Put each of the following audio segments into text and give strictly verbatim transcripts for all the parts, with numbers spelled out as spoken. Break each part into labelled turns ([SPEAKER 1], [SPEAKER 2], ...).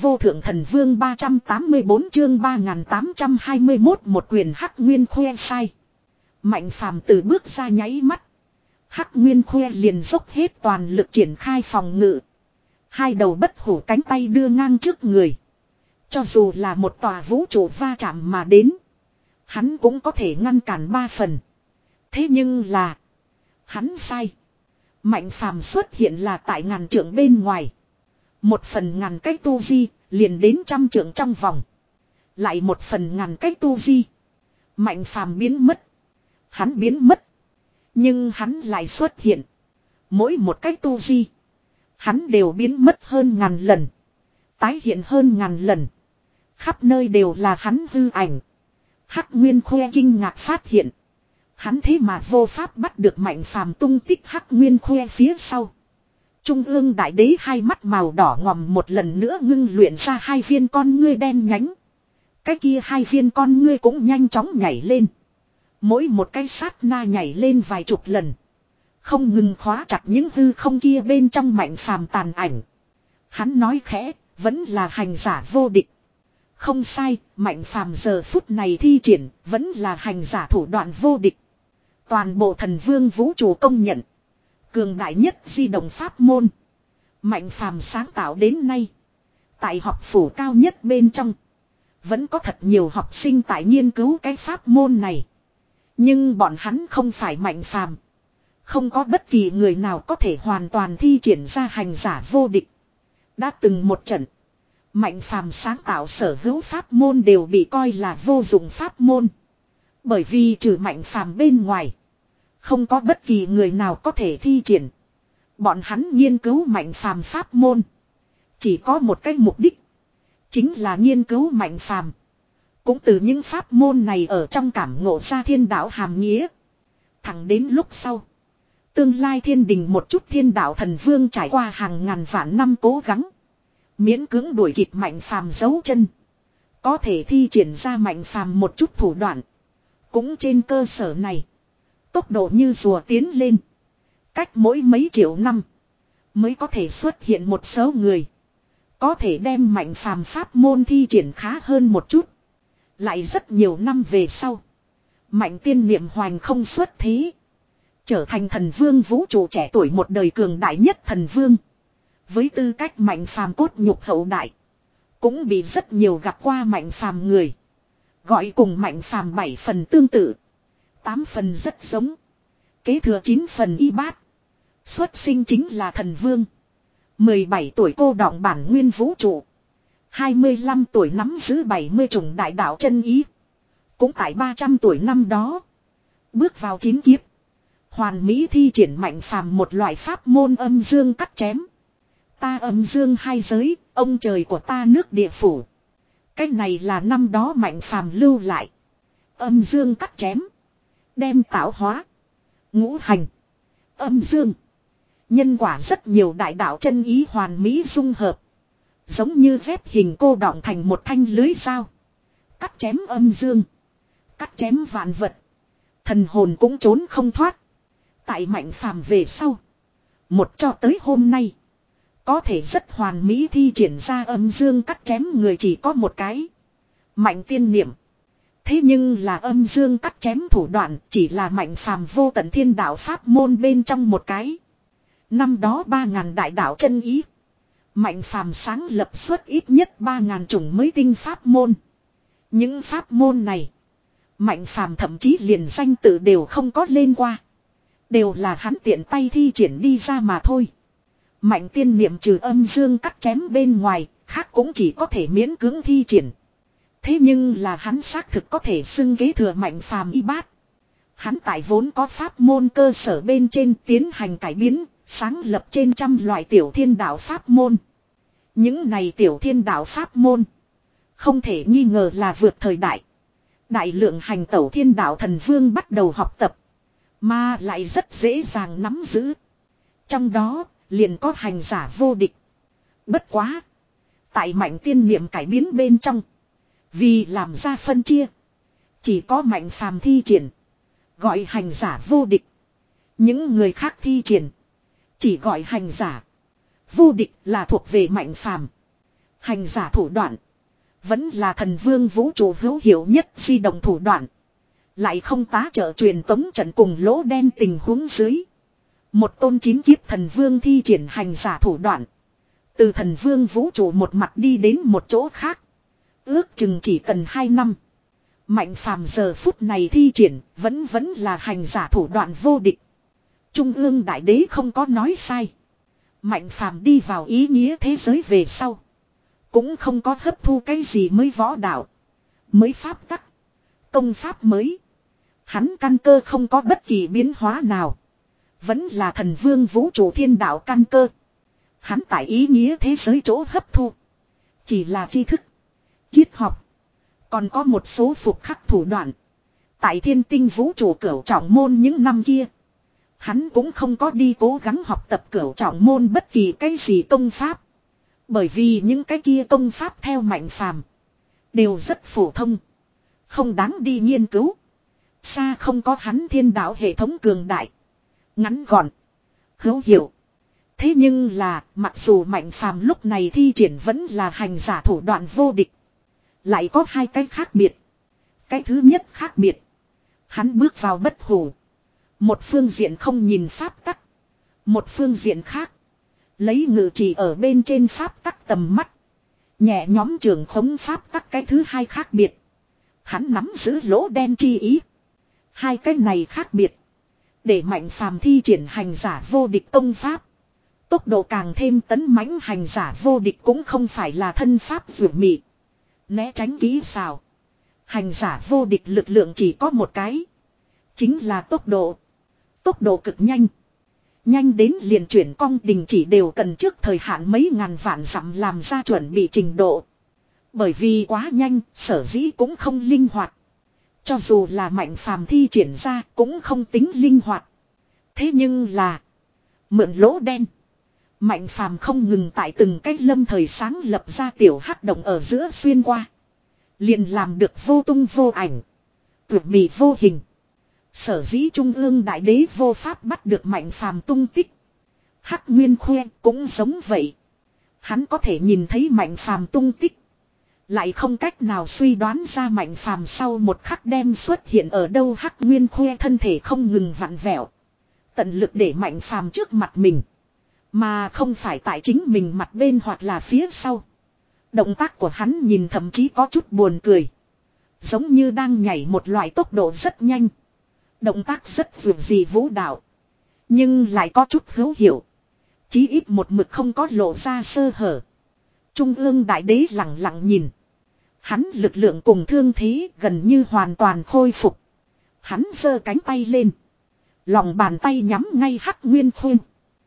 [SPEAKER 1] vô thượng thần vương ba trăm tám mươi bốn chương ba nghìn tám trăm hai mươi mốt một quyền hắc nguyên khoe sai. Mạnh phàm từ bước ra nháy mắt. Hắc nguyên khoe liền dốc hết toàn lực triển khai phòng ngự. Hai đầu bất hủ cánh tay đưa ngang trước người. Cho dù là một tòa vũ trụ va chạm mà đến. Hắn cũng có thể ngăn cản ba phần. Thế nhưng là. Hắn sai. Mạnh phàm xuất hiện là tại ngàn trượng bên ngoài. Một phần ngàn cách tu vi, liền đến trăm trượng trong vòng. Lại một phần ngàn cách tu vi. Mạnh phàm biến mất. Hắn biến mất. Nhưng hắn lại xuất hiện. Mỗi một cách tu vi. Hắn đều biến mất hơn ngàn lần. Tái hiện hơn ngàn lần. Khắp nơi đều là hắn hư ảnh. Hắc Nguyên Khoe kinh ngạc phát hiện. Hắn thế mà vô pháp bắt được Mạnh phàm tung tích Hắc Nguyên Khoe phía sau. Trung ương đại đế hai mắt màu đỏ ngòm một lần nữa ngưng luyện ra hai viên con ngươi đen nhánh. Cái kia hai viên con ngươi cũng nhanh chóng nhảy lên. Mỗi một cái sát na nhảy lên vài chục lần. Không ngừng khóa chặt những hư không kia bên trong Mạnh phàm tàn ảnh. Hắn nói khẽ, vẫn là hành giả vô địch. Không sai, Mạnh phàm giờ phút này thi triển, vẫn là hành giả thủ đoạn vô địch. Toàn bộ thần vương vũ trụ công nhận. Cường đại nhất di động pháp môn. Mạnh phàm sáng tạo đến nay. Tại học phủ cao nhất bên trong. Vẫn có thật nhiều học sinh tại nghiên cứu cái pháp môn này. Nhưng bọn hắn không phải Mạnh phàm. Không có bất kỳ người nào có thể hoàn toàn thi triển ra hành giả vô địch. Đã từng một trận. Mạnh phàm sáng tạo sở hữu pháp môn đều bị coi là vô dụng pháp môn. Bởi vì trừ Mạnh phàm bên ngoài. Không có bất kỳ người nào có thể thi triển. Bọn hắn nghiên cứu Mạnh phàm pháp môn. Chỉ có một cái mục đích. Chính là nghiên cứu Mạnh phàm. Cũng từ những pháp môn này ở trong cảm ngộ ra thiên đạo hàm nghĩa. Thẳng đến lúc sau. Tương lai thiên đình một chút thiên đạo thần vương trải qua hàng ngàn vạn năm cố gắng. Miễn cưỡng đuổi kịp Mạnh phàm giấu chân. Có thể thi triển ra Mạnh phàm một chút thủ đoạn. Cũng trên cơ sở này. Tốc độ như rùa tiến lên. Cách mỗi mấy triệu năm. Mới có thể xuất hiện một số người. Có thể đem Mạnh phàm pháp môn thi triển khá hơn một chút. Lại rất nhiều năm về sau. Mạnh tiên niệm hoành không xuất thế. Trở thành thần vương vũ trụ trẻ tuổi một đời cường đại nhất thần vương. Với tư cách Mạnh phàm cốt nhục hậu đại. Cũng bị rất nhiều gặp qua Mạnh phàm người. Gọi cùng Mạnh phàm bảy phần tương tự. Tám phần rất giống. Kế thừa chín phần y bát. Xuất sinh chính là thần vương. mười bảy tuổi cô đọng bản nguyên vũ trụ. hai mươi lăm tuổi nắm giữ bảy mươi chủng đại đạo chân ý. Cũng tại ba trăm tuổi năm đó. Bước vào chín kiếp. Hoàn mỹ thi triển Mạnh phàm một loại pháp môn âm dương cắt chém. Ta âm dương hai giới, ông trời của ta nước địa phủ. Cái này là năm đó Mạnh phàm lưu lại. Âm dương cắt chém. Đem tạo hóa. Ngũ hành. Âm dương. Nhân quả rất nhiều đại đạo chân ý hoàn mỹ dung hợp. Giống như phép hình cô đọng thành một thanh lưới dao. Cắt chém âm dương. Cắt chém vạn vật. Thần hồn cũng trốn không thoát. Tại Mạnh phàm về sau. Một cho tới hôm nay. Có thể rất hoàn mỹ thi triển ra âm dương cắt chém người chỉ có một cái. Mạnh tiên niệm. Thế nhưng là âm dương cắt chém thủ đoạn chỉ là Mạnh phàm vô tận thiên đạo pháp môn bên trong một cái. Năm đó ba ngàn đại đạo chân ý. Mạnh phàm sáng lập xuất ít nhất ba ngàn chủng mới tinh pháp môn. Những pháp môn này. Mạnh phàm thậm chí liền danh tự đều không có lên qua. Đều là hắn tiện tay thi triển đi ra mà thôi. Mạnh tiên niệm trừ âm dương cắt chém bên ngoài. Khác cũng chỉ có thể miễn cưỡng thi triển. Thế nhưng là hắn xác thực có thể xưng kế thừa Mạnh phàm y bát. Hắn tại vốn có pháp môn cơ sở bên trên tiến hành cải biến. Sáng lập trên trăm loại tiểu thiên đạo pháp môn. Những này tiểu thiên đạo pháp môn. Không thể nghi ngờ là vượt thời đại. Đại lượng hành tẩu thiên đạo thần vương bắt đầu học tập. Mà lại rất dễ dàng nắm giữ. Trong đó liền có hành giả vô địch. Bất quá. Tại Mạnh tiên niệm cải biến bên trong. Vì làm ra phân chia. Chỉ có Mạnh phàm thi triển. Gọi hành giả vô địch. Những người khác thi triển. Chỉ gọi hành giả. Vô địch là thuộc về Mạnh phàm. Hành giả thủ đoạn. Vẫn là thần vương vũ trụ hữu hiệu nhất di động thủ đoạn. Lại không tá trợ truyền tống trận cùng lỗ đen tình huống dưới. Một tôn chín kiếp thần vương thi triển hành giả thủ đoạn. Từ thần vương vũ trụ một mặt đi đến một chỗ khác. Ước chừng chỉ cần hai năm. Mạnh phàm giờ phút này thi triển vẫn vẫn là hành giả thủ đoạn vô địch. Trung ương đại đế không có nói sai. Mạnh phàm đi vào ý nghĩa thế giới về sau. Cũng không có hấp thu cái gì mới võ đạo. Mới pháp tắc. Công pháp mới. Hắn căn cơ không có bất kỳ biến hóa nào. Vẫn là thần vương vũ trụ thiên đạo căn cơ. Hắn tại ý nghĩa thế giới chỗ hấp thu. Chỉ là tri thức. Triết học. Còn có một số phục khắc thủ đoạn. Tại thiên tinh vũ trụ cửu trọng môn những năm kia. Hắn cũng không có đi cố gắng học tập cửu trọng môn bất kỳ cái gì công pháp. Bởi vì những cái kia công pháp theo Mạnh phàm. Đều rất phổ thông. Không đáng đi nghiên cứu. Xa không có hắn thiên đạo hệ thống cường đại. Ngắn gọn. Hữu hiệu. Thế nhưng là mặc dù Mạnh phàm lúc này thi triển vẫn là hành giả thủ đoạn vô địch. Lại có hai cái khác biệt. Cái thứ nhất khác biệt. Hắn bước vào bất hủ. Một phương diện không nhìn pháp tắc. Một phương diện khác. Lấy ngự chỉ ở bên trên pháp tắc tầm mắt. Nhẹ nhóm trường khống pháp tắc cái thứ hai khác biệt. Hắn nắm giữ lỗ đen chi ý. Hai cái này khác biệt. Để Mạnh phàm thi triển hành giả vô địch công pháp. Tốc độ càng thêm tấn mãnh hành giả vô địch cũng không phải là thân pháp vượt mị. Né tránh kỹ xào. Hành giả vô địch lực lượng chỉ có một cái. Chính là tốc độ. Tốc độ cực nhanh. Nhanh đến liền chuyển cong đình chỉ đều cần trước thời hạn mấy ngàn vạn dặm làm ra chuẩn bị trình độ. Bởi vì quá nhanh, sở dĩ cũng không linh hoạt. Cho dù là Mạnh phàm thi triển ra cũng không tính linh hoạt. Thế nhưng là mượn lỗ đen. Mạnh phàm không ngừng tại từng cách lâm thời sáng lập ra tiểu hắc động ở giữa xuyên qua. Liền làm được vô tung vô ảnh. Tuyệt mị vô hình. Sở dĩ trung ương đại đế vô pháp bắt được Mạnh phàm tung tích. Hắc Nguyên Khoe cũng giống vậy. Hắn có thể nhìn thấy Mạnh phàm tung tích. Lại không cách nào suy đoán ra Mạnh phàm sau một khắc đem xuất hiện ở đâu. Hắc Nguyên Khoe thân thể không ngừng vặn vẹo. Tận lực để Mạnh phàm trước mặt mình. Mà không phải tại chính mình mặt bên hoặc là phía sau. Động tác của hắn nhìn thậm chí có chút buồn cười. Giống như đang nhảy một loại tốc độ rất nhanh. Động tác rất vượt gì vũ đạo. Nhưng lại có chút hữu hiệu. Chí ít một mực không có lộ ra sơ hở. Trung ương đại đế lặng lặng nhìn. Hắn lực lượng cùng thương thế gần như hoàn toàn khôi phục. Hắn giơ cánh tay lên. Lòng bàn tay nhắm ngay Hắc Nguyên Khuyên.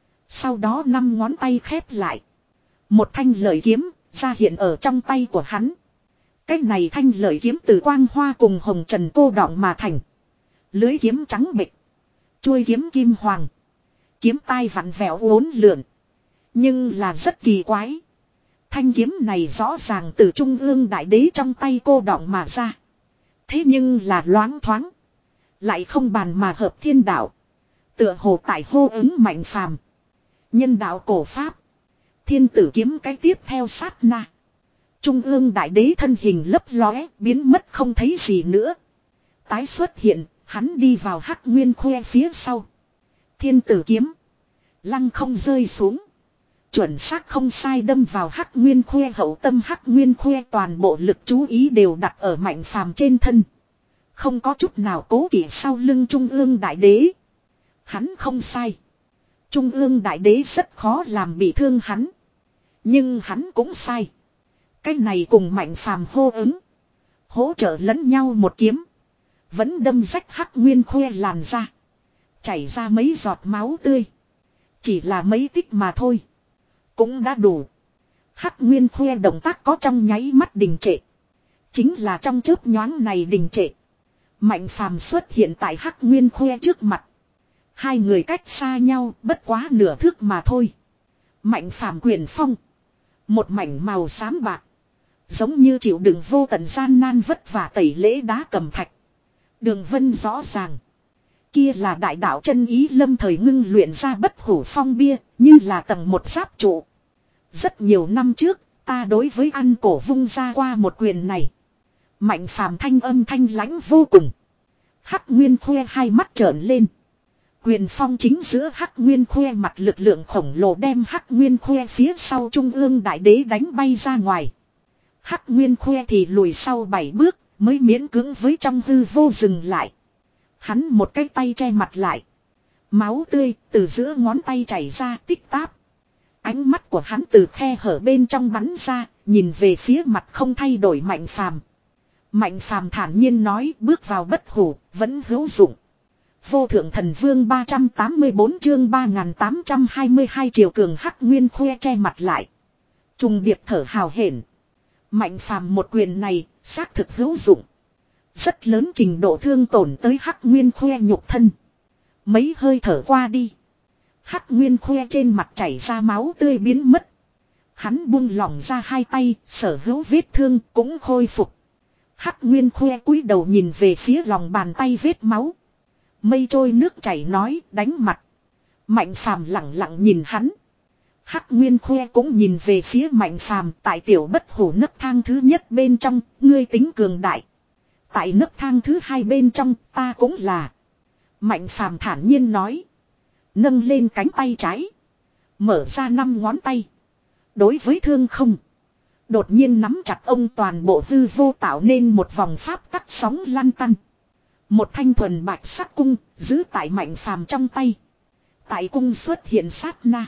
[SPEAKER 1] Sau đó năm ngón tay khép lại. Một thanh lợi kiếm ra hiện ở trong tay của hắn. Cái này thanh lợi kiếm từ quang hoa cùng hồng trần cô đọng mà thành. Lưới kiếm trắng bệch. Chuôi kiếm kim hoàng. Kiếm tai vặn vẹo uốn lượn. Nhưng là rất kỳ quái. Thanh kiếm này rõ ràng từ trung ương đại đế trong tay cô đọng mà ra. Thế nhưng là loáng thoáng. Lại không bàn mà hợp thiên đạo. Tựa hồ tại hô ứng Mạnh phàm. Nhân đạo cổ pháp. Thiên tử kiếm cái tiếp theo sát na. Trung ương đại đế thân hình lấp lóe biến mất không thấy gì nữa. Tái xuất hiện. Hắn đi vào Hắc Nguyên Khoe phía sau. Thiên tử kiếm. Lăng không rơi xuống. Chuẩn xác không sai đâm vào Hắc Nguyên Khoe hậu tâm. Hắc Nguyên Khoe toàn bộ lực chú ý đều đặt ở Mạnh phàm trên thân. Không có chút nào cố kỵ sau lưng Trung ương đại đế. Hắn không sai. Trung ương đại đế rất khó làm bị thương hắn. Nhưng hắn cũng sai. Cái này cùng Mạnh phàm hô ứng. Hỗ trợ lẫn nhau một kiếm. Vẫn đâm rách Hắc Nguyên Khoe làn ra. Chảy ra mấy giọt máu tươi. Chỉ là mấy tích mà thôi. Cũng đã đủ. Hắc Nguyên Khoe động tác có trong nháy mắt đình trệ. Chính là trong chớp nhoáng này đình trệ. Mạnh phàm xuất hiện tại Hắc Nguyên Khoe trước mặt. Hai người cách xa nhau bất quá nửa thước mà thôi. Mạnh phàm quyền phong. Một mảnh màu xám bạc. Giống như chịu đựng vô tận gian nan vất vả tẩy lễ đá cẩm thạch. Đường vân rõ ràng. Kia là đại đạo chân ý lâm thời ngưng luyện ra bất hủ phong bia. Như là tầng một giáp trụ. Rất nhiều năm trước. Ta đối với ăn cổ vung ra qua một quyền này. Mạnh phàm thanh âm thanh lãnh vô cùng. Hắc Nguyên Khuê hai mắt trợn lên. Quyền phong chính giữa Hắc Nguyên Khuê mặt lực lượng khổng lồ đem Hắc Nguyên Khuê phía sau trung ương đại đế đánh bay ra ngoài. Hắc Nguyên Khuê thì lùi sau bảy bước mới miễn cưỡng với trong hư vô dừng lại. Hắn một cái tay che mặt lại. Máu tươi từ giữa ngón tay chảy ra tích táp. Ánh mắt của hắn từ khe hở bên trong bắn ra, nhìn về phía mặt không thay đổi Mạnh Phàm. Mạnh Phàm thản nhiên nói bước vào bất hủ, vẫn hữu dụng. Vô thượng thần vương ba trăm tám mươi bốn chương ba nghìn tám trăm hai mươi hai triều cường Hắc Nguyên Khuê che mặt lại. Trùng điệp thở hào hển. Mạnh Phàm một quyền này, xác thực hữu dụng. Rất lớn trình độ thương tổn tới Hắc Nguyên Khuê nhục thân. Mấy hơi thở qua đi. Hắc Nguyên Khuê trên mặt chảy ra máu tươi biến mất. Hắn buông lỏng ra hai tay, sở hữu vết thương cũng khôi phục. Hắc Nguyên Khuê cúi đầu nhìn về phía lòng bàn tay vết máu. Mây trôi nước chảy nói đánh mặt. Mạnh Phàm lặng lặng nhìn hắn. Hắc Nguyên Khuê cũng nhìn về phía Mạnh Phàm tại tiểu bất hủ nấc thang thứ nhất bên trong, ngươi tính cường đại. Tại nấc thang thứ hai bên trong, ta cũng là. Mạnh Phàm thản nhiên nói. Nâng lên cánh tay trái. Mở ra năm ngón tay. Đối với thương không. Đột nhiên nắm chặt ông toàn bộ hư vô tạo nên một vòng pháp tắc sóng lăn tăn. Một thanh thuần bạch sắc cung giữ tại Mạnh Phàm trong tay. Tại cung xuất hiện sát na.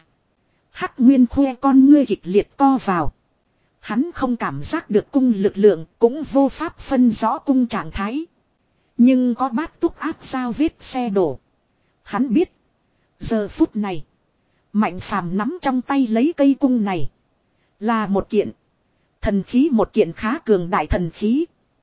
[SPEAKER 1] Hắc Nguyên Khuê con ngươi kịch liệt co vào. Hắn không cảm giác được cung lực lượng cũng vô pháp phân rõ cung trạng thái. Nhưng có bát túc áp sao vết xe đổ. Hắn biết. Giờ phút này. Mạnh Phàm nắm trong tay lấy cây cung này. Là một kiện. Thần khí một kiện khá cường đại thần khí.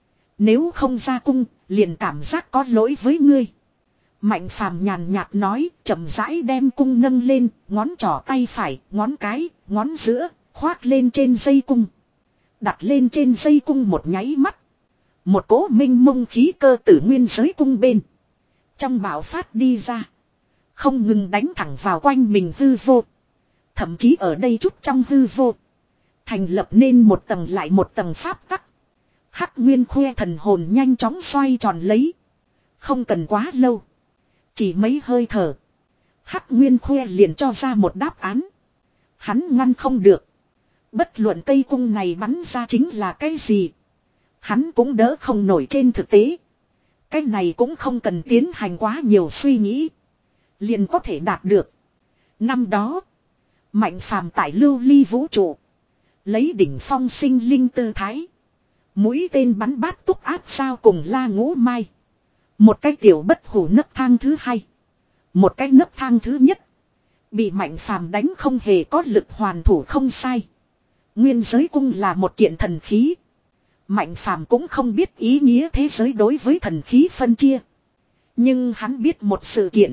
[SPEAKER 1] Nếu không ra cung liền cảm giác có lỗi với ngươi. Mạnh Phàm nhàn nhạt nói, chậm rãi đem cung nâng lên, ngón trỏ tay phải, ngón cái, ngón giữa, khoác lên trên dây cung. Đặt lên trên dây cung một nháy mắt. Một cỗ minh mông khí cơ tử nguyên giới cung bên. Trong bạo phát đi ra. Không ngừng đánh thẳng vào quanh mình hư vô. Thậm chí ở đây chút trong hư vô. Thành lập nên một tầng lại một tầng pháp tắc. Hắc Nguyên Khuê thần hồn nhanh chóng xoay tròn lấy. Không cần quá lâu. Chỉ mấy hơi thở. Hắc Nguyên Khuê liền cho ra một đáp án. Hắn ngăn không được. Bất luận cây cung này bắn ra chính là cái gì. Hắn cũng đỡ không nổi trên thực tế. Cái này cũng không cần tiến hành quá nhiều suy nghĩ. Liền có thể đạt được. Năm đó. Mạnh Phàm tại lưu ly vũ trụ. Lấy đỉnh phong sinh linh tư thái. Mũi tên bắn bát túc áp sao cùng la ngũ mai. Một cái tiểu bất hủ nấc thang thứ hai. Một cái nấc thang thứ nhất. Bị Mạnh Phàm đánh không hề có lực hoàn thủ không sai. Nguyên giới cung là một kiện thần khí. Mạnh Phàm cũng không biết ý nghĩa thế giới đối với thần khí phân chia. Nhưng hắn biết một sự kiện.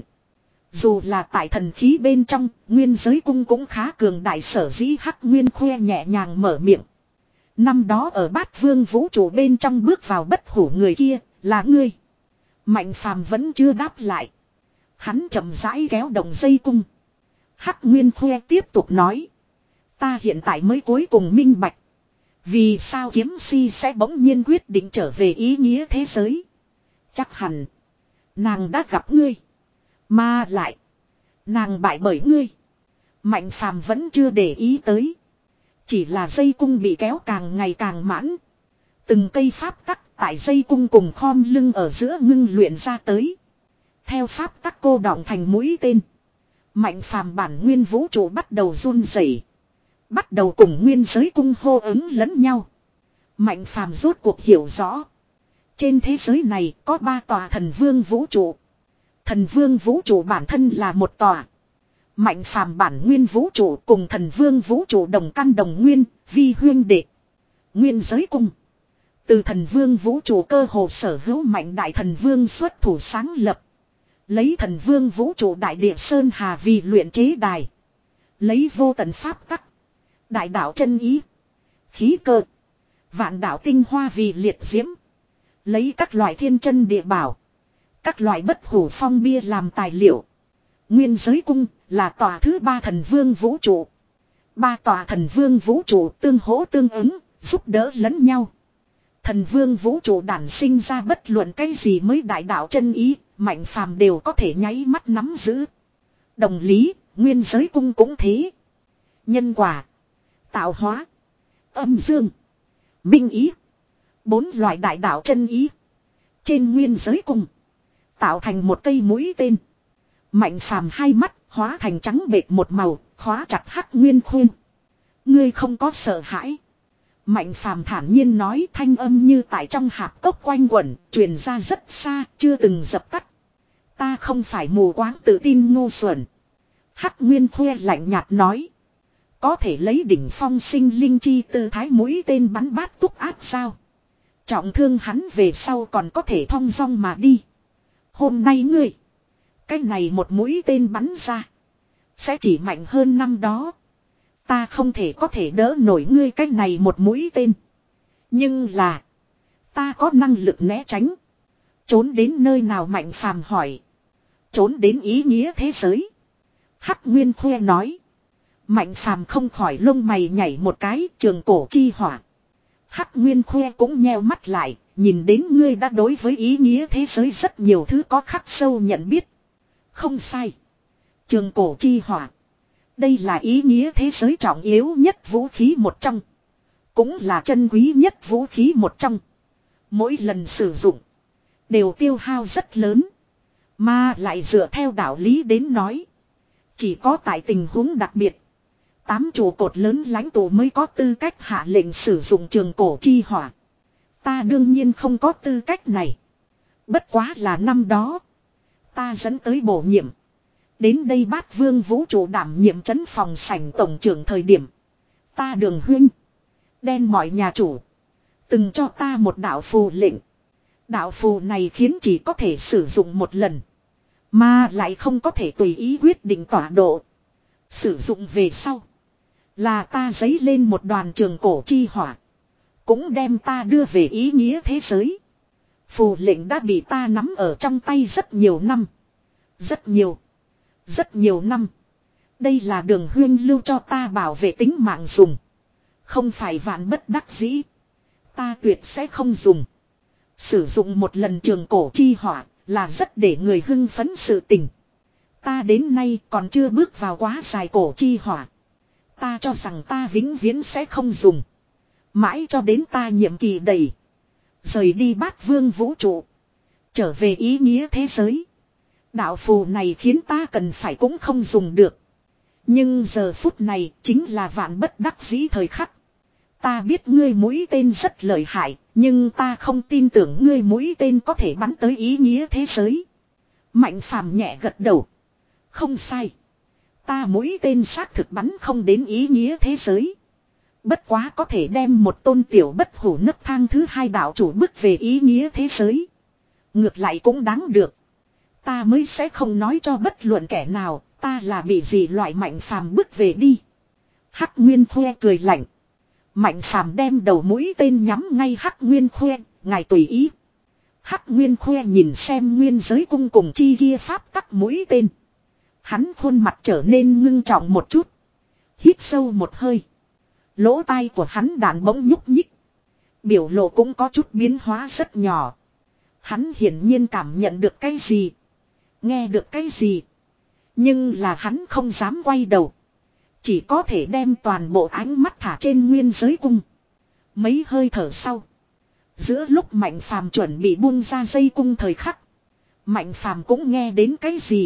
[SPEAKER 1] Dù là tại thần khí bên trong, nguyên giới cung cũng khá cường đại sở dĩ Hắc Nguyên Khuê nhẹ nhàng mở miệng. Năm đó ở Bát Vương vũ trụ bên trong bước vào bất hủ người kia, là ngươi. Mạnh Phàm vẫn chưa đáp lại. Hắn chậm rãi kéo động dây cung. Hắc Nguyên Khuê tiếp tục nói. Ta hiện tại mới cuối cùng minh bạch. Vì sao kiếm si sẽ bỗng nhiên quyết định trở về ý nghĩa thế giới. Chắc hẳn. Nàng đã gặp ngươi. Mà lại. Nàng bại bởi ngươi. Mạnh Phàm vẫn chưa để ý tới. Chỉ là dây cung bị kéo càng ngày càng mãn. Từng cây pháp tắc tại dây cung cùng khom lưng ở giữa ngưng luyện ra tới. Theo pháp tắc cô đọng thành mũi tên. Mạnh Phàm bản nguyên vũ trụ bắt đầu run rẩy, bắt đầu cùng nguyên giới cung hô ứng lẫn nhau. Mạnh Phàm rốt cuộc hiểu rõ. Trên thế giới này có ba tòa thần vương vũ trụ. Thần vương vũ trụ bản thân là một tòa. Mạnh Phàm bản nguyên vũ trụ cùng thần vương vũ trụ đồng căn đồng nguyên, vi huyên đệ. Nguyên giới cung. Từ thần vương vũ trụ cơ hồ sở hữu mạnh đại thần vương xuất thủ sáng lập. Lấy thần vương vũ trụ đại địa Sơn Hà vì luyện chế đài. Lấy vô tận pháp tắc. Đại đạo chân ý. Khí cơ. Vạn đạo tinh hoa vì liệt diễm. Lấy các loại thiên chân địa bảo. Các loại bất hủ phong bia làm tài liệu. Nguyên giới cung là tòa thứ ba thần vương vũ trụ. Ba tòa thần vương vũ trụ tương hỗ tương ứng, giúp đỡ lẫn nhau. Thần vương vũ trụ đản sinh ra bất luận cái gì mới đại đạo chân ý, Mạnh Phàm đều có thể nháy mắt nắm giữ. Đồng lý, nguyên giới cung cũng thế. Nhân quả, tạo hóa, âm dương, minh ý. Bốn loại đại đạo chân ý. Trên nguyên giới cung, tạo thành một cây mũi tên. Mạnh Phàm hai mắt hóa thành trắng bệt một màu, khóa chặt Hắc Nguyên Khuyên. Ngươi không có sợ hãi. Mạnh Phàm thản nhiên nói, thanh âm như tại trong hạp cốc quanh quẩn, truyền ra rất xa, chưa từng dập tắt. Ta không phải mù quáng tự tin ngu xuẩn. Hắc Nguyên Khuyên lạnh nhạt nói. Có thể lấy đỉnh phong sinh linh chi tư thái mũi tên bắn bát túc ác sao? Trọng thương hắn về sau còn có thể thong dong mà đi. Hôm nay ngươi, cái này một mũi tên bắn ra, sẽ chỉ mạnh hơn năm đó. Ta không thể có thể đỡ nổi ngươi cái này một mũi tên. Nhưng là, ta có năng lực né tránh. Trốn đến nơi nào? Mạnh Phàm hỏi. Trốn đến ý nghĩa thế giới. Hắc Nguyên Khoe nói. Mạnh Phàm không khỏi lông mày nhảy một cái, trường cổ chi hỏa. Hắc Nguyên Khoe cũng nheo mắt lại, nhìn đến ngươi đã đối với ý nghĩa thế giới rất nhiều thứ có khắc sâu nhận biết. Không sai. Trường cổ chi hỏa. Đây là ý nghĩa thế giới trọng yếu nhất vũ khí một trong. Cũng là chân quý nhất vũ khí một trong. Mỗi lần sử dụng, đều tiêu hao rất lớn. Mà lại dựa theo đạo lý đến nói, chỉ có tại tình huống đặc biệt, tám trụ cột lớn lãnh tụ mới có tư cách hạ lệnh sử dụng trường cổ chi hỏa. Ta đương nhiên không có tư cách này. Bất quá là năm đó, ta dẫn tới bổ nhiệm. Đến đây Bát Vương vũ trụ đảm nhiệm trấn phòng sảnh tổng trưởng thời điểm, ta Đường huynh, đen mọi nhà chủ, từng cho ta một đạo phù lệnh. Đạo phù này khiến chỉ có thể sử dụng một lần, mà lại không có thể tùy ý quyết định tọa độ. Sử dụng về sau, là ta giấy lên một đoàn trường cổ chi hỏa, cũng đem ta đưa về ý nghĩa thế giới. Phù lệnh đã bị ta nắm ở trong tay rất nhiều năm. Rất nhiều. Rất nhiều năm. Đây là Đường huynh lưu cho ta bảo vệ tính mạng dùng. Không phải vạn bất đắc dĩ, ta tuyệt sẽ không dùng. Sử dụng một lần trường cổ chi hỏa là rất để người hưng phấn sự tình. Ta đến nay còn chưa bước vào quá dài cổ chi hỏa. Ta cho rằng ta vĩnh viễn sẽ không dùng. Mãi cho đến ta nhiệm kỳ đầy, rời đi Bát Vương vũ trụ, trở về ý nghĩa thế giới, đạo phù này khiến ta cần phải cũng không dùng được. Nhưng giờ phút này chính là vạn bất đắc dĩ thời khắc. Ta biết ngươi mũi tên rất lợi hại, nhưng ta không tin tưởng ngươi mũi tên có thể bắn tới ý nghĩa thế giới. Mạnh Phàm nhẹ gật đầu. Không sai. Ta mũi tên xác thực bắn không đến ý nghĩa thế giới. Bất quá có thể đem một tôn tiểu bất hủ nấc thang thứ hai đạo chủ bước về ý nghĩa thế giới. Ngược lại cũng đáng được. Ta mới sẽ không nói cho bất luận kẻ nào, ta là bị gì loại. Mạnh Phàm bước về đi. Hắc Nguyên Khoe cười lạnh. Mạnh Phàm đem đầu mũi tên nhắm ngay Hắc Nguyên Khoe, ngài tùy ý. Hắc Nguyên Khoe nhìn xem nguyên giới cung cùng chi kia pháp tắc mũi tên. Hắn khuôn mặt trở nên ngưng trọng một chút. Hít sâu một hơi. Lỗ tai của hắn đàn bỗng nhúc nhích. Biểu lộ cũng có chút biến hóa rất nhỏ. Hắn hiển nhiên cảm nhận được cái gì, nghe được cái gì. Nhưng là hắn không dám quay đầu. Chỉ có thể đem toàn bộ ánh mắt thả trên nguyên giới cung. Mấy hơi thở sau, giữa lúc Mạnh Phàm chuẩn bị buông ra dây cung thời khắc, Mạnh Phàm cũng nghe đến cái gì.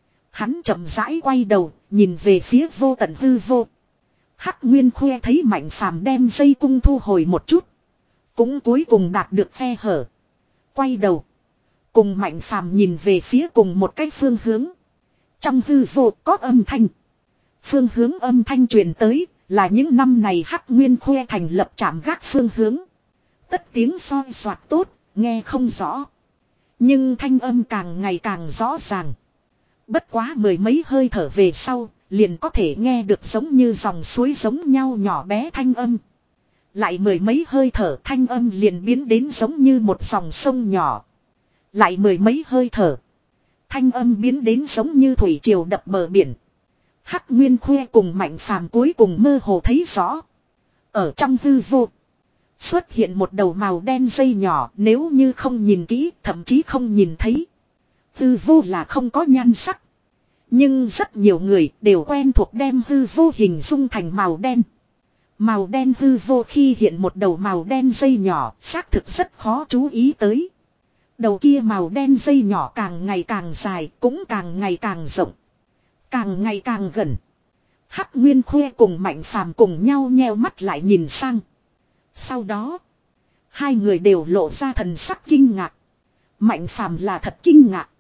[SPEAKER 1] Hắn chậm rãi quay đầu, nhìn về phía vô tận hư vô. Hắc Nguyên Khoe thấy Mạnh Phàm đem dây cung thu hồi một chút, cũng cuối cùng đạt được khe hở. Quay đầu, cùng Mạnh Phàm nhìn về phía cùng một cái phương hướng. Trong hư vô có âm thanh. Phương hướng âm thanh truyền tới là những năm này Hắc Nguyên Khoe thành lập trạm gác phương hướng. Tất tiếng soi soạt tốt, nghe không rõ. Nhưng thanh âm càng ngày càng rõ ràng. Bất quá mười mấy hơi thở về sau, liền có thể nghe được giống như dòng suối giống nhau nhỏ bé thanh âm. Lại mười mấy hơi thở, thanh âm liền biến đến giống như một dòng sông nhỏ. Lại mười mấy hơi thở, thanh âm biến đến giống như thủy triều đập bờ biển. Hắc Nguyên Khuê cùng Mạnh Phàm cuối cùng mơ hồ thấy rõ. Ở trong hư vô. Xuất hiện một đầu màu đen dây nhỏ, nếu như không nhìn kỹ, thậm chí không nhìn thấy. Hư vô là không có nhan sắc. Nhưng rất nhiều người đều quen thuộc đem hư vô hình dung thành màu đen. Màu đen hư vô khi hiện một đầu màu đen dây nhỏ, xác thực rất khó chú ý tới. Đầu kia màu đen dây nhỏ càng ngày càng dài, cũng càng ngày càng rộng. Càng ngày càng gần. Hắc Nguyên Khuê cùng Mạnh Phàm cùng nhau nheo mắt lại nhìn sang. Sau đó, hai người đều lộ ra thần sắc kinh ngạc. Mạnh Phàm là thật kinh ngạc.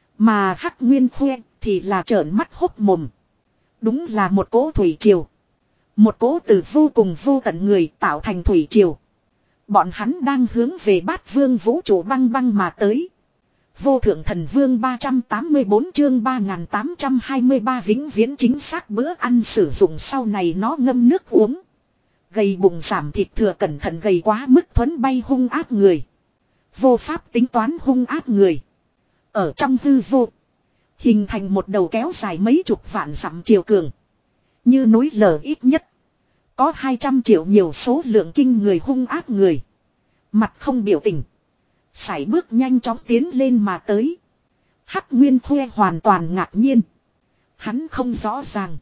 [SPEAKER 1] Mà Hắc Nguyên Khuê thì là trợn mắt hốc mồm. Đúng là một cỗ thủy triều. Một cỗ từ vô cùng vô tận người tạo thành thủy triều. Bọn hắn đang hướng về Bát Vương vũ trụ băng băng mà tới. Vô thượng thần vương ba trăm tám mươi tư chương ba nghìn tám trăm hai mươi ba vĩnh viễn chính xác bữa ăn sử dụng sau này nó ngâm nước uống. Gầy bụng giảm thịt thừa cẩn thận gầy quá mức thuấn bay hung ác người. Vô pháp tính toán hung ác người. Ở trong hư vô. Hình thành một đầu kéo dài mấy chục vạn dặm chiều cường. Như núi lở ít nhất. Có hai trăm triệu nhiều số lượng kinh người hung ác người. Mặt không biểu tình. Sải bước nhanh chóng tiến lên mà tới. Hắc Nguyên Khuê hoàn toàn ngạc nhiên. Hắn không rõ ràng.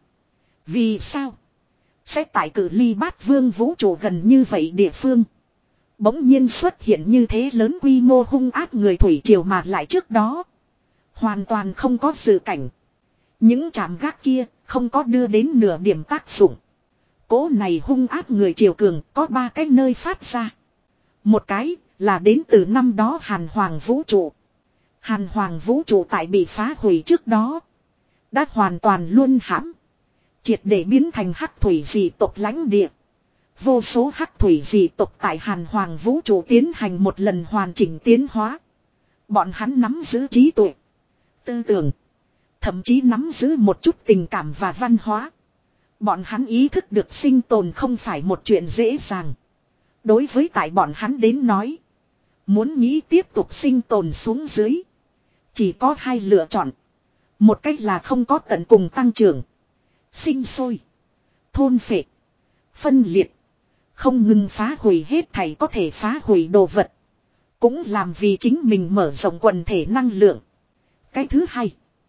[SPEAKER 1] Vì sao? Sẽ tại cự ly Bát Vương vũ trụ gần như vậy địa phương. Bỗng nhiên xuất hiện như thế lớn quy mô hung ác người thủy triều mà lại trước đó. Hoàn toàn không có dự cảnh. Những trạm gác kia không có đưa đến nửa điểm tác dụng. Cố này hung ác người triều cường có ba cái nơi phát ra. Một cái là đến từ năm đó Hàn Hoàng vũ trụ. Hàn Hoàng vũ trụ tại bị phá hủy trước đó. Đã hoàn toàn luôn hãm. Triệt để biến thành hắc thủy dị tộc lãnh địa. Vô số hắc thủy dị tộc tại Hàn Hoàng vũ trụ tiến hành một lần hoàn chỉnh tiến hóa. Bọn hắn nắm giữ trí tuệ, tư tưởng, thậm chí nắm giữ một chút tình cảm và văn hóa. Bọn hắn ý thức được sinh tồn không phải một chuyện dễ dàng. Đối với tại bọn hắn đến nói, muốn nghĩ tiếp tục sinh tồn xuống dưới, chỉ có hai lựa chọn. Một cách là không có tận cùng tăng trưởng, sinh sôi, thôn phệ, phân liệt, không ngừng phá hủy hết thảy có thể phá hủy đồ vật. Cũng làm vì chính mình mở rộng quần thể năng lượng. Cái thứ hai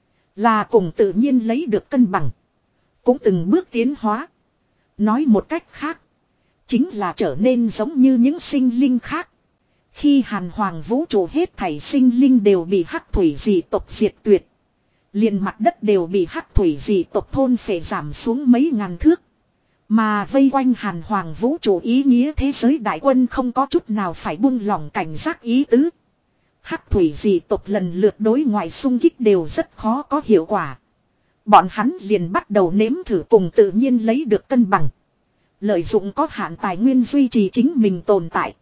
[SPEAKER 1] là cùng tự nhiên lấy được cân bằng. Cũng từng bước tiến hóa. Nói một cách khác, chính là trở nên giống như những sinh linh khác. Khi Hàn Hoàng vũ trụ hết thảy sinh linh đều bị hắc thủy dị tộc diệt tuyệt. Liền mặt đất đều bị hắc thủy dị tộc thôn phệ giảm xuống mấy ngàn thước. Mà vây quanh Hàn Hoàng vũ trụ ý nghĩa thế giới đại quân không có chút nào phải buông lỏng cảnh giác ý tứ. Hắc thủy dị tộc lần lượt đối ngoại xung kích đều rất khó có hiệu quả. Bọn hắn liền bắt đầu nếm thử cùng tự nhiên lấy được cân bằng. Lợi dụng có hạn tài nguyên duy trì chính mình tồn tại.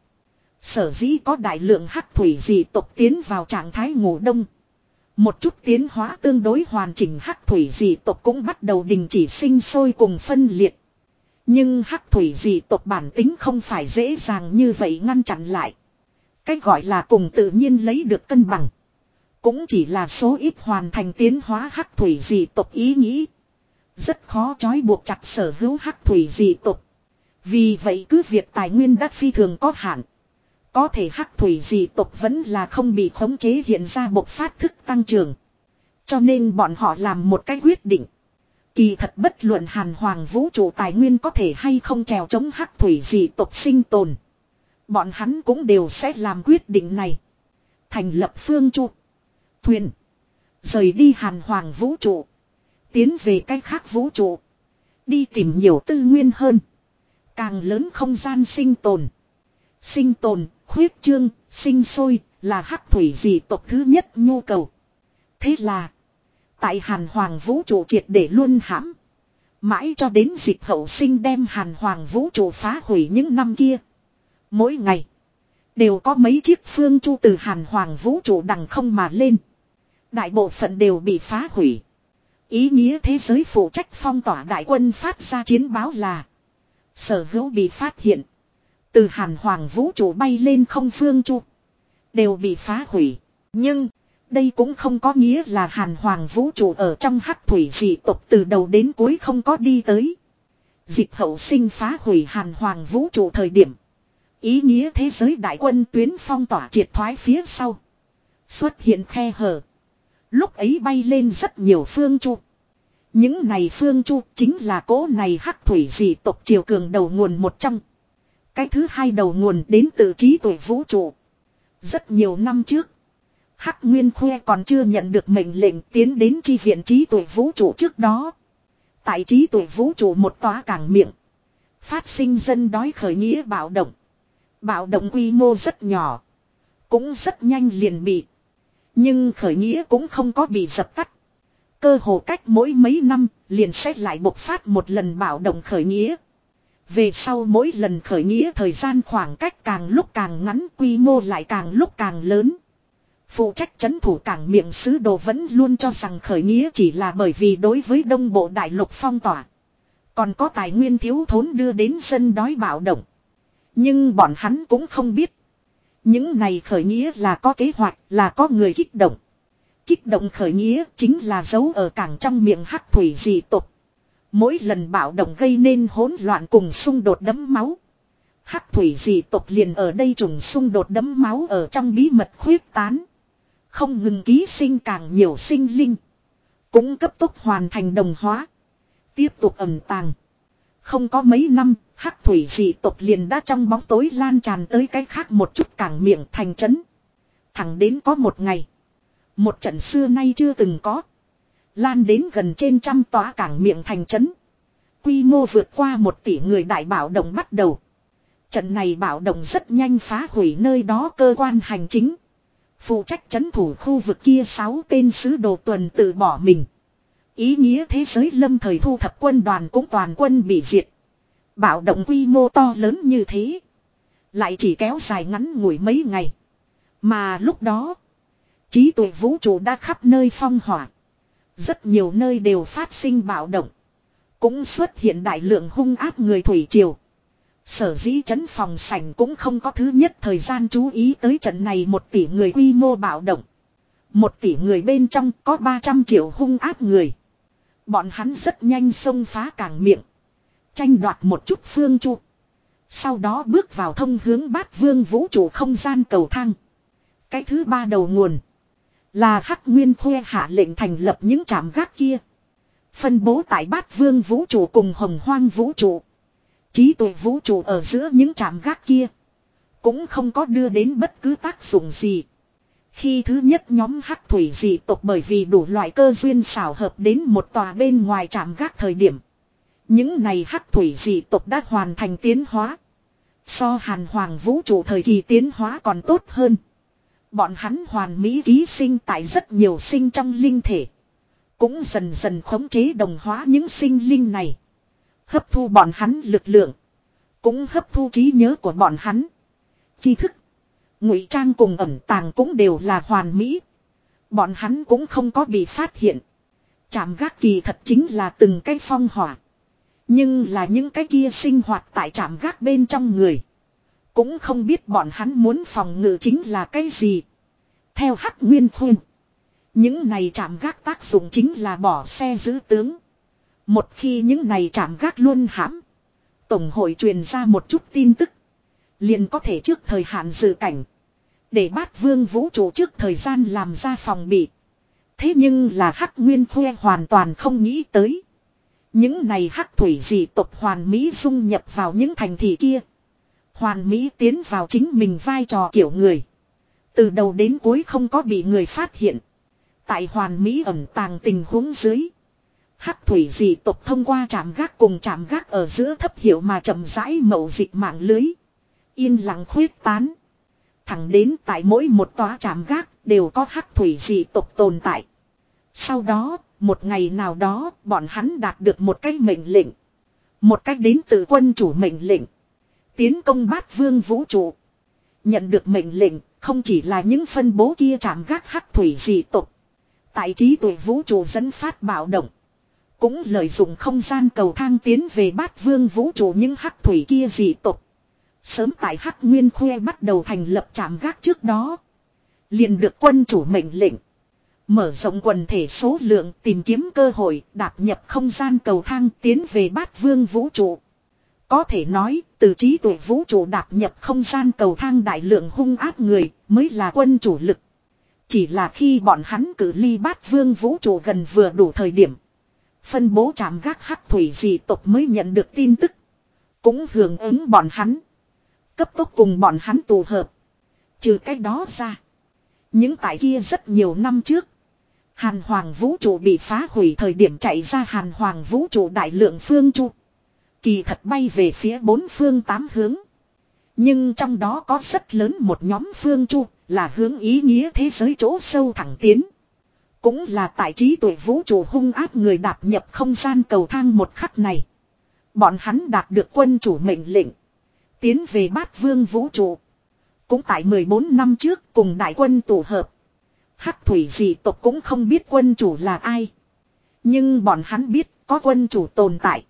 [SPEAKER 1] Sở dĩ có đại lượng hắc thủy dị tộc tiến vào trạng thái ngủ đông. Một chút tiến hóa tương đối hoàn chỉnh hắc thủy dị tộc cũng bắt đầu đình chỉ sinh sôi cùng phân liệt. Nhưng hắc thủy dị tộc bản tính không phải dễ dàng như vậy ngăn chặn lại. Cái gọi là cùng tự nhiên lấy được cân bằng. Cũng chỉ là số ít hoàn thành tiến hóa hắc thủy dị tộc ý nghĩ. Rất khó trói buộc chặt sở hữu hắc thủy dị tộc. Vì vậy cứ việc tài nguyên đất phi thường có hạn. Có thể hắc thủy dị tộc vẫn là không bị khống chế hiện ra bộc phát thức tăng trưởng. Cho nên bọn họ làm một cái quyết định. Kỳ thật bất luận Hàn Hoàng vũ trụ tài nguyên có thể hay không trèo chống hắc thủy dị tộc sinh tồn. Bọn hắn cũng đều sẽ làm quyết định này. Thành lập phương chu, thuyền, rời đi Hàn Hoàng vũ trụ, tiến về cách khác vũ trụ, đi tìm nhiều tư nguyên hơn, càng lớn không gian sinh tồn. Sinh tồn, khuyết trương, sinh sôi là hắc thủy dị tộc thứ nhất nhu cầu. Thế là tại Hàn Hoàng vũ trụ triệt để luôn hãm, mãi cho đến dịp hậu sinh đem Hàn Hoàng vũ trụ phá hủy những năm kia. Mỗi ngày đều có mấy chiếc phương chu từ Hàn Hoàng vũ trụ đằng không mà lên. Đại bộ phận đều bị phá hủy. Ý nghĩa thế giới phụ trách phong tỏa đại quân phát ra chiến báo là sở hữu bị phát hiện từ Hàn Hoàng vũ trụ bay lên không phương chu đều bị phá hủy. Nhưng Đây cũng không có nghĩa là hàn hoàng vũ trụ ở trong hắc thủy dị tộc từ đầu đến cuối không có đi tới. Dịch hậu sinh phá hủy hàn hoàng vũ trụ thời điểm. Ý nghĩa thế giới đại quân tuyến phong tỏa triệt thoái phía sau. Xuất hiện khe hở. Lúc ấy bay lên rất nhiều phương chu. Những này phương chu chính là cỗ này hắc thủy dị tộc triều cường đầu nguồn một trong. Cái thứ hai đầu nguồn đến từ trí tuệ vũ trụ. Rất nhiều năm trước. Hắc Nguyên Khuê còn chưa nhận được mệnh lệnh tiến đến chi viện trí tuệ vũ trụ trước đó. Tại trí tuệ vũ trụ một tòa cảng miệng. Phát sinh dân đói khởi nghĩa bạo động. Bạo động quy mô rất nhỏ. Cũng rất nhanh liền bị. Nhưng khởi nghĩa cũng không có bị dập tắt. Cơ hồ cách mỗi mấy năm liền sẽ lại bộc phát một lần bạo động khởi nghĩa. Về sau mỗi lần khởi nghĩa thời gian khoảng cách càng lúc càng ngắn, quy mô lại càng lúc càng lớn. Phụ trách trấn thủ cảng miệng sứ đồ vẫn luôn cho rằng khởi nghĩa chỉ là bởi vì đối với đông bộ đại lục phong tỏa. Còn có tài nguyên thiếu thốn đưa đến dân đói bạo động. Nhưng bọn hắn cũng không biết. Những này khởi nghĩa là có kế hoạch, là có người kích động. Kích động khởi nghĩa chính là giấu ở cảng trong miệng hắc thủy dị tộc. Mỗi lần bạo động gây nên hỗn loạn cùng xung đột đẫm máu. Hắc thủy dị tộc liền ở đây trùng xung đột đẫm máu ở trong bí mật khuyết tán. Không ngừng ký sinh càng nhiều sinh linh. Cũng cấp tốc hoàn thành đồng hóa. Tiếp tục ẩn tàng. Không có mấy năm, hắc thủy dị tộc liền đã trong bóng tối lan tràn tới cái khác một chút cảng miệng thành trấn. Thẳng đến có một ngày. Một trận xưa nay chưa từng có. Lan đến gần trên trăm tòa cảng miệng thành trấn. Quy mô vượt qua một tỷ người đại bạo động bắt đầu. Trận này bạo động rất nhanh phá hủy nơi đó cơ quan hành chính. Phụ trách trấn thủ khu vực kia sáu tên sứ đồ tuần tự bỏ mình. Ý nghĩa thế giới lâm thời thu thập quân đoàn cũng toàn quân bị diệt. Bạo động quy mô to lớn như thế. Lại chỉ kéo dài ngắn ngủi mấy ngày. Mà lúc đó. Trí tuệ vũ trụ đã khắp nơi phong hỏa. Rất nhiều nơi đều phát sinh bạo động. Cũng xuất hiện đại lượng hung ác người thủy triều. Sở dĩ trấn phòng sảnh cũng không có thứ nhất thời gian chú ý tới trận này một tỷ người quy mô bạo động. Một tỷ người bên trong có ba trăm triệu hung ác người. Bọn hắn rất nhanh xông phá cảng miệng. Tranh đoạt một chút phương chu. Sau đó bước vào thông hướng bát vương vũ trụ không gian cầu thang. Cái thứ ba đầu nguồn. Là Hắc Nguyên Khuê hạ lệnh thành lập những trạm gác kia. Phân bố tại bát vương vũ trụ cùng hồng hoang vũ trụ. Trí tuệ vũ trụ ở giữa những trạm gác kia. Cũng không có đưa đến bất cứ tác dụng gì. Khi thứ nhất nhóm hắc thủy dị tộc bởi vì đủ loại cơ duyên xảo hợp đến một tòa bên ngoài trạm gác thời điểm. Những này hắc thủy dị tộc đã hoàn thành tiến hóa. So hàn hoàng vũ trụ thời kỳ tiến hóa còn tốt hơn. Bọn hắn hoàn mỹ ký sinh tại rất nhiều sinh trong linh thể. Cũng dần dần khống chế đồng hóa những sinh linh này. Hấp thu bọn hắn lực lượng. Cũng hấp thu trí nhớ của bọn hắn. Tri thức. Ngụy trang cùng ẩn tàng cũng đều là hoàn mỹ. Bọn hắn cũng không có bị phát hiện. Trạm gác kỳ thật chính là từng cái phong hỏa. Nhưng là những cái kia sinh hoạt tại trạm gác bên trong người. Cũng không biết bọn hắn muốn phòng ngự chính là cái gì. Theo Hắc Nguyên Khuyên. Những này trạm gác tác dụng chính là bỏ xe giữ tướng. Một khi những này trạm gác luôn hãm. Tổng hội truyền ra một chút tin tức. Liền có thể trước thời hạn dự cảnh. Để bát vương vũ trụ trước thời gian làm ra phòng bị. Thế nhưng là Hắc Nguyên Khuê hoàn toàn không nghĩ tới. Những này hắc thủy dị tộc hoàn mỹ dung nhập vào những thành thị kia. Hoàn mỹ tiến vào chính mình vai trò kiểu người. Từ đầu đến cuối không có bị người phát hiện. Tại hoàn mỹ ẩn tàng tình huống dưới. Hắc thủy dị tộc thông qua trạm gác cùng trạm gác ở giữa thấp hiệu mà chậm rãi mậu dịch mạng lưới. Yên lặng khuyết tán. Thẳng đến tại mỗi một tòa trạm gác đều có hắc thủy dị tộc tồn tại. Sau đó, một ngày nào đó, bọn hắn đạt được một cái mệnh lệnh. Một cách đến từ quân chủ mệnh lệnh. Tiến công bát vương vũ trụ. Nhận được mệnh lệnh, không chỉ là những phân bố kia trạm gác hắc thủy dị tộc. Tại trí tuệ vũ trụ dẫn phát bạo động. Cũng lợi dụng không gian cầu thang tiến về bát vương vũ trụ những hắc thủy kia dị tộc. Sớm tại Hắc Nguyên Khuê bắt đầu thành lập trạm gác trước đó. Liền được quân chủ mệnh lệnh. Mở rộng quần thể số lượng, tìm kiếm cơ hội, đạp nhập không gian cầu thang tiến về bát vương vũ trụ. Có thể nói, từ trí tuệ vũ trụ đạp nhập không gian cầu thang đại lượng hung ác người mới là quân chủ lực. Chỉ là khi bọn hắn cử ly bát vương vũ trụ gần vừa đủ thời điểm. Phân bố trạm gác hắc thủy dị tộc mới nhận được tin tức. Cũng hưởng ứng bọn hắn. Cấp tốc cùng bọn hắn tụ hợp. Trừ cái đó ra. Những tại kia rất nhiều năm trước. Hàn Hoàng vũ trụ bị phá hủy thời điểm chạy ra Hàn Hoàng vũ trụ đại lượng phương chu. Kỳ thật bay về phía bốn phương tám hướng. Nhưng trong đó có rất lớn một nhóm phương chu là hướng ý nghĩa thế giới chỗ sâu thẳng tiến. Cũng là tại trí tuệ vũ trụ hung ác người đạp nhập không gian cầu thang một khắc này. Bọn hắn đạt được quân chủ mệnh lệnh. Tiến về bát vương vũ trụ. Cũng tại mười bốn năm trước cùng đại quân tụ hợp. Hắc thủy dị tộc cũng không biết quân chủ là ai. Nhưng bọn hắn biết có quân chủ tồn tại.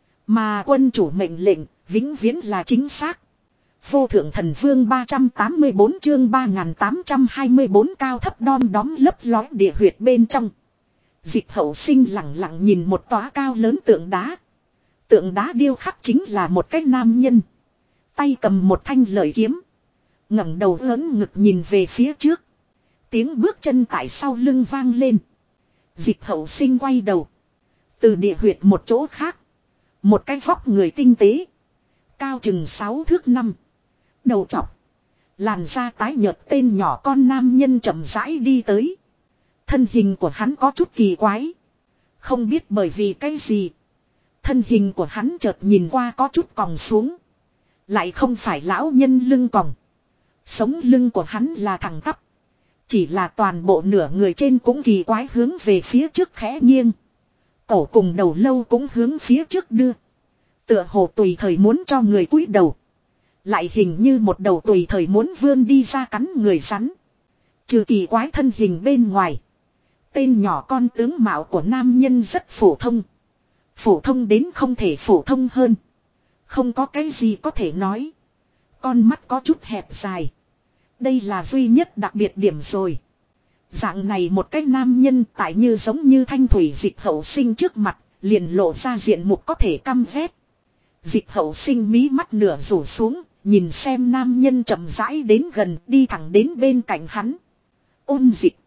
[SPEAKER 1] Mà quân chủ mệnh lệnh vĩnh viễn là chính xác. Vô thượng thần vương ba trăm tám mươi bốn chương ba nghìn tám trăm hai mươi bốn cao thấp đom đóm lấp lói địa huyệt bên trong. Dịch hậu sinh lặng lặng nhìn một tòa cao lớn tượng đá. Tượng đá điêu khắc chính là một cái nam nhân. Tay cầm một thanh lợi kiếm. ngẩng đầu lớn ngực nhìn về phía trước. Tiếng bước chân tại sau lưng vang lên. Dịch hậu sinh quay đầu. Từ địa huyệt một chỗ khác. Một cái vóc người tinh tế. Cao chừng sáu thước năm. Đầu trọc. Làn da tái nhợt tên nhỏ con nam nhân chậm rãi đi tới. Thân hình của hắn có chút kỳ quái. Không biết bởi vì cái gì. Thân hình của hắn chợt nhìn qua có chút còng xuống. Lại không phải lão nhân lưng còng. Sống lưng của hắn là thẳng tắp. Chỉ là toàn bộ nửa người trên cũng kỳ quái hướng về phía trước khẽ nghiêng. Cổ cùng đầu lâu cũng hướng phía trước đưa. Tựa hồ tùy thời muốn cho người cúi đầu. Lại hình như một đầu tùy thời muốn vươn đi ra cắn người rắn. Trừ kỳ quái thân hình bên ngoài. Tên nhỏ con tướng mạo của nam nhân rất phổ thông. Phổ thông đến không thể phổ thông hơn. Không có cái gì có thể nói. Con mắt có chút hẹp dài. Đây là duy nhất đặc biệt điểm rồi. Dạng này một cái nam nhân tại như giống như thanh thủy dịch hậu sinh trước mặt. Liền lộ ra diện mục có thể căm ghét. Dịch hậu sinh mí mắt nửa rủ xuống. Nhìn xem nam nhân chậm rãi đến gần đi thẳng đến bên cạnh hắn. Ôn dịch.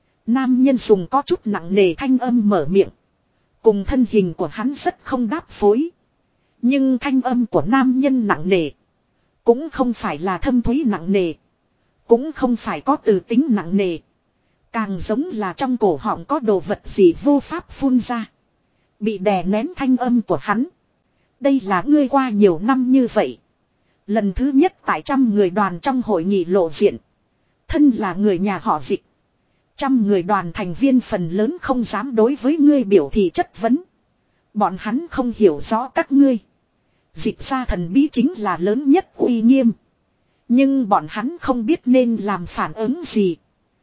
[SPEAKER 1] Nam nhân dùng có chút nặng nề thanh âm mở miệng. Cùng thân hình của hắn rất không đáp phối. Nhưng thanh âm của nam nhân nặng nề. Cũng không phải là thâm thúy nặng nề. Cũng không phải có từ tính nặng nề. Càng giống là trong cổ họng có đồ vật gì vô pháp phun ra. Bị đè nén thanh âm của hắn. Đây là ngươi qua nhiều năm như vậy. Lần thứ nhất tại trăm người đoàn trong hội nghị lộ diện. Thân là người nhà họ Dịch. Trăm người đoàn thành viên phần lớn không dám đối với ngươi biểu thị chất vấn. Bọn hắn không hiểu rõ các ngươi. Dịch ra thần bí chính là lớn nhất uy nghiêm. Nhưng bọn hắn không biết nên làm phản ứng gì.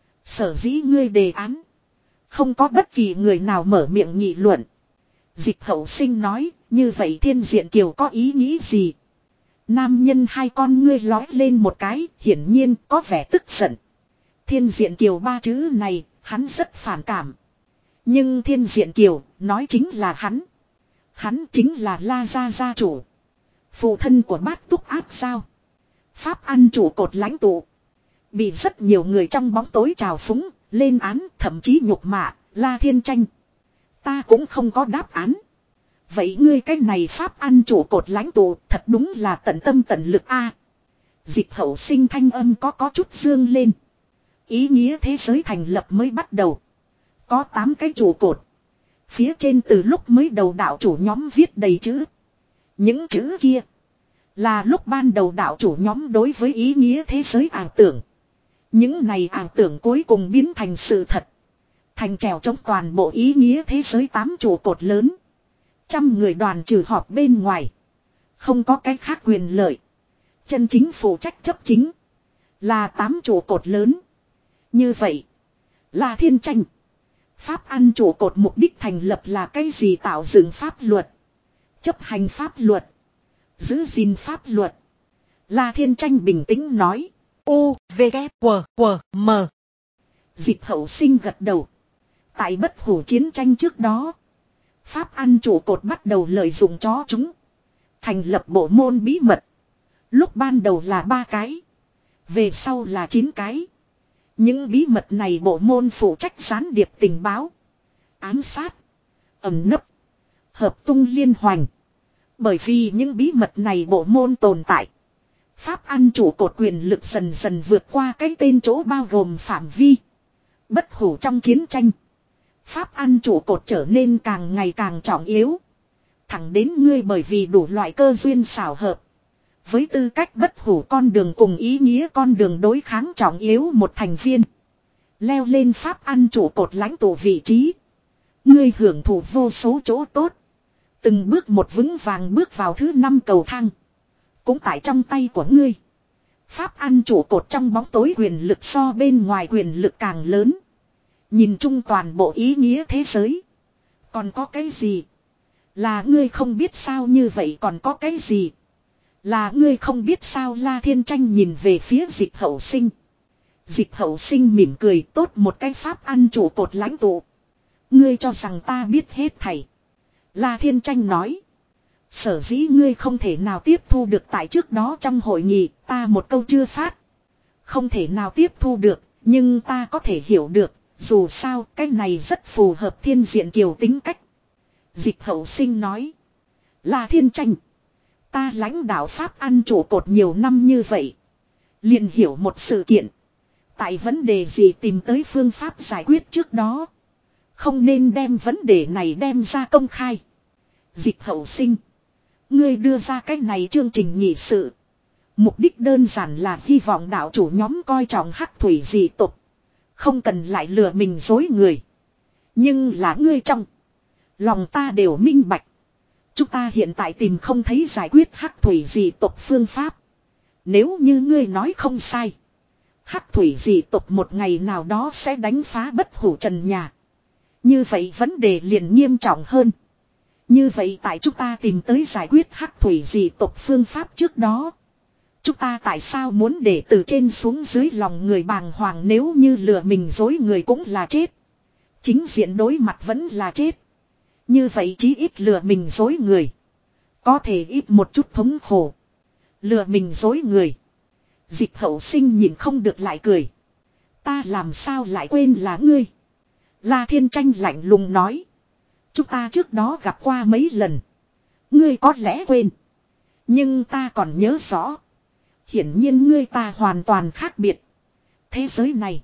[SPEAKER 1] Sở dĩ ngươi đề án. Không có bất kỳ người nào mở miệng nghị luận. Dịch hậu sinh nói, như vậy Thiên Diện Kiều có ý nghĩ gì? Nam nhân hai con ngươi lói lên một cái, hiển nhiên có vẻ tức giận. Thiên Diện Kiều ba chữ này, hắn rất phản cảm. Nhưng Thiên Diện Kiều, nói chính là hắn. Hắn chính là La Gia gia chủ. Phụ thân của Bát Túc Áp sao? Pháp ăn chủ cột lãnh tụ. Bị rất nhiều người trong bóng tối trào phúng, lên án, thậm chí nhục mạ, La Thiên Tranh. Ta cũng không có đáp án. Vậy ngươi cái này Pháp ăn chủ cột lãnh tụ thật đúng là tận tâm tận lực a. Dịch hậu sinh thanh âm có có chút dương lên. Ý nghĩa thế giới thành lập mới bắt đầu. Có tám cái trụ cột. Phía trên từ lúc mới đầu đạo chủ nhóm viết đầy chữ. Những chữ kia là lúc ban đầu đạo chủ nhóm đối với ý nghĩa thế giới ảo tưởng. Những này ảo tưởng cuối cùng biến thành sự thật. Thành trèo chống toàn bộ ý nghĩa thế giới tám trụ cột lớn. Trăm người đoàn trừ họp bên ngoài. Không có cái khác quyền lợi. Chân chính phụ trách chấp chính. Là tám trụ cột lớn. Như vậy. Là Thiên Tranh. Pháp ăn trụ cột mục đích thành lập là cái gì tạo dựng pháp luật. Chấp hành pháp luật. Giữ gìn pháp luật. La Thiên Tranh bình tĩnh nói. U, V, K, W, W, M. Dịch hậu sinh gật đầu. Tại bất hủ chiến tranh trước đó. Pháp ăn trụ cột bắt đầu lợi dụng chó chúng. Thành lập bộ môn bí mật. Lúc ban đầu là ba cái. Về sau là chín cái. Những bí mật này bộ môn phụ trách gián điệp tình báo. Ám sát. Ẩn nấp. Hợp tung liên hoành. Bởi vì những bí mật này bộ môn tồn tại. Pháp ăn chủ cột quyền lực dần dần vượt qua cái tên chỗ bao gồm phạm vi. Bất hủ trong chiến tranh. Pháp ăn chủ cột trở nên càng ngày càng trọng yếu. Thẳng đến ngươi bởi vì đủ loại cơ duyên xảo hợp. Với tư cách bất hủ con đường cùng ý nghĩa con đường đối kháng trọng yếu một thành viên. Leo lên pháp ăn chủ cột lãnh tụ vị trí. Ngươi hưởng thụ vô số chỗ tốt. Từng bước một vững vàng bước vào thứ năm cầu thang. Cũng tại trong tay của ngươi. Pháp ăn chủ cột trong bóng tối quyền lực so bên ngoài quyền lực càng lớn. Nhìn chung toàn bộ ý nghĩa thế giới. Còn có cái gì? Là ngươi không biết sao như vậy còn có cái gì? Là ngươi không biết sao La Thiên Tranh nhìn về phía Dịch Hậu Sinh. Dịch Hậu Sinh mỉm cười tốt một cái pháp ăn chủ cột lãnh tụ. Ngươi cho rằng ta biết hết thảy. La Thiên Tranh nói. Sở dĩ ngươi không thể nào tiếp thu được tại trước đó trong hội nghị ta một câu chưa phát. Không thể nào tiếp thu được, nhưng ta có thể hiểu được, dù sao cái này rất phù hợp Thiên Diện Kiều tính cách. Dịch Hậu Sinh nói. La Thiên Tranh. Ta lãnh đạo Pháp ăn trụ cột nhiều năm như vậy. Liền hiểu một sự kiện. Tại vấn đề gì tìm tới phương pháp giải quyết trước đó. Không nên đem vấn đề này đem ra công khai. Dịch Hậu Sinh. Ngươi đưa ra cái này chương trình nghị sự. Mục đích đơn giản là hy vọng đạo chủ nhóm coi trọng hắc thủy dị tục. Không cần lại lừa mình dối người. Nhưng là ngươi trong. Lòng ta đều minh bạch. Chúng ta hiện tại tìm không thấy giải quyết hắc thủy dị tục phương pháp. Nếu như ngươi nói không sai. Hắc thủy dị tục một ngày nào đó sẽ đánh phá bất hủ trần nhà. Như vậy vấn đề liền nghiêm trọng hơn. Như vậy tại chúng ta tìm tới giải quyết hắc thủy dị tục phương pháp trước đó. Chúng ta tại sao muốn để từ trên xuống dưới lòng người bàng hoàng nếu như lừa mình dối người cũng là chết. Chính diện đối mặt vẫn là chết. Như vậy chí ít lừa mình dối người. Có thể ít một chút thống khổ. Lừa mình dối người. Dịch Hậu Sinh nhìn không được lại cười. Ta làm sao lại quên là ngươi. La Thiên Tranh lạnh lùng nói. Chúng ta trước đó gặp qua mấy lần. Ngươi có lẽ quên. Nhưng ta còn nhớ rõ. Hiển nhiên ngươi ta hoàn toàn khác biệt. Thế giới này.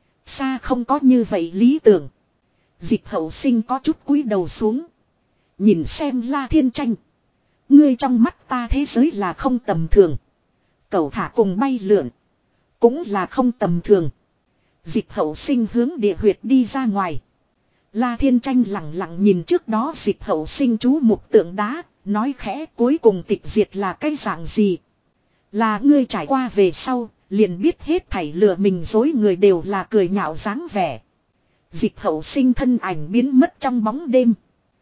[SPEAKER 1] Xa không có như vậy lý tưởng. Dịch Hậu Sinh có chút cúi đầu xuống. Nhìn xem La Thiên Tranh. Ngươi trong mắt ta thế giới là không tầm thường. Cẩu thả cùng bay lượn. Cũng là không tầm thường. Dịch Hậu Sinh hướng địa huyệt đi ra ngoài. La Thiên Tranh lặng lặng nhìn trước đó Dịch Hậu Sinh chú mục tượng đá. Nói khẽ cuối cùng tịch diệt là cái dạng gì. Là ngươi trải qua về sau. Liền biết hết thảy lừa mình dối người đều là cười nhạo dáng vẻ. Dịch Hậu Sinh thân ảnh biến mất trong bóng đêm.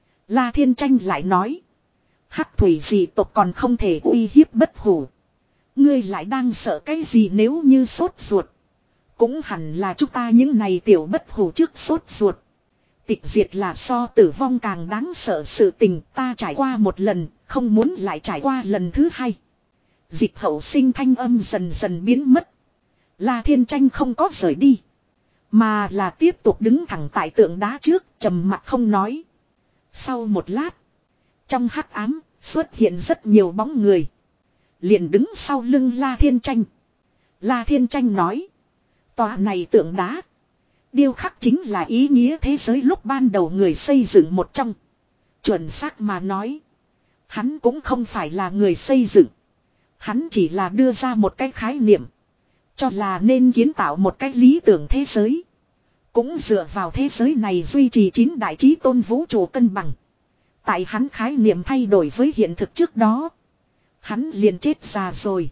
[SPEAKER 1] La Thiên Tranh lại nói. Hắc thủy dị tộc còn không thể uy hiếp bất hủ. Ngươi lại đang sợ cái gì nếu như sốt ruột. Cũng hẳn là chúng ta những này tiểu bất hủ trước sốt ruột. Tịch diệt là so tử vong càng đáng sợ sự tình ta trải qua một lần, không muốn lại trải qua lần thứ hai. Dịch Hậu Sinh thanh âm dần dần biến mất. La Thiên Tranh không có rời đi. Mà là tiếp tục đứng thẳng tại tượng đá trước, trầm mặc không nói. Sau một lát. Trong hắc ám, xuất hiện rất nhiều bóng người. Liền đứng sau lưng La Thiên Tranh. La Thiên Tranh nói. Tòa này tượng đá. Điêu khắc chính là ý nghĩa thế giới lúc ban đầu người xây dựng một trong. Chuẩn xác mà nói. Hắn cũng không phải là người xây dựng. Hắn chỉ là đưa ra một cái khái niệm. Cho là nên kiến tạo một cái lý tưởng thế giới. Cũng dựa vào thế giới này duy trì chín đại chí tôn vũ trụ cân bằng. Tại hắn khái niệm thay đổi với hiện thực trước đó. Hắn liền chết già rồi.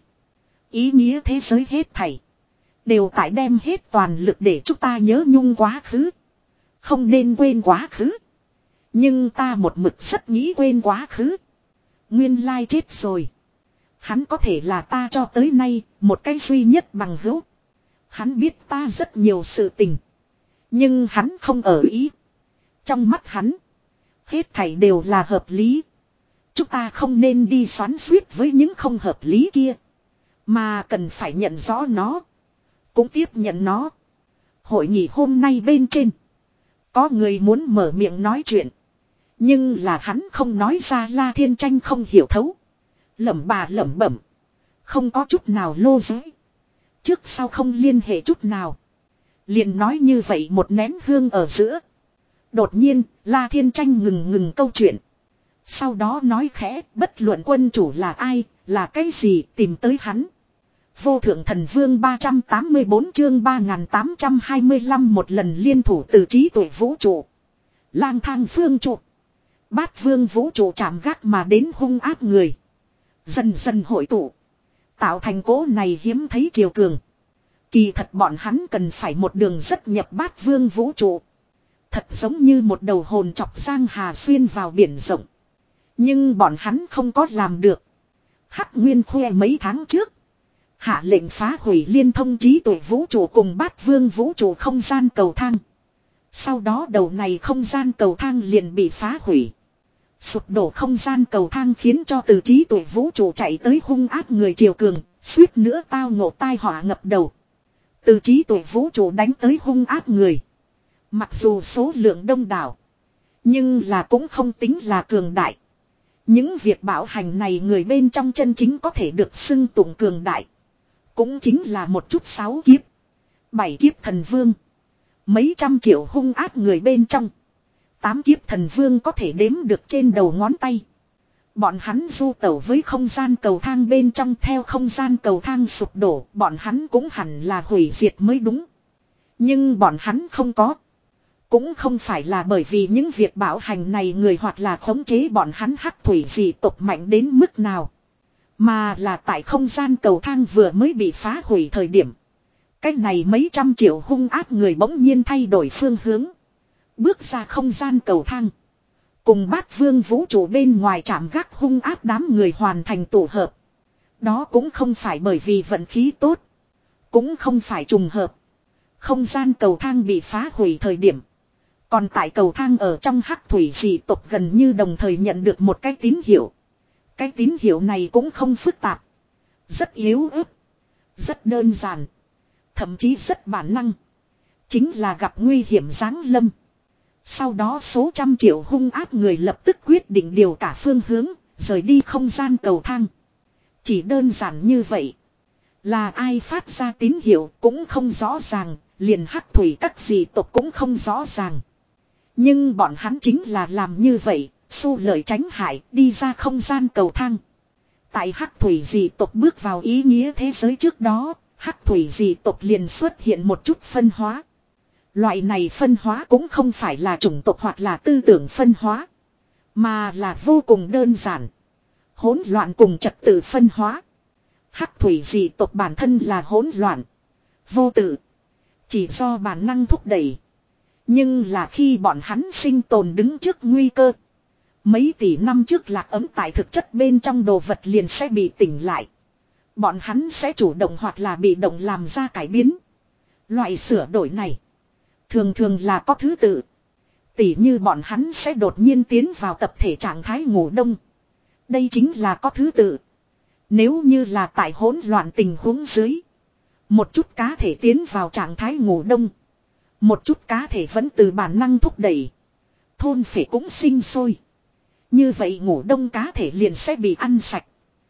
[SPEAKER 1] Ý nghĩa thế giới hết thảy. Đều tại đem hết toàn lực để chúng ta nhớ nhung quá khứ. Không nên quên quá khứ. Nhưng ta một mực rất nghĩ quên quá khứ. Nguyên lai chết rồi. Hắn có thể là ta cho tới nay một cái duy nhất bằng hữu. Hắn biết ta rất nhiều sự tình. Nhưng hắn không ở ý. Trong mắt hắn, hết thảy đều là hợp lý. Chúng ta không nên đi xoắn xuýt với những không hợp lý kia. Mà cần phải nhận rõ nó. Cũng tiếp nhận nó. Hội nghị hôm nay bên trên. Có người muốn mở miệng nói chuyện. Nhưng là hắn không nói ra, La Thiên Tranh không hiểu thấu. Lẩm bà lẩm bẩm. Không có chút nào lô giới. Trước sau không liên hệ chút nào. Liền nói như vậy một nén hương ở giữa. Đột nhiên, La Thiên Tranh ngừng ngừng câu chuyện. Sau đó nói khẽ, bất luận quân chủ là ai, là cái gì, tìm tới hắn. Vô thượng thần vương ba trăm tám mươi bốn chương ba nghìn tám trăm hai mươi lăm một lần liên thủ từ trí tuệ vũ trụ. Lang thang phương trụ. Bát vương vũ trụ chạm gác mà đến hung ác người. Dần dần hội tụ. Tạo thành cố này hiếm thấy triều cường. Kỳ thật bọn hắn cần phải một đường rất nhập bát vương vũ trụ. Thật giống như một đầu hồn chọc giang hà xuyên vào biển rộng. Nhưng bọn hắn không có làm được. Hắc Nguyên khoe mấy tháng trước. Hạ lệnh phá hủy liên thông trí tuệ vũ trụ cùng bát vương vũ trụ không gian cầu thang. Sau đó đầu này không gian cầu thang liền bị phá hủy. Sụp đổ không gian cầu thang khiến cho từ trí tuệ vũ trụ chạy tới hung ác người triều cường, suýt nữa tao ngộ tai họa ngập đầu. Từ trí tuệ vũ trụ đánh tới hung ác người. Mặc dù số lượng đông đảo, nhưng là cũng không tính là cường đại. Những việc bảo hành này người bên trong chân chính có thể được xưng tụng cường đại. Cũng chính là một chút sáu kiếp, bảy kiếp thần vương. Mấy trăm triệu hung ác người bên trong. Tám kiếp thần vương có thể đếm được trên đầu ngón tay. Bọn hắn du tẩu với không gian cầu thang bên trong, theo không gian cầu thang sụp đổ, bọn hắn cũng hẳn là hủy diệt mới đúng. Nhưng bọn hắn không có. Cũng không phải là bởi vì những việc bảo hành này người hoặc là khống chế bọn hắn hắc thủy dị tộc mạnh đến mức nào. Mà là tại không gian cầu thang vừa mới bị phá hủy thời điểm. Cách này mấy trăm triệu hung ác người bỗng nhiên thay đổi phương hướng. Bước ra không gian cầu thang. Cùng bát vương vũ trụ bên ngoài chạm gác hung ác đám người hoàn thành tổ hợp. Đó cũng không phải bởi vì vận khí tốt. Cũng không phải trùng hợp. Không gian cầu thang bị phá hủy thời điểm. Còn tại cầu thang ở trong hắc thủy dị tộc gần như đồng thời nhận được một cái tín hiệu. Cái tín hiệu này cũng không phức tạp. Rất yếu ớt. Rất đơn giản. Thậm chí rất bản năng. Chính là gặp nguy hiểm giáng lâm. Sau đó số trăm triệu hung ác người lập tức quyết định điều cả phương hướng, rời đi không gian cầu thang. Chỉ đơn giản như vậy. Là ai phát ra tín hiệu cũng không rõ ràng, liền hắc thủy các dị tộc cũng không rõ ràng. Nhưng bọn hắn chính là làm như vậy, xu lợi tránh hại, đi ra không gian cầu thang. Tại hắc thủy dị tộc bước vào ý nghĩa thế giới trước đó, hắc thủy dị tộc liền xuất hiện một chút phân hóa. Loại này phân hóa cũng không phải là chủng tộc hoặc là tư tưởng phân hóa, mà là vô cùng đơn giản. Hỗn loạn cùng trật tự phân hóa. Hắc thủy dị tộc bản thân là hỗn loạn, vô tự, chỉ do bản năng thúc đẩy. Nhưng là khi bọn hắn sinh tồn đứng trước nguy cơ, mấy tỷ năm trước lạc ấm tại thực chất bên trong đồ vật liền sẽ bị tỉnh lại. Bọn hắn sẽ chủ động hoặc là bị động làm ra cải biến. Loại sửa đổi này thường thường là có thứ tự. Tỉ như bọn hắn sẽ đột nhiên tiến vào tập thể trạng thái ngủ đông. Đây chính là có thứ tự. Nếu như là tại hỗn loạn tình huống dưới, một chút cá thể tiến vào trạng thái ngủ đông, một chút cá thể vẫn từ bản năng thúc đẩy. Thôn phệ cũng sinh sôi. Như vậy ngủ đông cá thể liền sẽ bị ăn sạch.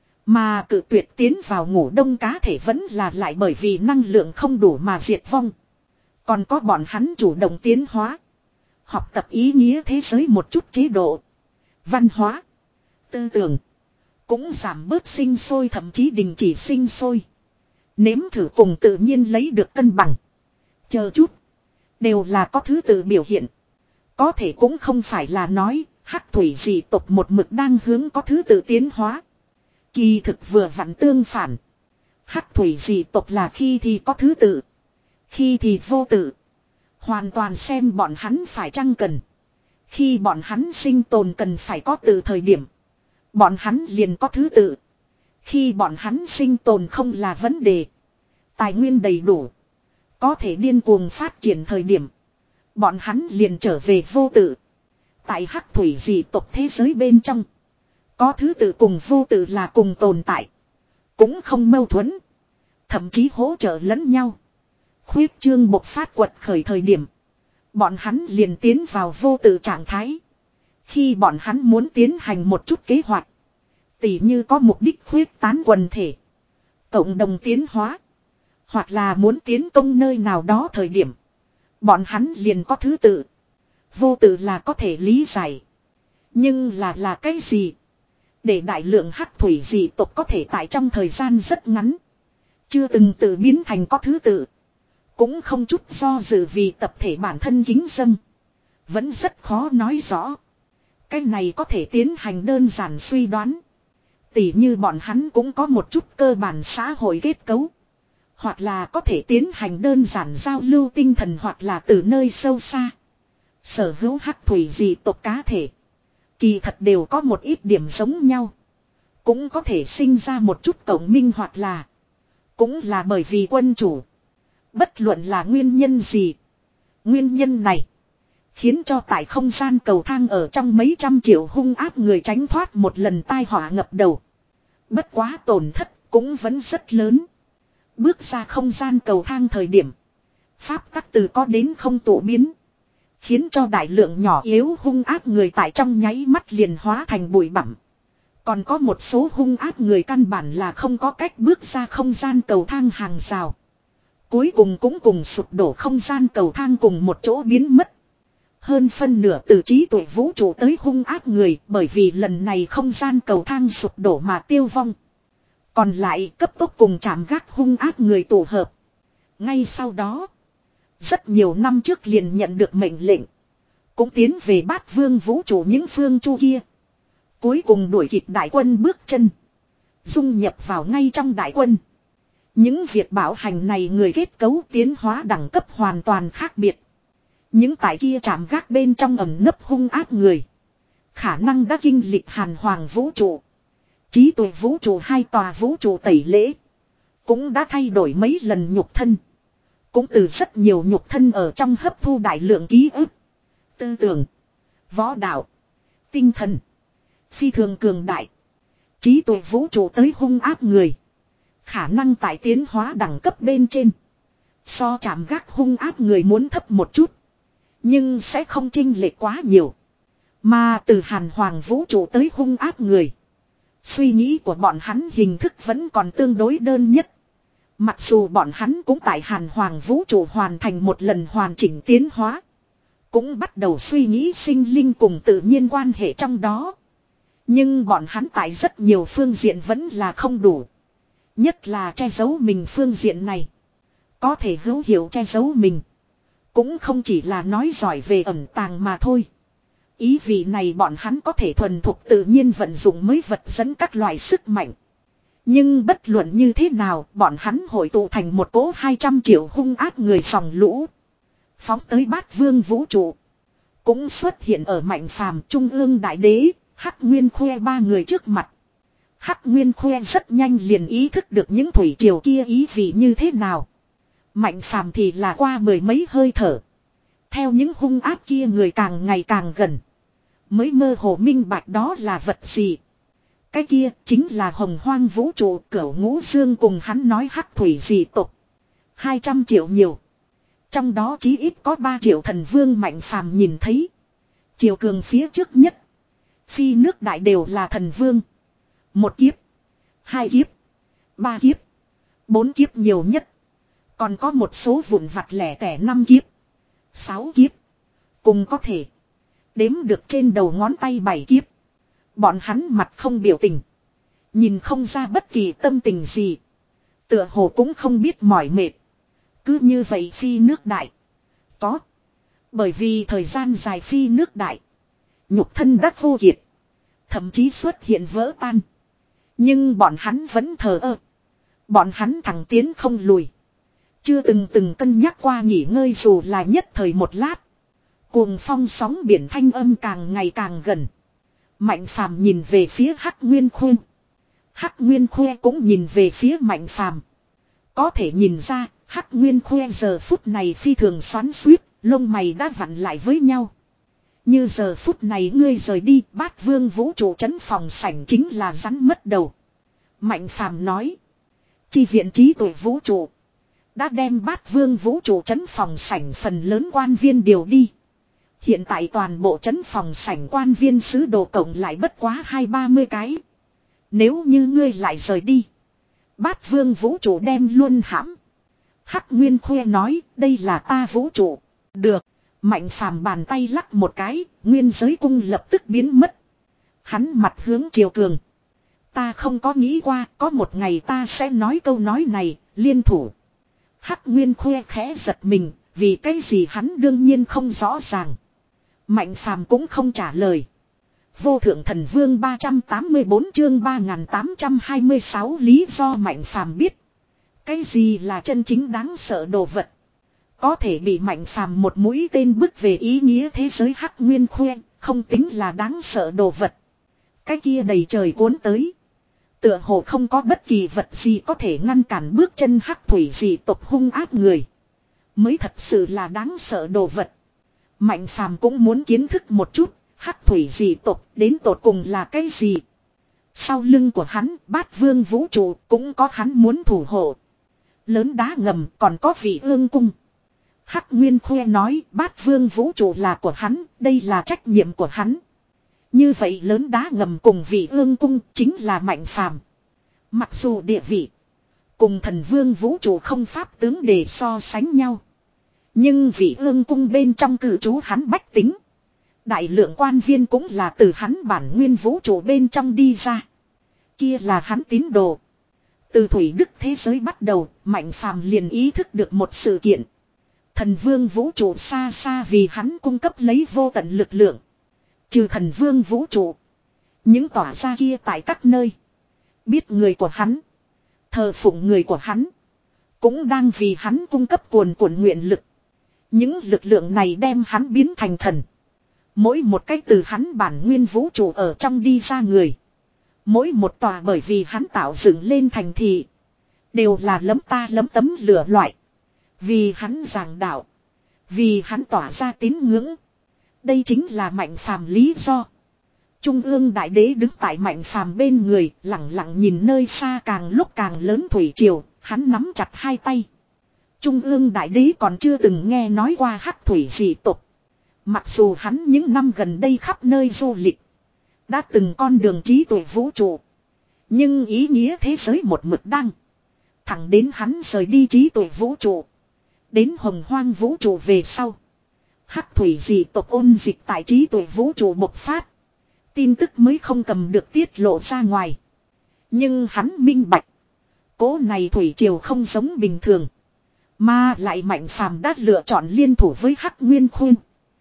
[SPEAKER 1] Mà cự tuyệt tiến vào ngủ đông cá thể vẫn là lại bởi vì năng lượng không đủ mà diệt vong. Còn có bọn hắn chủ động tiến hóa. Học tập ý nghĩa thế giới một chút chế độ. Văn hóa. Tư tưởng. Cũng giảm bớt sinh sôi, thậm chí đình chỉ sinh sôi. Nếm thử cùng tự nhiên lấy được cân bằng. Chờ chút. Đều là có thứ tự biểu hiện. Có thể cũng không phải là nói hắc thủy dị tộc một mực đang hướng có thứ tự tiến hóa. Kỳ thực vừa vặn tương phản. Hắc thủy dị tộc là khi thì có thứ tự, khi thì vô tự. Hoàn toàn xem bọn hắn phải chăng cần. Khi bọn hắn sinh tồn cần phải có tự thời điểm, bọn hắn liền có thứ tự. Khi bọn hắn sinh tồn không là vấn đề, tài nguyên đầy đủ, có thể điên cuồng phát triển thời điểm, bọn hắn liền trở về vô tự. Tại hắc thủy dị tộc thế giới bên trong. Có thứ tự cùng vô tự là cùng tồn tại. Cũng không mâu thuẫn. Thậm chí hỗ trợ lẫn nhau. Khuyết trương bộc phát quật khởi thời điểm. Bọn hắn liền tiến vào vô tự trạng thái. Khi bọn hắn muốn tiến hành một chút kế hoạch. Tỉ như có mục đích khuyết tán quần thể. Cộng đồng tiến hóa. Hoặc là muốn tiến công nơi nào đó thời điểm. Bọn hắn liền có thứ tự. Vô tự là có thể lý giải. Nhưng là là cái gì? Để đại lượng hắc thủy dị tộc có thể tại trong thời gian rất ngắn. Chưa từng tự biến thành có thứ tự. Cũng không chút do dự vì tập thể bản thân kính dâng. Vẫn rất khó nói rõ. Cái này có thể tiến hành đơn giản suy đoán. Tỉ như bọn hắn cũng có một chút cơ bản xã hội kết cấu. Hoặc là có thể tiến hành đơn giản giao lưu tinh thần hoặc là từ nơi sâu xa. Sở hữu hắc thủy dị tộc cá thể. Kỳ thật đều có một ít điểm giống nhau. Cũng có thể sinh ra một chút cộng minh hoặc là. Cũng là bởi vì quân chủ. Bất luận là nguyên nhân gì. Nguyên nhân này. Khiến cho tại không gian cầu thang ở trong mấy trăm triệu hung ác người tránh thoát một lần tai họa ngập đầu. Bất quá tổn thất cũng vẫn rất lớn. Bước ra không gian cầu thang thời điểm. Pháp tắc từ có đến không tụ biến. Khiến cho đại lượng nhỏ yếu hung ác người tại trong nháy mắt liền hóa thành bụi bặm. Còn có một số hung ác người căn bản là không có cách bước ra không gian cầu thang hàng rào. Cuối cùng cũng cùng sụp đổ không gian cầu thang cùng một chỗ biến mất. Hơn phân nửa từ trí tuệ vũ trụ tới hung ác người bởi vì lần này không gian cầu thang sụp đổ mà tiêu vong. Còn lại cấp tốc cùng chạm gác hung ác người tổ hợp. Ngay sau đó, rất nhiều năm trước liền nhận được mệnh lệnh. Cũng tiến về bát vương vũ trụ những phương chu kia. Cuối cùng đuổi kịp đại quân bước chân. Dung nhập vào ngay trong đại quân. Những việc bảo hành này người kết cấu tiến hóa đẳng cấp hoàn toàn khác biệt. Những tại kia chạm gác bên trong ẩm nấp hung ác người. Khả năng đã kinh lịch hàn hoàng vũ trụ. Trí tuệ vũ trụ hai tòa vũ trụ tẩy lễ. Cũng đã thay đổi mấy lần nhục thân. Cũng từ rất nhiều nhục thân ở trong hấp thu đại lượng ký ức. Tư tưởng. Võ đạo. Tinh thần. Phi thường cường đại. Trí tuệ vũ trụ tới hung ác người. Khả năng tại tiến hóa đẳng cấp bên trên. So chạm gác hung ác người muốn thấp một chút. Nhưng sẽ không chênh lệch quá nhiều. Mà từ hàn hoàng vũ trụ tới hung ác người. Suy nghĩ của bọn hắn hình thức vẫn còn tương đối đơn nhất. Mặc dù bọn hắn cũng tại hàn hoàng vũ trụ hoàn thành một lần hoàn chỉnh tiến hóa. Cũng bắt đầu suy nghĩ sinh linh cùng tự nhiên quan hệ trong đó. Nhưng bọn hắn tại rất nhiều phương diện vẫn là không đủ. Nhất là che giấu mình phương diện này. Có thể hữu hiệu che giấu mình. Cũng không chỉ là nói giỏi về ẩn tàng mà thôi. Ý vị này bọn hắn có thể thuần thục tự nhiên vận dụng mới vật dẫn các loại sức mạnh. Nhưng bất luận như thế nào, bọn hắn hội tụ thành một cỗ hai trăm triệu hung ác người dòng lũ. Phóng tới bát vương vũ trụ. Cũng xuất hiện ở Mạnh Phàm Trung ương Đại Đế, Hắc Nguyên Khoe ba người trước mặt. Hắc Nguyên Khoe rất nhanh liền ý thức được những thủy triều kia ý vị như thế nào. Mạnh Phàm thì là qua mười mấy hơi thở. Theo những hung ác kia người càng ngày càng gần. Mới mơ hồ minh bạch đó là vật gì. Cái kia chính là hồng hoang vũ trụ cửu ngũ dương cùng hắn nói hắc thủy dị tộc. hai trăm triệu nhiều. Trong đó chí ít có ba triệu thần vương Mạnh Phàm nhìn thấy. Triều cường phía trước nhất. Phi nước đại đều là thần vương. Một kiếp. Hai kiếp. Ba kiếp. Bốn kiếp nhiều nhất. Còn có một số vụn vặt lẻ tẻ năm kiếp. Sáu kiếp. Cùng có thể. Đếm được trên đầu ngón tay bảy kiếp. Bọn hắn mặt không biểu tình. Nhìn không ra bất kỳ tâm tình gì. Tựa hồ cũng không biết mỏi mệt. Cứ như vậy phi nước đại. Có. Bởi vì thời gian dài phi nước đại. Nhục thân đắc vô kiệt. Thậm chí xuất hiện vỡ tan. Nhưng bọn hắn vẫn thờ ơ. Bọn hắn thẳng tiến không lùi. Chưa từng từng cân nhắc qua nghỉ ngơi dù là nhất thời một lát. Cuồng phong sóng biển thanh âm càng ngày càng gần. Mạnh Phàm nhìn về phía Hắc Nguyên Khoe. Hắc Nguyên Khoe cũng nhìn về phía Mạnh Phàm. Có thể nhìn ra, Hắc Nguyên Khoe giờ phút này phi thường xoắn xuýt, lông mày đã vặn lại với nhau. Như giờ phút này ngươi rời đi, bát vương vũ trụ trấn phòng sảnh chính là rắn mất đầu. Mạnh phàm nói. Chi viện trí tuệ vũ trụ. Đã đem bát vương vũ trụ trấn phòng sảnh phần lớn quan viên điều đi. Hiện tại toàn bộ trấn phòng sảnh quan viên sứ đồ cộng lại bất quá hai ba mươi cái. Nếu như ngươi lại rời đi. Bát vương vũ trụ đem luôn hãm. Hắc Nguyên Khuê nói đây là ta vũ trụ. Được. Mạnh phàm bàn tay lắc một cái. Nguyên giới cung lập tức biến mất. Hắn mặt hướng Triều Cường. Ta không có nghĩ qua có một ngày ta sẽ nói câu nói này. Liên thủ. Hắc Nguyên Khuê khẽ giật mình. Vì cái gì hắn đương nhiên không rõ ràng. Mạnh phàm cũng không trả lời. Vô thượng thần vương ba trăm tám mươi bốn chương ba nghìn tám trăm hai mươi sáu lý do mạnh phàm biết. Cái gì là chân chính đáng sợ đồ vật. Có thể bị mạnh phàm một mũi tên bức về ý nghĩa thế giới Hắc Nguyên Khuê. Không tính là đáng sợ đồ vật. Cái kia đầy trời cuốn tới. Tựa hồ không có bất kỳ vật gì có thể ngăn cản bước chân hắc thủy dị tộc hung ác người. Mới thật sự là đáng sợ đồ vật. Mạnh phàm cũng muốn kiến thức một chút. Hắc thủy dị tộc đến tột cùng là cái gì. Sau lưng của hắn bát vương vũ trụ cũng có hắn muốn thủ hộ. Lớn đá ngầm còn có vị ương cung. Hắc Nguyên Khuê nói bát vương vũ trụ là của hắn. Đây là trách nhiệm của hắn. Như vậy lớn đá ngầm cùng vị ương cung chính là mạnh phàm. Mặc dù địa vị cùng thần vương vũ trụ không pháp tướng để so sánh nhau. Nhưng vị ương cung bên trong cử trú hắn bách tính. Đại lượng quan viên cũng là từ hắn bản nguyên vũ trụ bên trong đi ra. Kia là hắn tín đồ. Từ thủy đức thế giới bắt đầu, mạnh phàm liền ý thức được một sự kiện. Thần vương vũ trụ xa xa vì hắn cung cấp lấy vô tận lực lượng. Trừ thần vương vũ trụ. Những tỏa ra kia tại các nơi. Biết người của hắn. Thờ phụng người của hắn. Cũng đang vì hắn cung cấp cuồn cuộn nguyện lực. Những lực lượng này đem hắn biến thành thần. Mỗi một cách từ hắn bản nguyên vũ trụ ở trong đi ra người. Mỗi một tòa bởi vì hắn tạo dựng lên thành thị. Đều là lấm ta lấm tấm lửa loại. Vì hắn giảng đạo. Vì hắn tỏa ra tín ngưỡng. Đây chính là mạnh phàm lý do. Trung ương đại đế đứng tại mạnh phàm bên người. Lặng lặng nhìn nơi xa càng lúc càng lớn thủy triều. Hắn nắm chặt hai tay. Trung ương đại đế còn chưa từng nghe nói qua hắc thủy dị tộc. Mặc dù hắn những năm gần đây khắp nơi du lịch. Đã từng con đường trí tuệ vũ trụ. Nhưng ý nghĩa thế giới một mực đăng. Thẳng đến hắn rời đi trí tuệ vũ trụ. Đến hồng hoang vũ trụ về sau. Hắc thủy dị tộc ôn dịch tại trí tuệ vũ trụ bộc phát. Tin tức mới không cầm được tiết lộ ra ngoài. Nhưng hắn minh bạch. Cố này thủy triều không giống bình thường. Mà lại mạnh phàm đã lựa chọn liên thủ với Hắc Nguyên Khuê.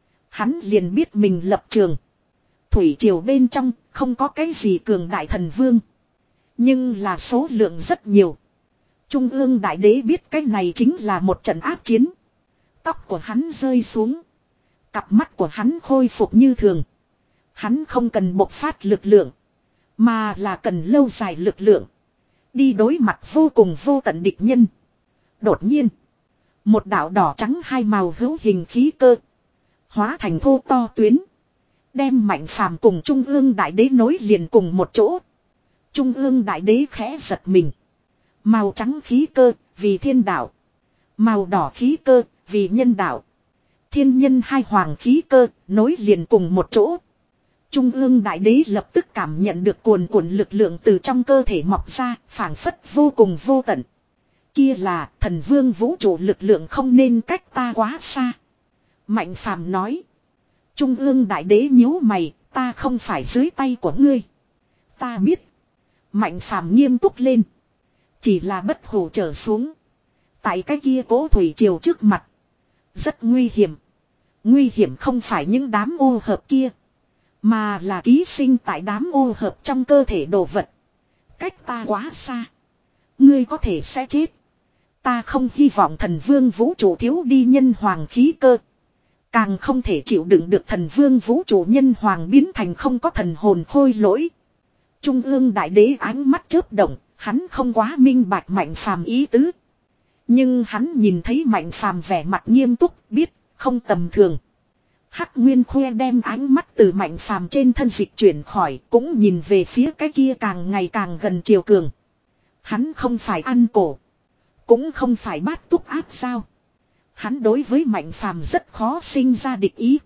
[SPEAKER 1] Hắn liền biết mình lập trường. Thủy triều bên trong không có cái gì cường đại thần vương. Nhưng là số lượng rất nhiều. Trung ương đại đế biết cái này chính là một trận áp chiến. Tóc của hắn rơi xuống. Cặp mắt của hắn khôi phục như thường. Hắn không cần bộc phát lực lượng. Mà là cần lâu dài lực lượng. Đi đối mặt vô cùng vô tận địch nhân. Đột nhiên. Một đạo đỏ trắng hai màu hữu hình khí cơ. Hóa thành thô to tuyến. Đem mạnh phàm cùng Trung ương đại đế nối liền cùng một chỗ. Trung ương đại đế khẽ giật mình. Màu trắng khí cơ vì thiên đạo. Màu đỏ khí cơ vì nhân đạo. Thiên nhân hai hoàng khí cơ nối liền cùng một chỗ. Trung ương đại đế lập tức cảm nhận được cuồn cuộn lực lượng từ trong cơ thể mọc ra, phảng phất vô cùng vô tận. Kia là thần vương vũ trụ lực lượng không nên cách ta quá xa. Mạnh phàm nói. Trung ương đại đế nhíu mày, ta không phải dưới tay của ngươi. Ta biết. Mạnh phàm nghiêm túc lên. Chỉ là bất hủ trở xuống. Tại cái kia cố thủy triều trước mặt. Rất nguy hiểm. Nguy hiểm không phải những đám ô hợp kia. Mà là ký sinh tại đám ô hợp trong cơ thể đồ vật. Cách ta quá xa. Ngươi có thể sẽ chết. Ta không hy vọng thần vương vũ trụ thiếu đi nhân hoàng khí cơ. Càng không thể chịu đựng được thần vương vũ trụ nhân hoàng biến thành không có thần hồn khôi lỗi. Trung ương đại đế ánh mắt chớp động, hắn không quá minh bạch mạnh phàm ý tứ. Nhưng hắn nhìn thấy mạnh phàm vẻ mặt nghiêm túc, biết, không tầm thường. Hắc Nguyên Khuê đem ánh mắt từ Mạnh Phàm trên thân dịch chuyển khỏi, cũng nhìn về phía cái kia càng ngày càng gần Triều Cường. Hắn không phải ăn cổ, cũng không phải bát túc áp sao. Hắn đối với Mạnh Phàm rất khó sinh ra địch ý.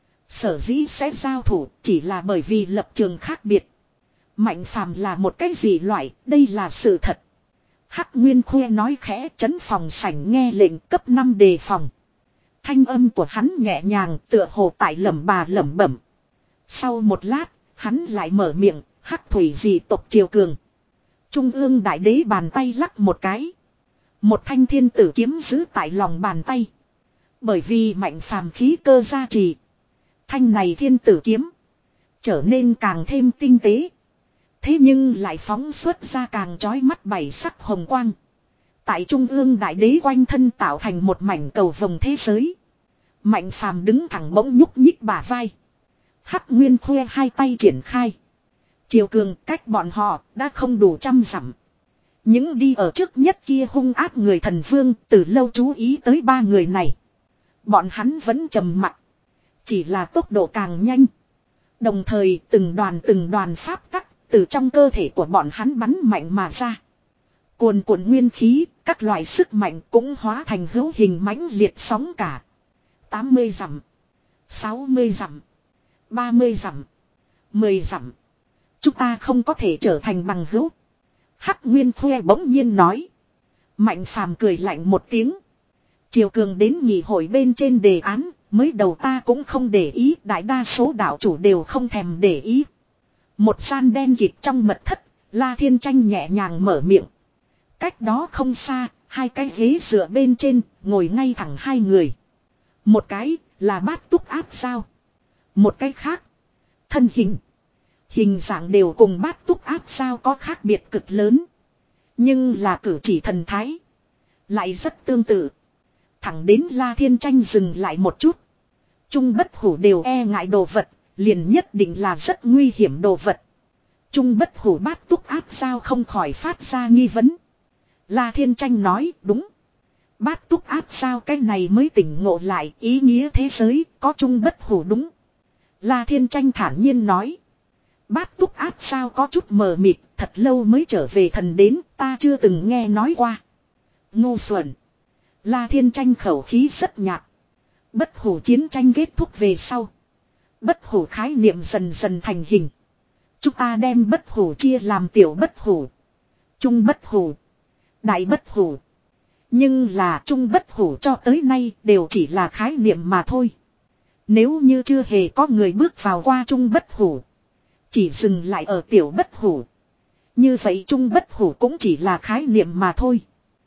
[SPEAKER 1] Sở dĩ sẽ giao thủ chỉ là bởi vì lập trường khác biệt. Mạnh Phàm là một cái gì loại, đây là sự thật. Hắc Nguyên Khuê nói khẽ, trấn phòng sảnh nghe lệnh cấp năm đề phòng. Thanh âm của hắn nhẹ nhàng tựa hồ tại lẩm bà lẩm bẩm. Sau một lát, hắn lại mở miệng, Hắc thủy dị tộc Triều Cường. Trung ương đại đế bàn tay lắc một cái. Một thanh thiên tử kiếm giữ tại lòng bàn tay. Bởi vì Mạnh Phàm khí cơ gia trì. Thanh này thiên tử kiếm trở nên càng thêm tinh tế. Thế nhưng lại phóng xuất ra càng chói mắt bảy sắc hồng quang. Tại trung ương đại đế quanh thân tạo thành một mảnh cầu vồng thế giới. Mạnh Phàm đứng thẳng bỗng nhúc nhích bả vai. Hắc Nguyên Khuê hai tay triển khai. Triều Cường cách bọn họ đã không đủ trăm dặm. Những đi ở trước nhất kia hung ác người thần vương từ lâu chú ý tới ba người này. Bọn hắn vẫn trầm mặc. Chỉ là tốc độ càng nhanh. Đồng thời từng đoàn từng đoàn pháp tắc từ trong cơ thể của bọn hắn bắn mạnh mà ra. Cuồn cuộn nguyên khí, các loại sức mạnh cũng hóa thành hữu hình mãnh liệt sóng cả. tám mươi dặm, sáu mươi dặm, ba mươi dặm, mười dặm. Chúng ta không có thể trở thành bằng hữu. Hắc Nguyên Khuê bỗng nhiên nói. Mạnh Phàm cười lạnh một tiếng. Triều Cường đến nghị hội bên trên đề án, mới đầu ta cũng không để ý, đại đa số đạo chủ đều không thèm để ý. Một gian đen kịt trong mật thất, La Thiên Tranh nhẹ nhàng mở miệng. Cách đó không xa, hai cái ghế dựa bên trên, ngồi ngay thẳng hai người. Một cái là bát túc áp sao. Một cái khác, thân hình. Hình dạng đều cùng bát túc áp sao có khác biệt cực lớn. Nhưng là cử chỉ thần thái. Lại rất tương tự. Thẳng đến La Thiên Tranh dừng lại một chút. Trung bất hủ đều e ngại đồ vật. Liền nhất định là rất nguy hiểm đồ vật. Trung bất hủ bát túc áp sao không khỏi phát ra nghi vấn. La Thiên Tranh nói đúng. Bát túc áp sao cái này mới tỉnh ngộ lại ý nghĩa thế giới có trung bất hủ đúng. La Thiên Tranh thản nhiên nói. Bát túc áp sao có chút mờ mịt, thật lâu mới trở về thần đến, ta chưa từng nghe nói qua. Ngu xuẩn. La Thiên Tranh khẩu khí rất nhạt. Bất hủ chiến tranh kết thúc về sau. Bất hủ khái niệm dần dần thành hình. Chúng ta đem bất hủ chia làm tiểu bất hủ, trung bất hủ, đại bất hủ. Nhưng là trung bất hủ cho tới nay đều chỉ là khái niệm mà thôi. Nếu như chưa hề có người bước vào qua trung bất hủ, chỉ dừng lại ở tiểu bất hủ, như vậy trung bất hủ cũng chỉ là khái niệm mà thôi.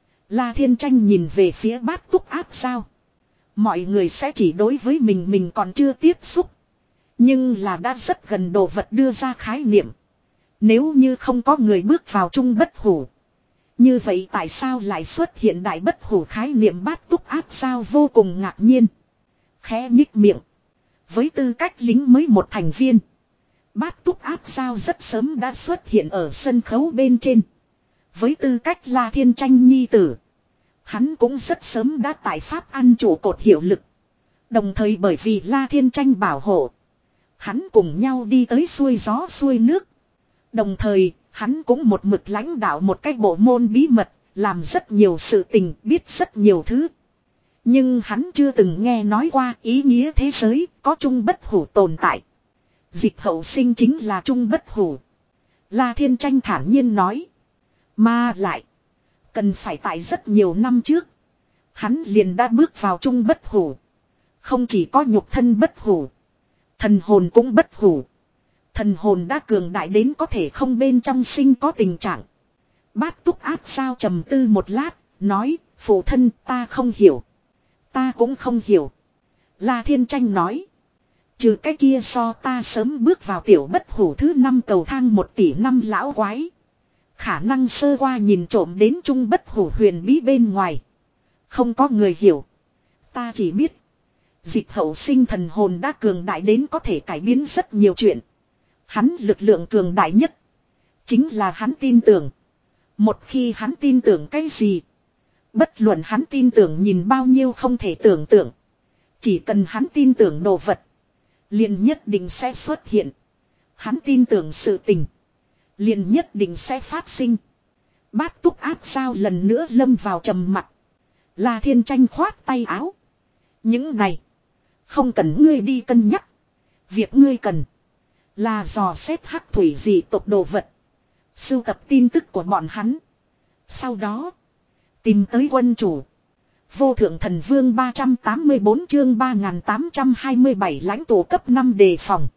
[SPEAKER 1] La Thiên Tranh nhìn về phía bát túc áp sao. Mọi người sẽ chỉ đối với mình mình còn chưa tiếp xúc. Nhưng là đã rất gần đồ vật đưa ra khái niệm. Nếu như không có người bước vào trung bất hủ, như vậy tại sao lại xuất hiện đại bất hủ khái niệm bát túc áp sao vô cùng ngạc nhiên. Khẽ nhích miệng. Với tư cách lính mới một thành viên, bát túc áp sao rất sớm đã xuất hiện ở sân khấu bên trên. Với tư cách La Thiên Tranh nhi tử, hắn cũng rất sớm đã tại pháp ăn trụ cột hiệu lực. Đồng thời bởi vì La Thiên Tranh bảo hộ, hắn cùng nhau đi tới xuôi gió xuôi nước. Đồng thời, hắn cũng một mực lãnh đạo một cái bộ môn bí mật, làm rất nhiều sự tình, biết rất nhiều thứ. Nhưng hắn chưa từng nghe nói qua ý nghĩa thế giới có trung bất hủ tồn tại. Dịch hậu sinh chính là trung bất hủ. La Thiên Tranh thản nhiên nói. Mà lại, cần phải tại rất nhiều năm trước, hắn liền đã bước vào trung bất hủ. Không chỉ có nhục thân bất hủ, thần hồn cũng bất hủ. Thần hồn đã cường đại đến có thể không bên trong sinh có tình trạng. Bát túc áp sao trầm tư một lát, nói, phụ thân ta không hiểu. Ta cũng không hiểu. La Thiên Tranh nói. Trừ cái kia so ta sớm bước vào tiểu bất hủ thứ năm cầu thang một tỷ năm lão quái. Khả năng sơ qua nhìn trộm đến trung bất hủ huyền bí bên ngoài. Không có người hiểu. Ta chỉ biết. Dịch hậu sinh thần hồn đã cường đại đến có thể cải biến rất nhiều chuyện. Hắn lực lượng cường đại nhất. Chính là hắn tin tưởng. Một khi hắn tin tưởng cái gì. Bất luận hắn tin tưởng nhìn bao nhiêu không thể tưởng tượng. Chỉ cần hắn tin tưởng đồ vật. liền nhất định sẽ xuất hiện. Hắn tin tưởng sự tình, liền nhất định sẽ phát sinh. Bát túc áp sao lần nữa lâm vào trầm mặc. La Thiên Tranh khoát tay áo. Những này, không cần ngươi đi cân nhắc. Việc ngươi cần là dò xét hắc thủy dị tộc đồ vật, sưu tập tin tức của bọn hắn. Sau đó tìm tới quân chủ. Vô thượng thần vương ba trăm tám mươi bốn chương ba nghìn tám trăm hai mươi bảy lãnh tụ cấp năm đề phòng.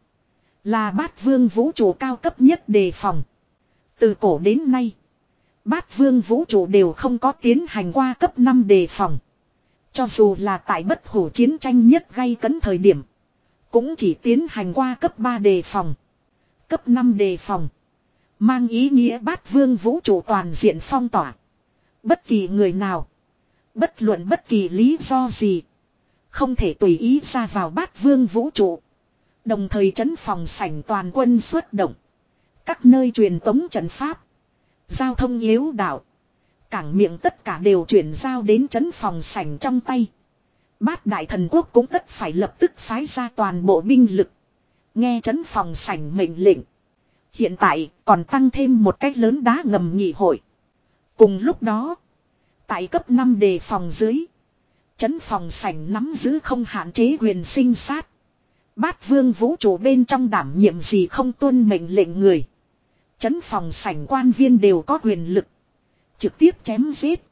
[SPEAKER 1] Là bát vương vũ trụ cao cấp nhất đề phòng. Từ cổ đến nay, bát vương vũ trụ đều không có tiến hành qua cấp năm đề phòng. Cho dù là tại bất hủ chiến tranh nhất gay cấn thời điểm, cũng chỉ tiến hành qua cấp ba đề phòng. Cấp năm đề phòng mang ý nghĩa bát vương vũ trụ toàn diện phong tỏa. Bất kỳ người nào, bất luận bất kỳ lý do gì, không thể tùy ý ra vào bát vương vũ trụ. Đồng thời trấn phòng sảnh toàn quân xuất động. Các nơi truyền tống trận pháp, giao thông yếu đạo, cảng miệng tất cả đều chuyển giao đến trấn phòng sảnh trong tay. Bát đại thần quốc cũng tất phải lập tức phái ra toàn bộ binh lực, nghe trấn phòng sảnh mệnh lệnh. Hiện tại còn tăng thêm một cách lớn đá ngầm nghị hội. Cùng lúc đó, tại cấp năm đề phòng dưới, trấn phòng sảnh nắm giữ không hạn chế quyền sinh sát. Bát vương vũ trụ bên trong đảm nhiệm gì không tuân mệnh lệnh người, trấn phòng sảnh quan viên đều có quyền lực trực tiếp chém giết,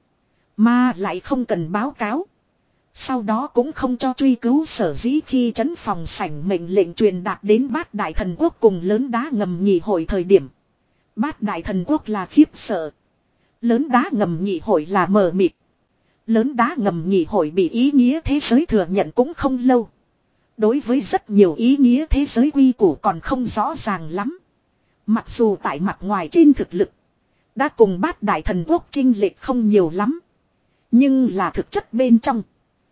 [SPEAKER 1] mà lại không cần báo cáo. Sau đó cũng không cho truy cứu. Sở dĩ khi trấn phòng sảnh mệnh lệnh truyền đạt đến bát đại thần quốc cùng lớn đá ngầm nhị hội thời điểm, bát đại thần quốc là khiếp sợ, lớn đá ngầm nhị hội là mờ mịt. Lớn đá ngầm nhị hội bị ý nghĩa thế giới thừa nhận cũng không lâu. Đối với rất nhiều ý nghĩa thế giới quy củ còn không rõ ràng lắm. Mặc dù tại mặt ngoài trên thực lực đã cùng bát đại thần quốc chênh lệch không nhiều lắm, nhưng là thực chất bên trong,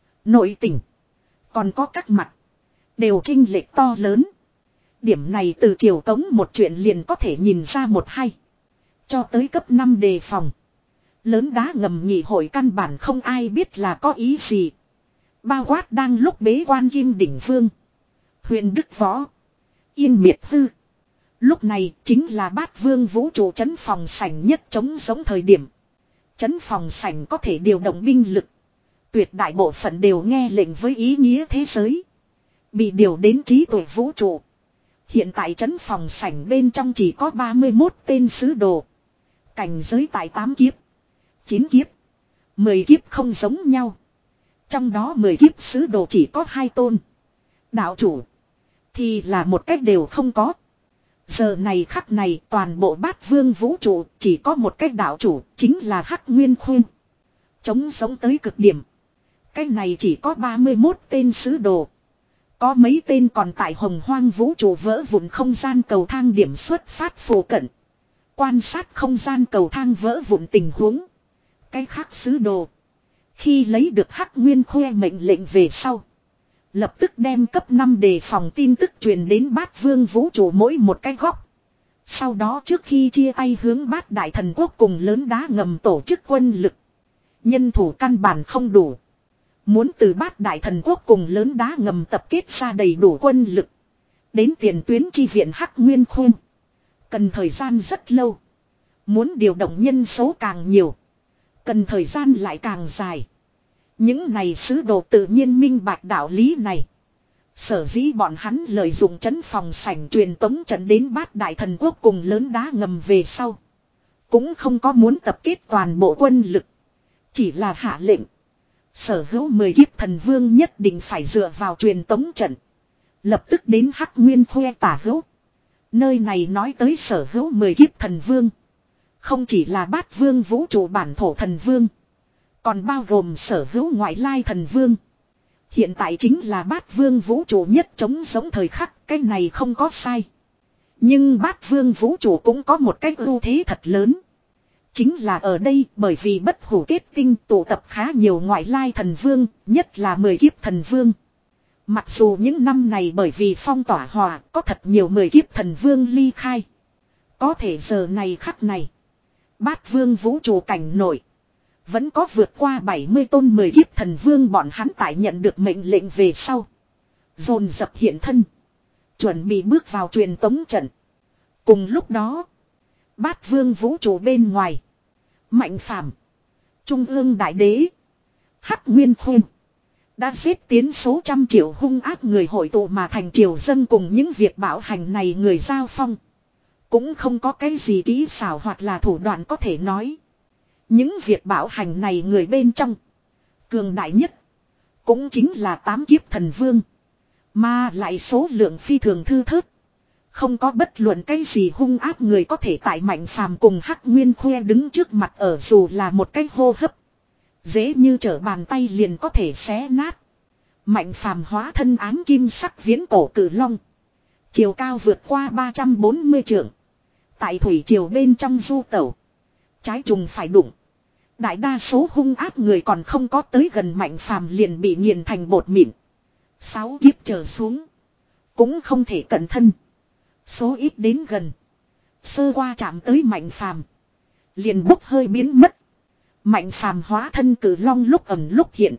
[SPEAKER 1] nội tình, còn có các mặt đều chênh lệch to lớn. Điểm này từ triều tống một chuyện liền có thể nhìn ra một hay. Cho tới cấp năm đề phòng, lớn đá ngầm nhị hội căn bản không ai biết là có ý gì. Bao quát đang lúc bế quan Kim Đỉnh Vương, Huyền Đức Võ, Yên Miệt Hư. Lúc này chính là bát vương vũ trụ trấn phòng sảnh nhất chống giống thời điểm. Trấn phòng sảnh có thể điều động binh lực, tuyệt đại bộ phận đều nghe lệnh với ý nghĩa thế giới, bị điều đến trí tuệ vũ trụ. Hiện tại trấn phòng sảnh bên trong chỉ có ba mươi mốt tên sứ đồ, cảnh giới tại tám kiếp, chín kiếp, mười kiếp không giống nhau. Trong đó mười kiếp sứ đồ chỉ có hai tôn, đạo chủ thì là một cách đều không có. Giờ này khắc này toàn bộ bát vương vũ trụ chỉ có một cách đạo chủ, chính là Hắc Nguyên Khuyên. Chống sống tới cực điểm. Cái này chỉ có ba mươi mốt tên sứ đồ. Có mấy tên còn tại hồng hoang vũ trụ vỡ vụn không gian cầu thang điểm xuất phát phổ cận, quan sát không gian cầu thang vỡ vụn tình huống. Cái khác sứ đồ, khi lấy được Hắc Nguyên Khoe mệnh lệnh về sau, lập tức đem cấp năm đề phòng tin tức truyền đến bát vương vũ trụ mỗi một cái góc. Sau đó trước khi chia tay hướng bát đại thần quốc cùng lớn đá ngầm tổ chức quân lực. Nhân thủ căn bản không đủ. Muốn từ bát đại thần quốc cùng lớn đá ngầm tập kết ra đầy đủ quân lực, đến tiền tuyến chi viện Hắc Nguyên Khuyên, cần thời gian rất lâu. Muốn điều động nhân số càng nhiều, cần thời gian lại càng dài. Những này sứ đồ tự nhiên minh bạch đạo lý này. Sở dĩ bọn hắn lợi dụng trấn phòng sảnh truyền tống trận đến bát đại thần quốc cùng lớn đá ngầm về sau, cũng không có muốn tập kết toàn bộ quân lực, chỉ là hạ lệnh sở hữu mười kiếp thần vương nhất định phải dựa vào truyền tống trận, lập tức đến Hắc Nguyên Khoe tả hữu. Nơi này nói tới sở hữu mười kiếp thần vương, không chỉ là bát vương vũ trụ bản thổ thần vương, còn bao gồm sở hữu ngoại lai thần vương. Hiện tại chính là bát vương vũ trụ nhất chống giống thời khắc, cái này không có sai. Nhưng bát vương vũ trụ cũng có một cái ưu thế thật lớn. Chính là ở đây bởi vì bất hủ kết tinh tụ tập khá nhiều ngoại lai thần vương, nhất là mười kiếp thần vương. Mặc dù những năm này bởi vì phong tỏa hòa có thật nhiều mười kiếp thần vương ly khai. Có thể giờ này khắc này, bát vương vũ trụ cảnh nổi, vẫn có vượt qua bảy mươi tôn mười kiếp thần vương bọn hắn tại nhận được mệnh lệnh về sau, dồn dập hiện thân, Chuẩn bị bước vào truyền tống trận. Cùng lúc đó. Bát vương vũ trụ bên ngoài. Mạnh Phàm, Trung ương đại đế, Hắc Nguyên Khuyên. Đã giết tiến số trăm triệu hung ác người hội tụ mà thành triều dân cùng những việc bạo hành này người giao phong. Cũng không có cái gì kỹ xảo hoặc là thủ đoạn có thể nói. Những việc bạo hành này người bên trong. Cường đại nhất. Cũng chính là tám kiếp thần vương. Mà lại số lượng phi thường thư thớt. Không có bất luận cái gì hung ác người có thể tại Mạnh Phàm cùng Hắc Nguyên Khoe đứng trước mặt ở dù là một cái hô hấp. Dễ như trở bàn tay liền có thể xé nát. Mạnh Phàm hóa thân ám kim sắc viễn cổ cử long. Chiều cao vượt qua ba trăm bốn mươi trượng. Tại thủy triều bên trong du tẩu. Trái trùng phải đụng. Đại đa số hung ác người còn không có tới gần Mạnh Phàm liền bị nghiền thành bột mịn. Sáu kiếp trở xuống. Cũng không thể cẩn thân. Số ít đến gần. Sơ qua chạm tới Mạnh Phàm liền bốc hơi biến mất. Mạnh Phàm hóa thân cử long lúc ẩn lúc hiện.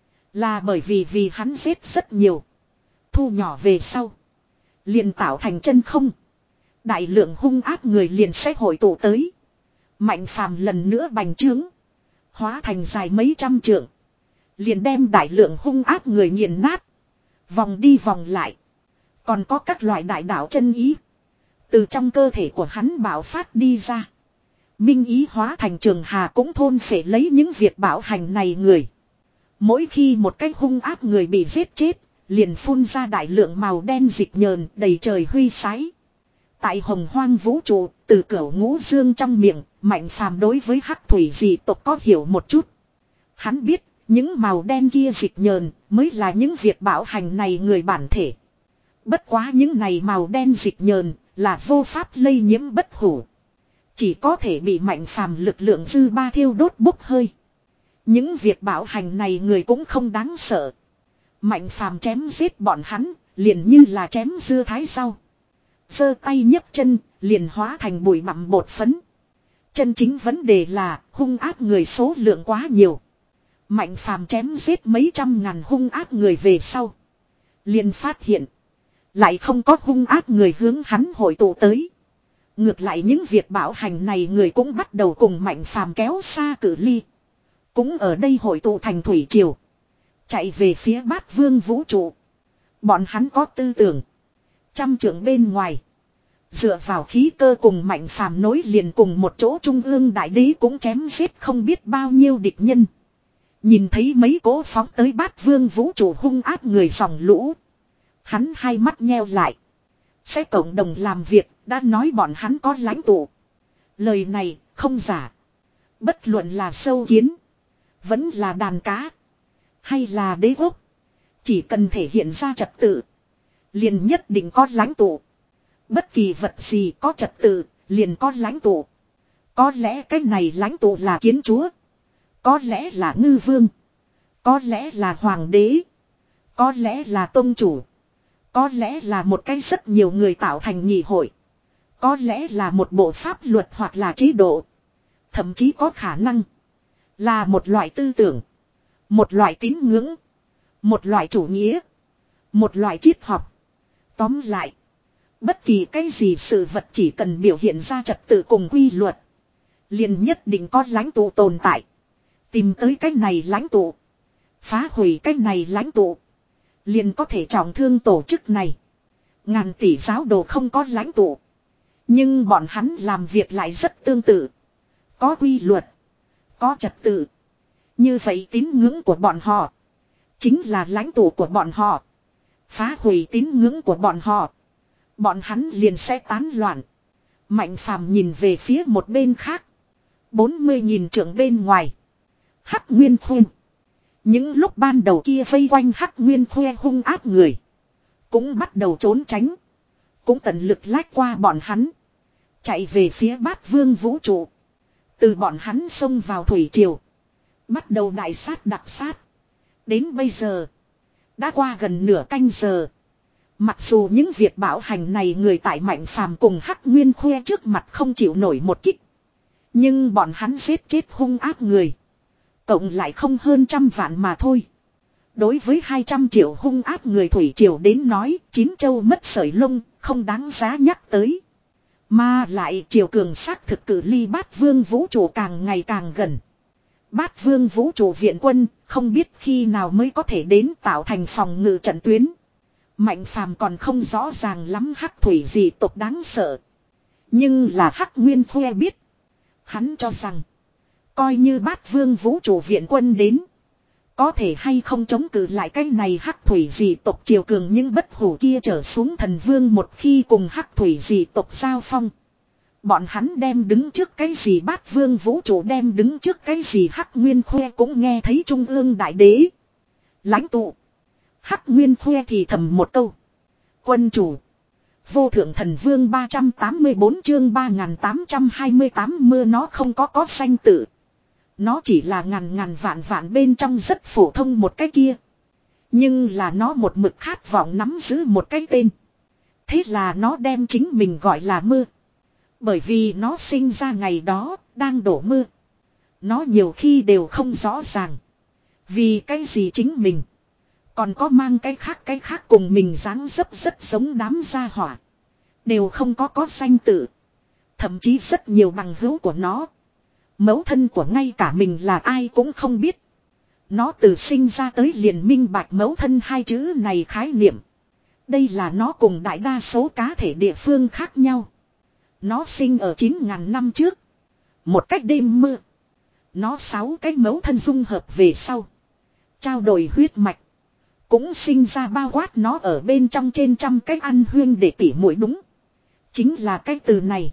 [SPEAKER 1] Là bởi vì vì hắn giết rất nhiều. Thu nhỏ về sau. Liền tạo thành chân không. Đại lượng hung ác người liền sẽ hội tụ tới. Mạnh Phàm lần nữa bành trướng. Hóa thành dài mấy trăm trượng. Liền đem đại lượng hung ác người nghiền nát. Vòng đi vòng lại. Còn có các loại đại đạo chân ý. Từ trong cơ thể của hắn bạo phát đi ra. Minh ý hóa thành trường hà cũng thôn phệ lấy những việc bạo hành này người. Mỗi khi một cái hung ác người bị giết chết. Liền phun ra đại lượng màu đen dịch nhờn đầy trời huy sái. Tại hồng hoang vũ trụ, từ cửu ngũ dương trong miệng, Mạnh Phàm đối với hắc thủy dị tộc có hiểu một chút. Hắn biết, những màu đen kia dịch nhờn mới là những việc bạo hành này người bản thể. Bất quá những này màu đen dịch nhờn là vô pháp lây nhiễm bất hủ. Chỉ có thể bị Mạnh Phàm lực lượng dư ba thiêu đốt bốc hơi. Những việc bạo hành này người cũng không đáng sợ. Mạnh Phàm chém giết bọn hắn, liền như là chém dưa thái rau. Giơ tay nhấc chân, liền hóa thành bụi bặm bột phấn. Chân chính vấn đề là hung ác người số lượng quá nhiều. Mạnh Phàm chém giết mấy trăm ngàn hung ác người về sau. Liền phát hiện. Lại không có hung ác người hướng hắn hội tụ tới. Ngược lại những việc bạo hành này người cũng bắt đầu cùng Mạnh Phàm kéo xa cự ly. Cũng ở đây hội tụ thành thủy triều. Chạy về phía Bát Vương vũ trụ. Bọn hắn có tư tưởng. Trăm trượng bên ngoài. Dựa vào khí cơ cùng Mạnh Phàm nối liền cùng một chỗ trung ương đại đế cũng chém giết không biết bao nhiêu địch nhân. Nhìn thấy mấy cố phóng tới Bát Vương vũ trụ hung ác người dòng lũ. Hắn hai mắt nheo lại. Sẽ cộng đồng làm việc, đã nói bọn hắn có lãnh tụ. Lời này không giả. Bất luận là sâu kiến. Vẫn là đàn cá. Hay là đế quốc. Chỉ cần thể hiện ra trật tự. Liền nhất định có lãnh tụ. Bất kỳ vật gì có trật tự, liền có lãnh tụ. Có lẽ cái này lãnh tụ là kiến chúa. Có lẽ là ngư vương. Có lẽ là hoàng đế. Có lẽ là tông chủ. Có lẽ là một cái rất nhiều người tạo thành nghị hội. Có lẽ là một bộ pháp luật hoặc là chế độ. Thậm chí có khả năng là một loại tư tưởng. Một loại tín ngưỡng. Một loại chủ nghĩa. Một loại triết học. Tóm lại. Bất kỳ cái gì sự vật chỉ cần biểu hiện ra trật tự cùng quy luật. Liền nhất định có lãnh tụ tồn tại. Tìm tới cái này lãnh tụ. Phá hủy cái này lãnh tụ. Liền có thể trọng thương tổ chức này. Ngàn tỷ giáo đồ không có lãnh tụ. Nhưng bọn hắn làm việc lại rất tương tự. Có quy luật. Có trật tự. Như vậy tín ngưỡng của bọn họ. Chính là lãnh tụ của bọn họ. Phá hủy tín ngưỡng của bọn họ. Bọn hắn liền sẽ tán loạn. Mạnh Phàm nhìn về phía một bên khác. Bốn mươi nghìn trượng bên ngoài. Hắc Nguyên Khoe. Những lúc ban đầu kia vây quanh Hắc Nguyên Khoe hung ác người. Cũng bắt đầu trốn tránh. Cũng tận lực lách qua bọn hắn. Chạy về phía Bát Vương vũ trụ. Từ bọn hắn xông vào thủy triều. Bắt đầu đại sát đặc sát. Đến bây giờ. Đã qua gần nửa canh giờ. Mặc dù những việc bạo hành này người tại Mạnh Phàm cùng Hắc Nguyên Khoe trước mặt không chịu nổi một kích. Nhưng bọn hắn giết chết hung ác người. Cộng lại không hơn trăm vạn mà thôi. Đối với hai trăm triệu hung ác người thủy triều đến nói, chín châu mất sợi lông, không đáng giá nhắc tới. Mà lại triều cường xác thực cử ly bát vương vũ trụ càng ngày càng gần. Bát vương vũ trụ viện quân, không biết khi nào mới có thể đến tạo thành phòng ngự trận tuyến. Mạnh phàm còn không rõ ràng lắm hắc thủy dị tộc đáng sợ. Nhưng là hắc nguyên khoe biết. Hắn cho rằng, coi như bát vương vũ trụ viện quân đến, có thể hay không chống cự lại cái này hắc thủy dị tộc triều cường những bất hủ kia trở xuống thần vương một khi cùng hắc thủy dị tộc giao phong. Bọn hắn đem đứng trước cái gì bát vương vũ trụ đem đứng trước cái gì hắc nguyên khoe cũng nghe thấy trung ương đại đế. Lãnh tụ. Hắc nguyên khoe thì thầm một câu. Quân chủ. Vô thượng thần vương ba trăm tám mươi bốn chương ba nghìn tám trăm hai mươi tám mưa nó không có có danh tự. Nó chỉ là ngàn ngàn vạn vạn bên trong rất phổ thông một cái kia. Nhưng là nó một mực khát vọng nắm giữ một cái tên. Thế là nó đem chính mình gọi là mưa. Bởi vì nó sinh ra ngày đó, đang đổ mưa. Nó nhiều khi đều không rõ ràng. Vì cái gì chính mình. Còn có mang cái khác cái khác cùng mình dáng dấp rất giống đám gia hỏa. Đều không có có danh tự. Thậm chí rất nhiều bằng hữu của nó. Mẫu thân của ngay cả mình là ai cũng không biết. Nó từ sinh ra tới liền minh bạch mẫu thân hai chữ này khái niệm. Đây là nó cùng đại đa số cá thể địa phương khác nhau. Nó sinh ở chín ngàn năm trước. Một cách đêm mưa. Nó sáu cái mẫu thân dung hợp về sau. Trao đổi huyết mạch. Cũng sinh ra bao quát nó ở bên trong trên trăm cái ăn huyên để tỉ muội đúng. Chính là cái từ này.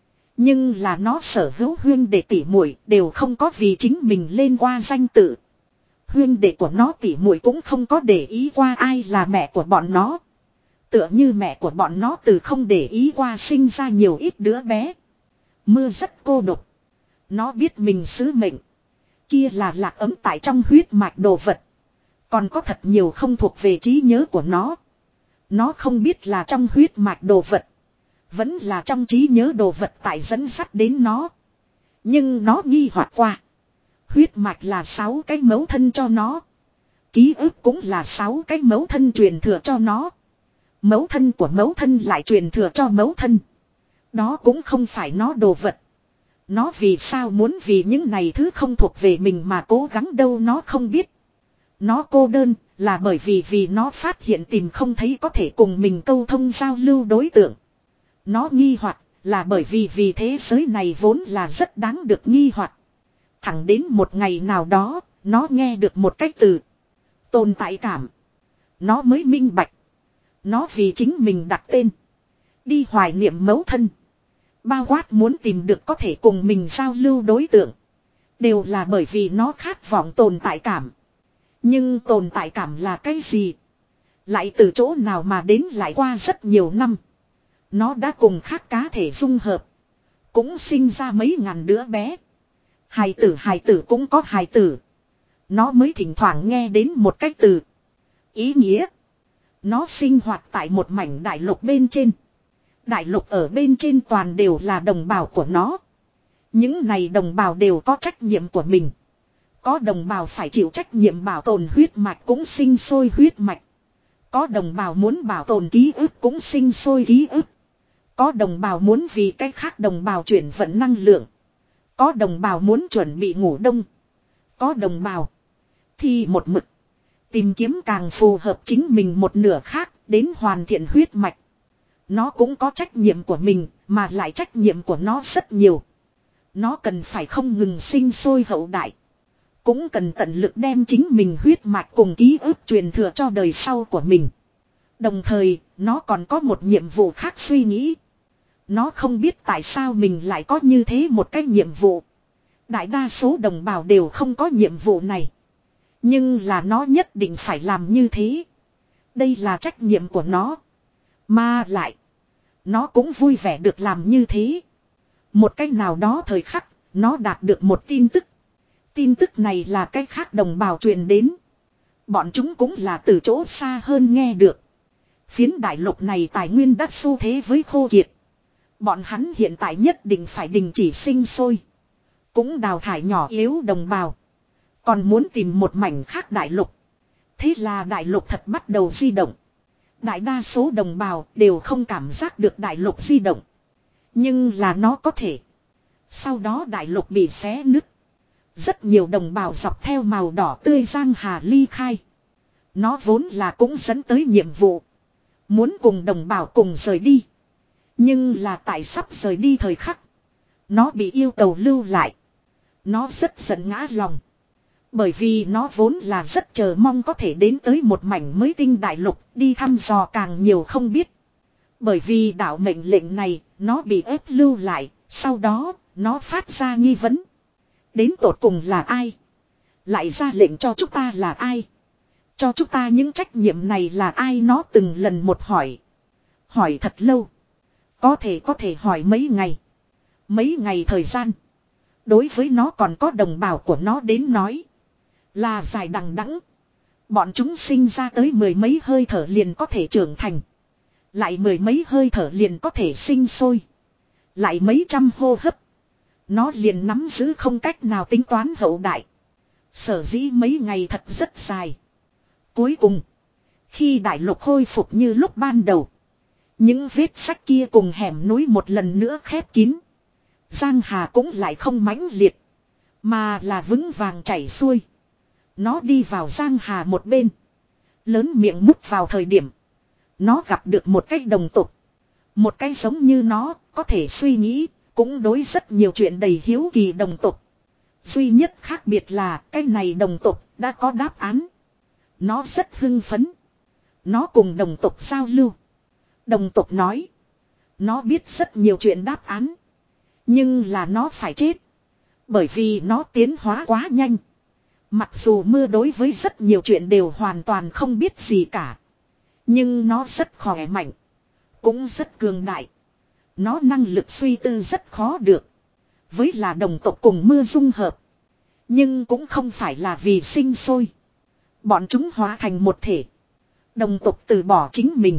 [SPEAKER 1] Nhưng là nó sở hữu huyên đệ tỷ muội đều không có vì chính mình lên qua danh tự. Huyên đệ của nó tỷ muội cũng không có để ý qua ai là mẹ của bọn nó. Tựa như mẹ của bọn nó từ không để ý qua sinh ra nhiều ít đứa bé. Mưa rất cô độc. Nó biết mình sứ mệnh. Kia là lạc ấm tại trong huyết mạch đồ vật. Còn có thật nhiều không thuộc về trí nhớ của nó. Nó không biết là trong huyết mạch đồ vật. Vẫn là trong trí nhớ đồ vật tại dẫn dắt đến nó. Nhưng nó nghi hoặc qua. Huyết mạch là sáu cái mẫu thân cho nó. Ký ức cũng là sáu cái mẫu thân truyền thừa cho nó. Mẫu thân của mẫu thân lại truyền thừa cho mẫu thân. Đó cũng không phải nó đồ vật. Nó vì sao muốn vì những này thứ không thuộc về mình mà cố gắng đâu nó không biết. Nó cô đơn là bởi vì vì nó phát hiện tìm không thấy có thể cùng mình câu thông giao lưu đối tượng. Nó nghi hoặc là bởi vì vì thế giới này vốn là rất đáng được nghi hoặc. Thẳng đến một ngày nào đó, nó nghe được một cái từ. Tồn tại cảm. Nó mới minh bạch. Nó vì chính mình đặt tên. Đi hoài niệm mẫu thân. Bao quát muốn tìm được có thể cùng mình giao lưu đối tượng. Đều là bởi vì nó khát vọng tồn tại cảm. Nhưng tồn tại cảm là cái gì? Lại từ chỗ nào mà đến lại qua rất nhiều năm. Nó đã cùng khác cá thể dung hợp. Cũng sinh ra mấy ngàn đứa bé. Hài tử hài tử cũng có hài tử. Nó mới thỉnh thoảng nghe đến một cái từ. Ý nghĩa. Nó sinh hoạt tại một mảnh đại lục bên trên. Đại lục ở bên trên toàn đều là đồng bào của nó. Những này đồng bào đều có trách nhiệm của mình. Có đồng bào phải chịu trách nhiệm bảo tồn huyết mạch cũng sinh sôi huyết mạch. Có đồng bào muốn bảo tồn ký ức cũng sinh sôi ký ức. Có đồng bào muốn vì cách khác đồng bào chuyển vận năng lượng. Có đồng bào muốn chuẩn bị ngủ đông. Có đồng bào thì một mực tìm kiếm càng phù hợp chính mình một nửa khác đến hoàn thiện huyết mạch. Nó cũng có trách nhiệm của mình mà lại trách nhiệm của nó rất nhiều. Nó cần phải không ngừng sinh sôi hậu đại. Cũng cần tận lực đem chính mình huyết mạch cùng ký ức truyền thừa cho đời sau của mình. Đồng thời, nó còn có một nhiệm vụ khác suy nghĩ. Nó không biết tại sao mình lại có như thế một cái nhiệm vụ. Đại đa số đồng bào đều không có nhiệm vụ này. Nhưng là nó nhất định phải làm như thế. Đây là trách nhiệm của nó. Mà lại, nó cũng vui vẻ được làm như thế. Một cách nào đó thời khắc, nó đạt được một tin tức. Tin tức này là cách khác đồng bào truyền đến. Bọn chúng cũng là từ chỗ xa hơn nghe được. Phiến đại lục này tài nguyên đã xu thế với khô kiệt. Bọn hắn hiện tại nhất định phải đình chỉ sinh sôi. Cũng đào thải nhỏ yếu đồng bào. Còn muốn tìm một mảnh khác đại lục. Thế là đại lục thật bắt đầu di động. Đại đa số đồng bào đều không cảm giác được đại lục di động. Nhưng là nó có thể. Sau đó đại lục bị xé nứt. Rất nhiều đồng bào dọc theo màu đỏ tươi giang hà ly khai. Nó vốn là cũng dẫn tới nhiệm vụ. Muốn cùng đồng bào cùng rời đi. Nhưng là tại sắp rời đi thời khắc. Nó bị yêu cầu lưu lại. Nó rất giận ngã lòng. Bởi vì nó vốn là rất chờ mong có thể đến tới một mảnh mới tinh đại lục đi thăm dò càng nhiều không biết. Bởi vì đạo mệnh lệnh này nó bị ép lưu lại. Sau đó nó phát ra nghi vấn. Đến tột cùng là ai? Lại ra lệnh cho chúng ta là ai? Cho chúng ta những trách nhiệm này là ai? Nó từng lần một hỏi. Hỏi thật lâu. Có thể có thể hỏi mấy ngày. Mấy ngày thời gian. Đối với nó còn có đồng bào của nó đến nói. Là dài đằng đẵng. Bọn chúng sinh ra tới mười mấy hơi thở liền có thể trưởng thành. Lại mười mấy hơi thở liền có thể sinh sôi. Lại mấy trăm hô hấp. Nó liền nắm giữ không cách nào tính toán hậu đại. Sở dĩ mấy ngày thật rất dài. Cuối cùng. Khi đại lục khôi phục như lúc ban đầu. Những vết sách kia cùng hẻm núi một lần nữa khép kín. Giang Hà cũng lại không mãnh liệt. Mà là vững vàng chảy xuôi. Nó đi vào Giang Hà một bên. Lớn miệng mút vào thời điểm. Nó gặp được một cái đồng tục. Một cái giống như nó có thể suy nghĩ. Cũng đối rất nhiều chuyện đầy hiếu kỳ đồng tục. Duy nhất khác biệt là cái này đồng tục đã có đáp án. Nó rất hưng phấn. Nó cùng đồng tục giao lưu. Đồng tục nói. Nó biết rất nhiều chuyện đáp án. Nhưng là nó phải chết. Bởi vì nó tiến hóa quá nhanh. Mặc dù mưa đối với rất nhiều chuyện đều hoàn toàn không biết gì cả. Nhưng nó rất khỏe mạnh. Cũng rất cường đại. Nó năng lực suy tư rất khó được. Với là đồng tộc cùng mưa dung hợp. Nhưng cũng không phải là vì sinh sôi. Bọn chúng hóa thành một thể. Đồng tộc từ bỏ chính mình.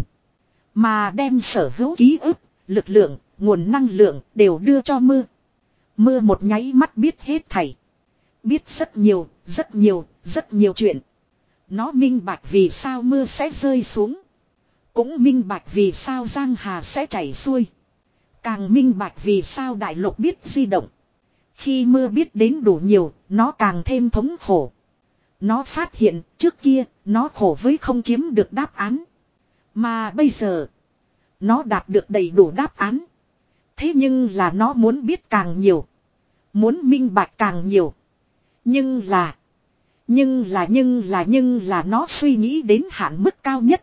[SPEAKER 1] Mà đem sở hữu ký ức, lực lượng, nguồn năng lượng đều đưa cho mưa. Mưa một nháy mắt biết hết thảy. Biết rất nhiều, rất nhiều, rất nhiều chuyện. Nó minh bạch vì sao mưa sẽ rơi xuống. Cũng minh bạch vì sao Giang Hà sẽ chảy xuôi. Càng minh bạch vì sao đại lục biết di động. Khi mưa biết đến đủ nhiều, nó càng thêm thống khổ. Nó phát hiện trước kia, nó khổ với không chiếm được đáp án. Mà bây giờ, nó đạt được đầy đủ đáp án. Thế nhưng là nó muốn biết càng nhiều. Muốn minh bạch càng nhiều. Nhưng là, nhưng là nhưng là nhưng là nó suy nghĩ đến hạn mức cao nhất.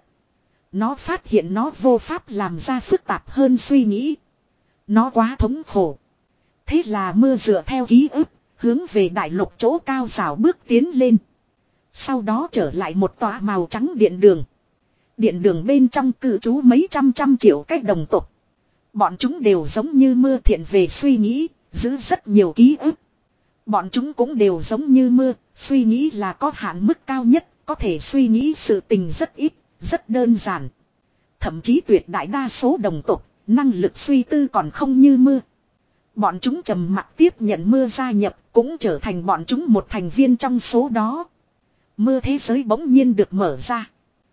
[SPEAKER 1] Nó phát hiện nó vô pháp làm ra phức tạp hơn suy nghĩ. Nó quá thống khổ. Thế là mưa dựa theo ký ức, hướng về đại lục chỗ cao rào bước tiến lên. Sau đó trở lại một tòa màu trắng điện đường. Điện đường bên trong cư trú mấy trăm trăm triệu cách đồng tộc. Bọn chúng đều giống như mưa thiện về suy nghĩ, giữ rất nhiều ký ức. Bọn chúng cũng đều giống như mưa, suy nghĩ là có hạn mức cao nhất, có thể suy nghĩ sự tình rất ít, rất đơn giản. Thậm chí tuyệt đại đa số đồng tộc, năng lực suy tư còn không như mưa. Bọn chúng trầm mặc tiếp nhận mưa gia nhập, cũng trở thành bọn chúng một thành viên trong số đó. Mưa thế giới bỗng nhiên được mở ra.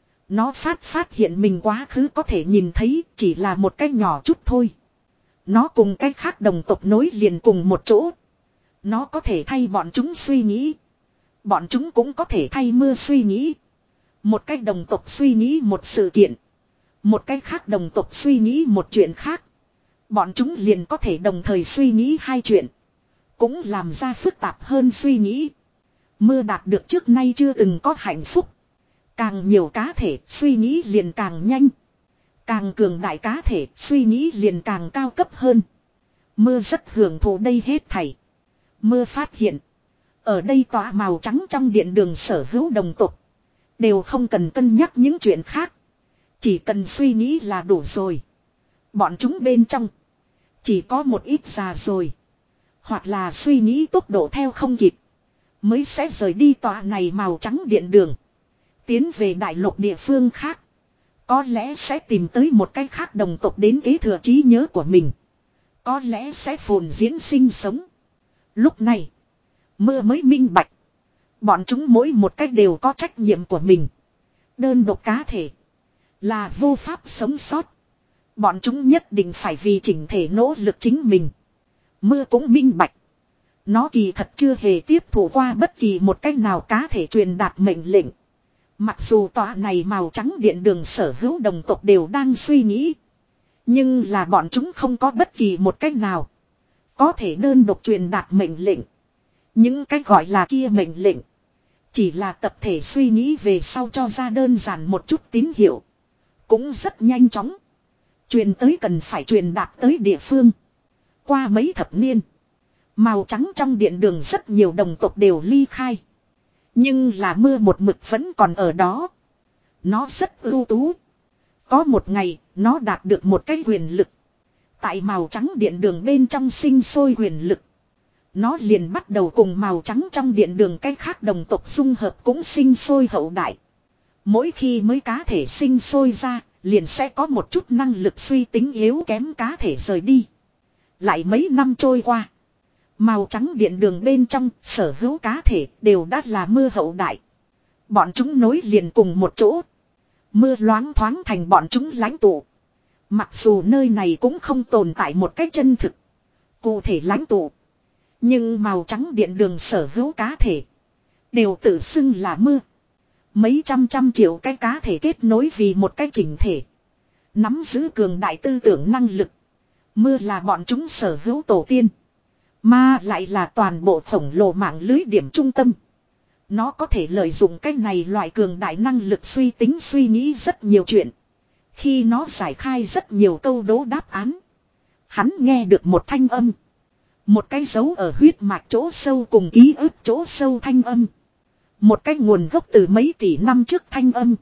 [SPEAKER 1] Nó phát phát hiện mình quá khứ có thể nhìn thấy chỉ là một cái nhỏ chút thôi. Nó cùng cái khác đồng tộc nối liền cùng một chỗ. Nó có thể thay bọn chúng suy nghĩ. Bọn chúng cũng có thể thay mưa suy nghĩ. Một cái đồng tộc suy nghĩ một sự kiện. Một cái khác đồng tộc suy nghĩ một chuyện khác. Bọn chúng liền có thể đồng thời suy nghĩ hai chuyện. Cũng làm ra phức tạp hơn suy nghĩ. Mưa đạt được trước nay chưa từng có hạnh phúc. Càng nhiều cá thể suy nghĩ liền càng nhanh. Càng cường đại cá thể suy nghĩ liền càng cao cấp hơn. Mưa rất hưởng thụ đây hết thảy. Mưa phát hiện. Ở đây tỏa màu trắng trong điện đường sở hữu đồng tộc. Đều không cần cân nhắc những chuyện khác. Chỉ cần suy nghĩ là đủ rồi. Bọn chúng bên trong. Chỉ có một ít già rồi. Hoặc là suy nghĩ tốc độ theo không kịp. Mới sẽ rời đi tòa này màu trắng điện đường. Tiến về đại lục địa phương khác. Có lẽ sẽ tìm tới một cái khác đồng tộc đến kế thừa trí nhớ của mình. Có lẽ sẽ phồn diễn sinh sống. Lúc này. Mưa mới minh bạch. Bọn chúng mỗi một cách đều có trách nhiệm của mình. Đơn độc cá thể. Là vô pháp sống sót. Bọn chúng nhất định phải vì chỉnh thể nỗ lực chính mình. Mưa cũng minh bạch. Nó kỳ thật chưa hề tiếp thụ qua bất kỳ một cách nào cá thể truyền đạt mệnh lệnh. Mặc dù tòa này màu trắng điện đường sở hữu đồng tộc đều đang suy nghĩ. Nhưng là bọn chúng không có bất kỳ một cách nào có thể đơn độc truyền đạt mệnh lệnh. Những cách gọi là kia mệnh lệnh chỉ là tập thể suy nghĩ về sau cho ra đơn giản một chút tín hiệu. Cũng rất nhanh chóng truyền tới cần phải truyền đạt tới địa phương. Qua mấy thập niên, màu trắng trong điện đường rất nhiều đồng tộc đều ly khai. Nhưng là mưa một mực vẫn còn ở đó. Nó rất ưu tú. Có một ngày, nó đạt được một cái quyền lực. Tại màu trắng điện đường bên trong sinh sôi quyền lực. Nó liền bắt đầu cùng màu trắng trong điện đường cái khác đồng tộc dung hợp cũng sinh sôi hậu đại. Mỗi khi mới cá thể sinh sôi ra, liền sẽ có một chút năng lực suy tính yếu kém cá thể rời đi. Lại mấy năm trôi qua. Màu trắng điện đường bên trong sở hữu cá thể đều đã là mưa hậu đại. Bọn chúng nối liền cùng một chỗ. Mưa loáng thoáng thành bọn chúng lãnh tụ. Mặc dù nơi này cũng không tồn tại một cách chân thực cụ thể lãnh tụ. Nhưng màu trắng điện đường sở hữu cá thể đều tự xưng là mưa. Mấy trăm trăm triệu cái cá thể kết nối vì một cái chỉnh thể. Nắm giữ cường đại tư tưởng năng lực. Mưa là bọn chúng sở hữu tổ tiên. Mà lại là toàn bộ khổng lồ mạng lưới điểm trung tâm. Nó có thể lợi dụng cái này loại cường đại năng lực suy tính suy nghĩ rất nhiều chuyện. Khi nó giải khai rất nhiều câu đố đáp án. Hắn nghe được một thanh âm. Một cái dấu ở huyết mạch chỗ sâu cùng ký ức chỗ sâu thanh âm. Một cái nguồn gốc từ mấy tỷ năm trước thanh âm.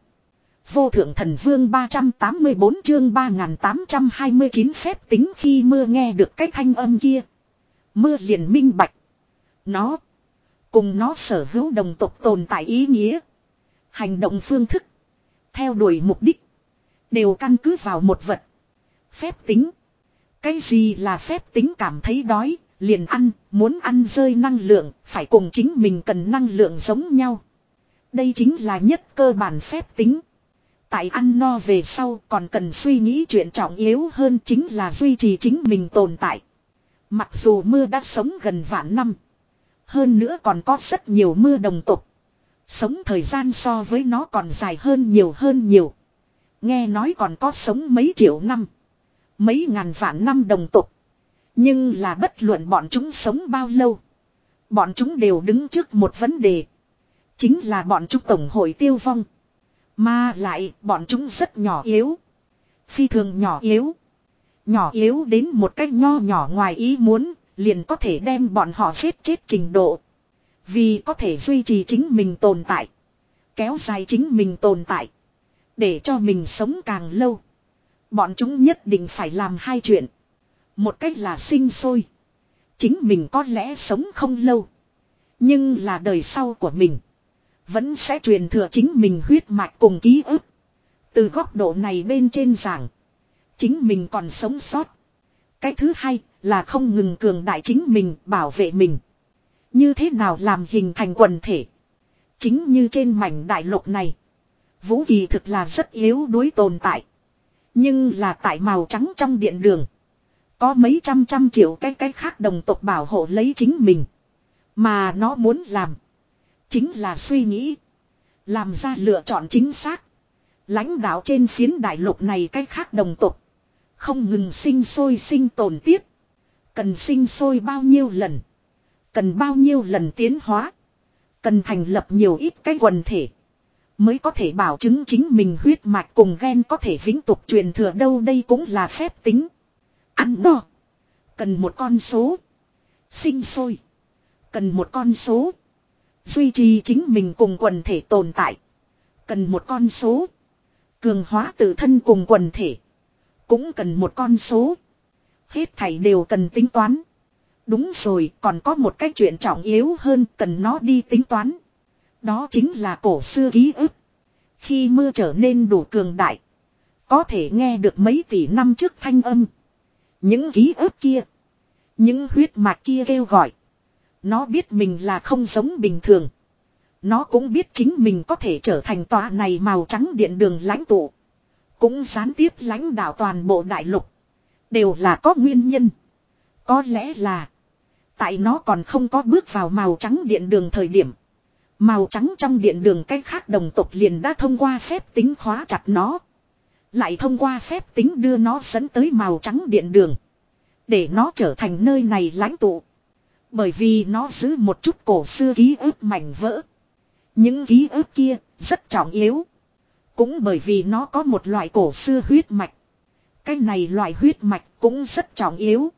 [SPEAKER 1] Vô thượng thần vương ba trăm tám mươi bốn chương ba nghìn tám trăm hai mươi chín phép tính khi mưa nghe được cái thanh âm kia. Mưa liền minh bạch. Nó. Cùng nó sở hữu đồng tộc tồn tại ý nghĩa. Hành động phương thức. Theo đuổi mục đích. Đều căn cứ vào một vật. Phép tính. Cái gì là phép tính cảm thấy đói. Liền ăn. Muốn ăn rơi năng lượng. Phải cùng chính mình cần năng lượng giống nhau. Đây chính là nhất cơ bản phép tính. Tại ăn no về sau còn cần suy nghĩ chuyện trọng yếu hơn chính là duy trì chính mình tồn tại. Mặc dù mưa đã sống gần vạn năm. Hơn nữa còn có rất nhiều mưa đồng tộc. Sống thời gian so với nó còn dài hơn nhiều hơn nhiều. Nghe nói còn có sống mấy triệu năm. Mấy ngàn vạn năm đồng tộc. Nhưng là bất luận bọn chúng sống bao lâu. Bọn chúng đều đứng trước một vấn đề. Chính là bọn chúng tổng hội tiêu vong. Mà lại bọn chúng rất nhỏ yếu. Phi thường nhỏ yếu. Nhỏ yếu đến một cách nho nhỏ ngoài ý muốn. Liền có thể đem bọn họ giết chết trình độ. Vì có thể duy trì chính mình tồn tại. Kéo dài chính mình tồn tại. Để cho mình sống càng lâu. Bọn chúng nhất định phải làm hai chuyện. Một cách là sinh sôi. Chính mình có lẽ sống không lâu. Nhưng là đời sau của mình. Vẫn sẽ truyền thừa chính mình huyết mạch cùng ký ức. Từ góc độ này bên trên giảng. Chính mình còn sống sót. Cái thứ hai là không ngừng cường đại chính mình bảo vệ mình. Như thế nào làm hình thành quần thể. Chính như trên mảnh đại lục này. Vũ kỳ thực là rất yếu đuối tồn tại. Nhưng là tại màu trắng trong điện đường. Có mấy trăm trăm triệu cái cái khác đồng tộc bảo hộ lấy chính mình. Mà nó muốn làm. Chính là suy nghĩ. Làm ra lựa chọn chính xác. Lãnh đạo trên phiến đại lục này cái khác đồng tộc. Không ngừng sinh sôi sinh tồn tiếp. Cần sinh sôi bao nhiêu lần. Cần bao nhiêu lần tiến hóa. Cần thành lập nhiều ít cái quần thể. Mới có thể bảo chứng chính mình huyết mạch cùng gen có thể vĩnh tục truyền thừa đâu đây cũng là phép tính. Ăn no. Cần một con số. Sinh sôi. Cần một con số. Duy trì chính mình cùng quần thể tồn tại. Cần một con số. Cường hóa tự thân cùng quần thể. Cũng cần một con số. Hết thảy đều cần tính toán. Đúng rồi, còn có một cái chuyện trọng yếu hơn cần nó đi tính toán. Đó chính là cổ xưa ký ức. Khi mưa trở nên đủ cường đại. Có thể nghe được mấy tỷ năm trước thanh âm. Những ký ức kia. Những huyết mạch kia kêu gọi. Nó biết mình là không giống bình thường. Nó cũng biết chính mình có thể trở thành tòa này màu trắng điện đường lãnh tụ. Cũng gián tiếp lãnh đạo toàn bộ đại lục. Đều là có nguyên nhân. Có lẽ là tại nó còn không có bước vào màu trắng điện đường thời điểm. Màu trắng trong điện đường cách khác đồng tộc liền đã thông qua phép tính khóa chặt nó. Lại thông qua phép tính đưa nó dẫn tới màu trắng điện đường. Để nó trở thành nơi này lãnh tụ. Bởi vì nó giữ một chút cổ xưa ký ức mảnh vỡ. Những ký ức kia rất trọng yếu. Cũng bởi vì nó có một loại cổ xưa huyết mạch. Cái này loại huyết mạch cũng rất trọng yếu.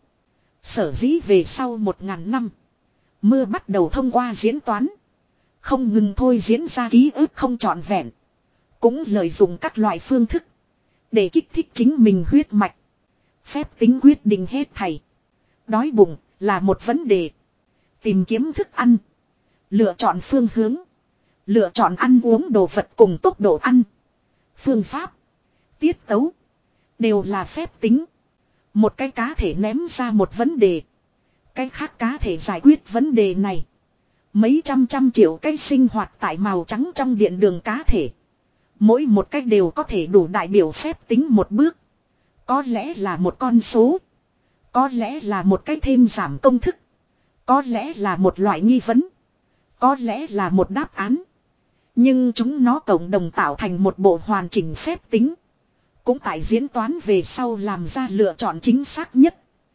[SPEAKER 1] Sở dĩ về sau một ngàn năm. Mưa bắt đầu thông qua diễn toán. Không ngừng thôi diễn ra ký ức không trọn vẹn. Cũng lợi dụng các loại phương thức. Để kích thích chính mình huyết mạch. Phép tính quyết định hết thảy. Đói bụng là một vấn đề. Tìm kiếm thức ăn. Lựa chọn phương hướng. Lựa chọn ăn uống đồ vật cùng tốc độ ăn. Phương pháp. Tiết tấu. Đều là phép tính. Một cái cá thể ném ra một vấn đề. Cái khác cá thể giải quyết vấn đề này. Mấy trăm trăm triệu cái sinh hoạt tại màu trắng trong điện đường cá thể. Mỗi một cách đều có thể đủ đại biểu phép tính một bước. Có lẽ là một con số. Có lẽ là một cái thêm giảm công thức. Có lẽ là một loại nghi vấn. Có lẽ là một đáp án. Nhưng chúng nó cộng đồng tạo thành một bộ hoàn chỉnh phép tính. Cũng tại diễn toán về sau làm ra lựa chọn chính xác nhất.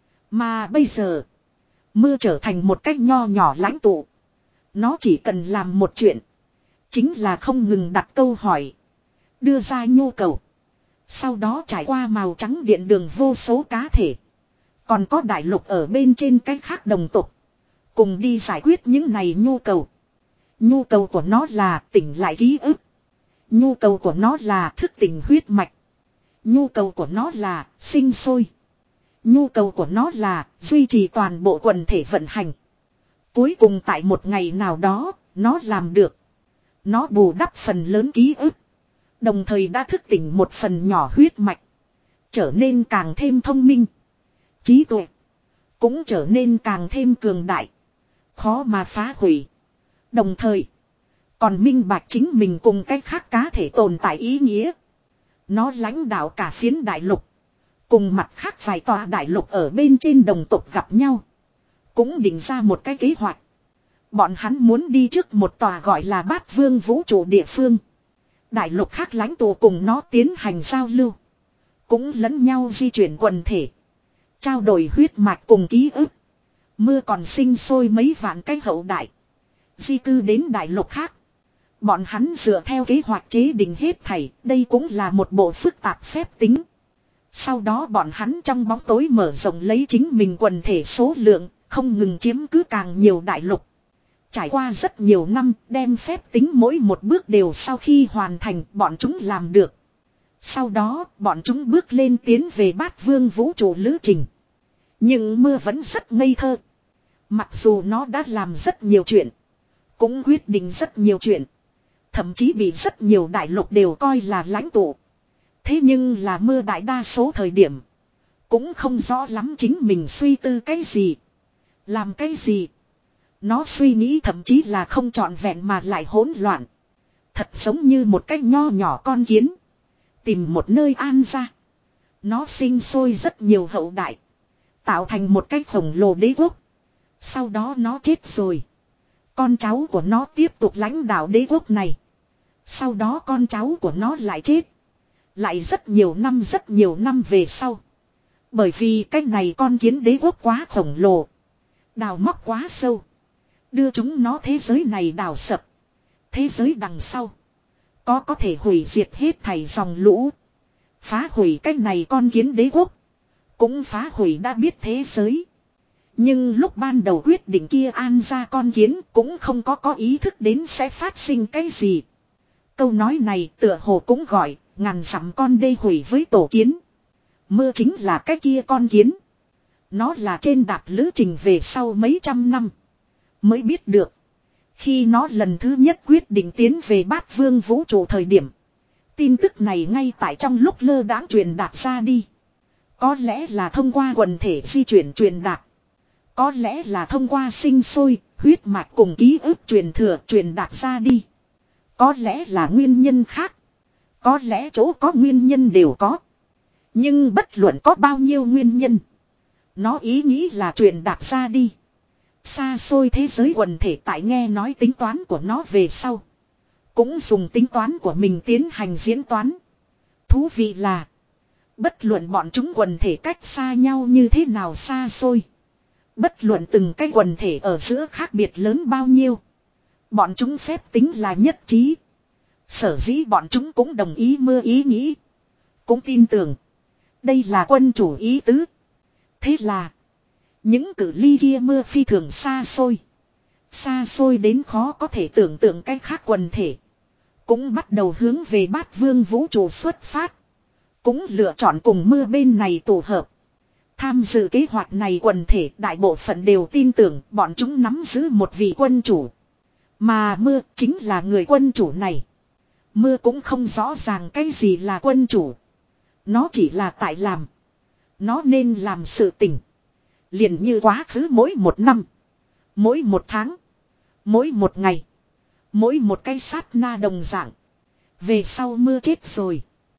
[SPEAKER 1] Mà bây giờ. Mưa trở thành một cách nho nhỏ lãnh tụ. Nó chỉ cần làm một chuyện. Chính là không ngừng đặt câu hỏi. Đưa ra nhu cầu. Sau đó trải qua màu trắng điện đường vô số cá thể. Còn có đại lục ở bên trên cách khác đồng tục. Cùng đi giải quyết những này nhu cầu. Nhu cầu của nó là tỉnh lại ký ức. Nhu cầu của nó là thức tỉnh huyết mạch. Nhu cầu của nó là sinh sôi. Nhu cầu của nó là duy trì toàn bộ quần thể vận hành. Cuối cùng tại một ngày nào đó, nó làm được. Nó bù đắp phần lớn ký ức. Đồng thời đã thức tỉnh một phần nhỏ huyết mạch. Trở nên càng thêm thông minh. Trí tuệ. Cũng trở nên càng thêm cường đại. Khó mà phá hủy. Đồng thời. Còn minh bạch chính mình cùng cách khác cá thể tồn tại ý nghĩa. Nó lãnh đạo cả phiến đại lục. Cùng mặt khác vài tòa đại lục ở bên trên đồng tộc gặp nhau. Cũng định ra một cái kế hoạch. Bọn hắn muốn đi trước một tòa gọi là Bát Vương vũ trụ địa phương. Đại lục khác lãnh tụ cùng nó tiến hành giao lưu. Cũng lẫn nhau di chuyển quần thể. Trao đổi huyết mạch cùng ký ức. Mưa còn sinh sôi mấy vạn cái hậu đại. Di cư đến đại lục khác. Bọn hắn dựa theo kế hoạch chế định hết thảy. Đây cũng là một bộ phức tạp phép tính. Sau đó bọn hắn trong bóng tối mở rộng lấy chính mình quần thể số lượng. Không ngừng chiếm cứ càng nhiều đại lục. Trải qua rất nhiều năm đem phép tính mỗi một bước đều sau khi hoàn thành bọn chúng làm được. Sau đó bọn chúng bước lên tiến về Bát Vương vũ trụ lữ trình. Nhưng mưa vẫn rất ngây thơ. Mặc dù nó đã làm rất nhiều chuyện. Cũng quyết định rất nhiều chuyện. Thậm chí bị rất nhiều đại lục đều coi là lãnh tụ. Thế nhưng là mưa đại đa số thời điểm. Cũng không rõ lắm chính mình suy tư cái gì. Làm cái gì. Nó suy nghĩ thậm chí là không trọn vẹn mà lại hỗn loạn. Thật giống như một cái nho nhỏ con kiến. Tìm một nơi an ra. Nó sinh sôi rất nhiều hậu đại. Tạo thành một cái khổng lồ đế quốc. Sau đó nó chết rồi. Con cháu của nó tiếp tục lãnh đạo đế quốc này. Sau đó con cháu của nó lại chết. Lại rất nhiều năm rất nhiều năm về sau. Bởi vì cái này con kiến đế quốc quá khổng lồ. Đào móc quá sâu. Đưa chúng nó thế giới này đào sập. Thế giới đằng sau. Có có thể hủy diệt hết thảy dòng lũ. Phá hủy cái này con kiến đế quốc. Cũng phá hủy đã biết thế giới. Nhưng lúc ban đầu quyết định kia an ra con kiến cũng không có có ý thức đến sẽ phát sinh cái gì. Câu nói này tựa hồ cũng gọi ngàn dặm con đê hủy với tổ kiến. Mưa chính là cái kia con kiến. Nó là trên đạp lữ trình về sau mấy trăm năm. Mới biết được. Khi nó lần thứ nhất quyết định tiến về Bát Vương vũ trụ thời điểm. Tin tức này ngay tại trong lúc lơ đãng truyền đạt ra đi. Có lẽ là thông qua quần thể di chuyển truyền đạt. Có lẽ là thông qua sinh sôi, Huyết mạch cùng ký ức truyền thừa truyền đạt ra đi. Có lẽ là nguyên nhân khác. Có lẽ chỗ có nguyên nhân đều có. Nhưng bất luận có bao nhiêu nguyên nhân. Nó ý nghĩ là truyền đạt ra đi. Xa xôi thế giới quần thể tại nghe nói tính toán của nó về sau. Cũng dùng tính toán của mình tiến hành diễn toán. Thú vị là. Bất luận bọn chúng quần thể cách xa nhau như thế nào xa xôi. Bất luận từng cái quần thể ở giữa khác biệt lớn bao nhiêu. Bọn chúng phép tính là nhất trí. Sở dĩ bọn chúng cũng đồng ý mưa ý nghĩ. Cũng tin tưởng. Đây là quân chủ ý tứ. Thế là. Những cử ly kia mưa phi thường xa xôi. Xa xôi đến khó có thể tưởng tượng cái khác quần thể. Cũng bắt đầu hướng về bát vương vũ trụ xuất phát. Cũng lựa chọn cùng mưa bên này tổ hợp. Tham dự kế hoạch này quần thể đại bộ phận đều tin tưởng bọn chúng nắm giữ một vị quân chủ. Mà mưa chính là người quân chủ này. Mưa cũng không rõ ràng cái gì là quân chủ. Nó chỉ là tại làm. Nó nên làm sự tình. Liền như quá khứ mỗi một năm. Mỗi một tháng. Mỗi một ngày. Mỗi một cái sát na đồng dạng. Về sau mưa chết rồi.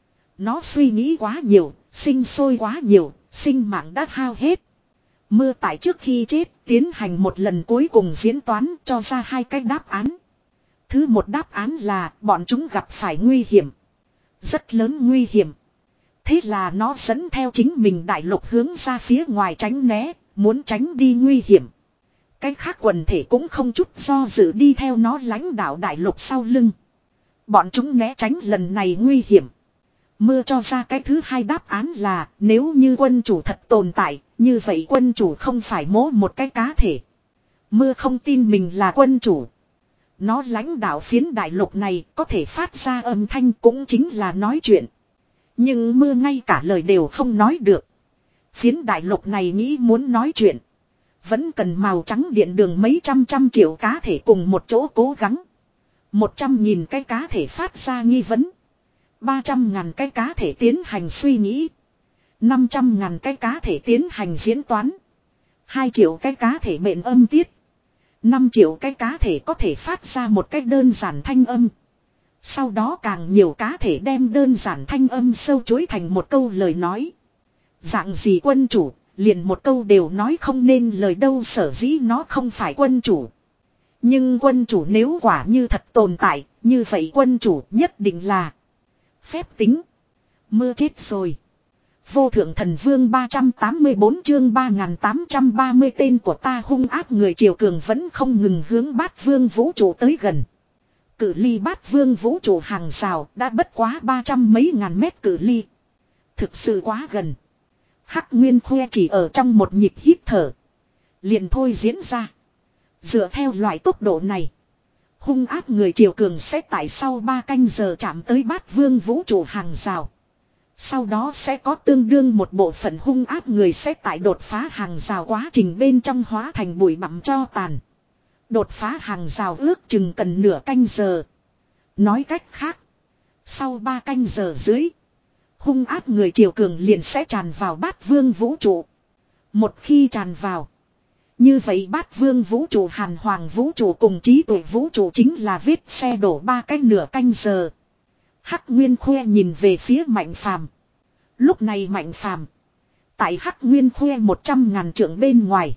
[SPEAKER 1] Nó suy nghĩ quá nhiều. Sinh sôi quá nhiều. Sinh mạng đã hao hết. Mưa tại trước khi chết tiến hành một lần cuối cùng diễn toán cho ra hai cái đáp án. Thứ một đáp án là bọn chúng gặp phải nguy hiểm. Rất lớn nguy hiểm. Thế là nó dẫn theo chính mình đại lục hướng ra phía ngoài tránh né. Muốn tránh đi nguy hiểm. Cái khác quần thể cũng không chút do dự đi theo nó lãnh đạo đại lục sau lưng. Bọn chúng né tránh lần này nguy hiểm. Mưa cho ra cái thứ hai đáp án là nếu như quân chủ thật tồn tại, như vậy quân chủ không phải mố một cái cá thể. Mưa không tin mình là quân chủ. Nó lãnh đạo phiến đại lục này có thể phát ra âm thanh cũng chính là nói chuyện. Nhưng mưa ngay cả lời đều không nói được. Phiến đại lục này nghĩ muốn nói chuyện. Vẫn cần màu trắng điện đường mấy trăm trăm triệu cá thể cùng một chỗ cố gắng. Một trăm nghìn cái cá thể phát ra nghi vấn. Ba trăm ngàn cái cá thể tiến hành suy nghĩ. Năm trăm ngàn cái cá thể tiến hành diễn toán. Hai triệu cái cá thể mệnh âm tiết. Năm triệu cái cá thể có thể phát ra một cách đơn giản thanh âm. Sau đó càng nhiều cá thể đem đơn giản thanh âm sâu chuối thành một câu lời nói. Dạng gì quân chủ, liền một câu đều nói không nên lời đâu sở dĩ nó không phải quân chủ. Nhưng quân chủ nếu quả như thật tồn tại, như vậy quân chủ nhất định là phép tính. Mưa chết rồi. Vô thượng thần vương ba trăm tám mươi tư chương ba nghìn tám trăm ba mươi tên của ta hung ác người triều cường vẫn không ngừng hướng bát vương vũ trụ tới gần. Cự ly bát vương vũ trụ hàng rào đã bất quá ba trăm mấy ngàn mét cự ly. Thực sự quá gần. Hắc Nguyên Khoe chỉ ở trong một nhịp hít thở. Liền thôi diễn ra. Dựa theo loại tốc độ này. Hung ác người triều cường sẽ tại sau ba canh giờ chạm tới bát vương vũ trụ hàng rào. Sau đó sẽ có tương đương một bộ phận hung ác người sẽ tại đột phá hàng rào quá trình bên trong hóa thành bụi bặm cho tàn. Đột phá hàng rào ước chừng cần nửa canh giờ. Nói cách khác. Sau ba canh giờ dưới. Hung ác người triều cường liền sẽ tràn vào bát vương vũ trụ. Một khi tràn vào. Như vậy bát vương vũ trụ hàn hoàng vũ trụ cùng trí tuệ vũ trụ chính là vết xe đổ ba cái nửa canh giờ. Hắc Nguyên Khoe nhìn về phía Mạnh Phàm. Lúc này Mạnh Phàm. Tại Hắc Nguyên Khoe một trăm ngàn trượng bên ngoài.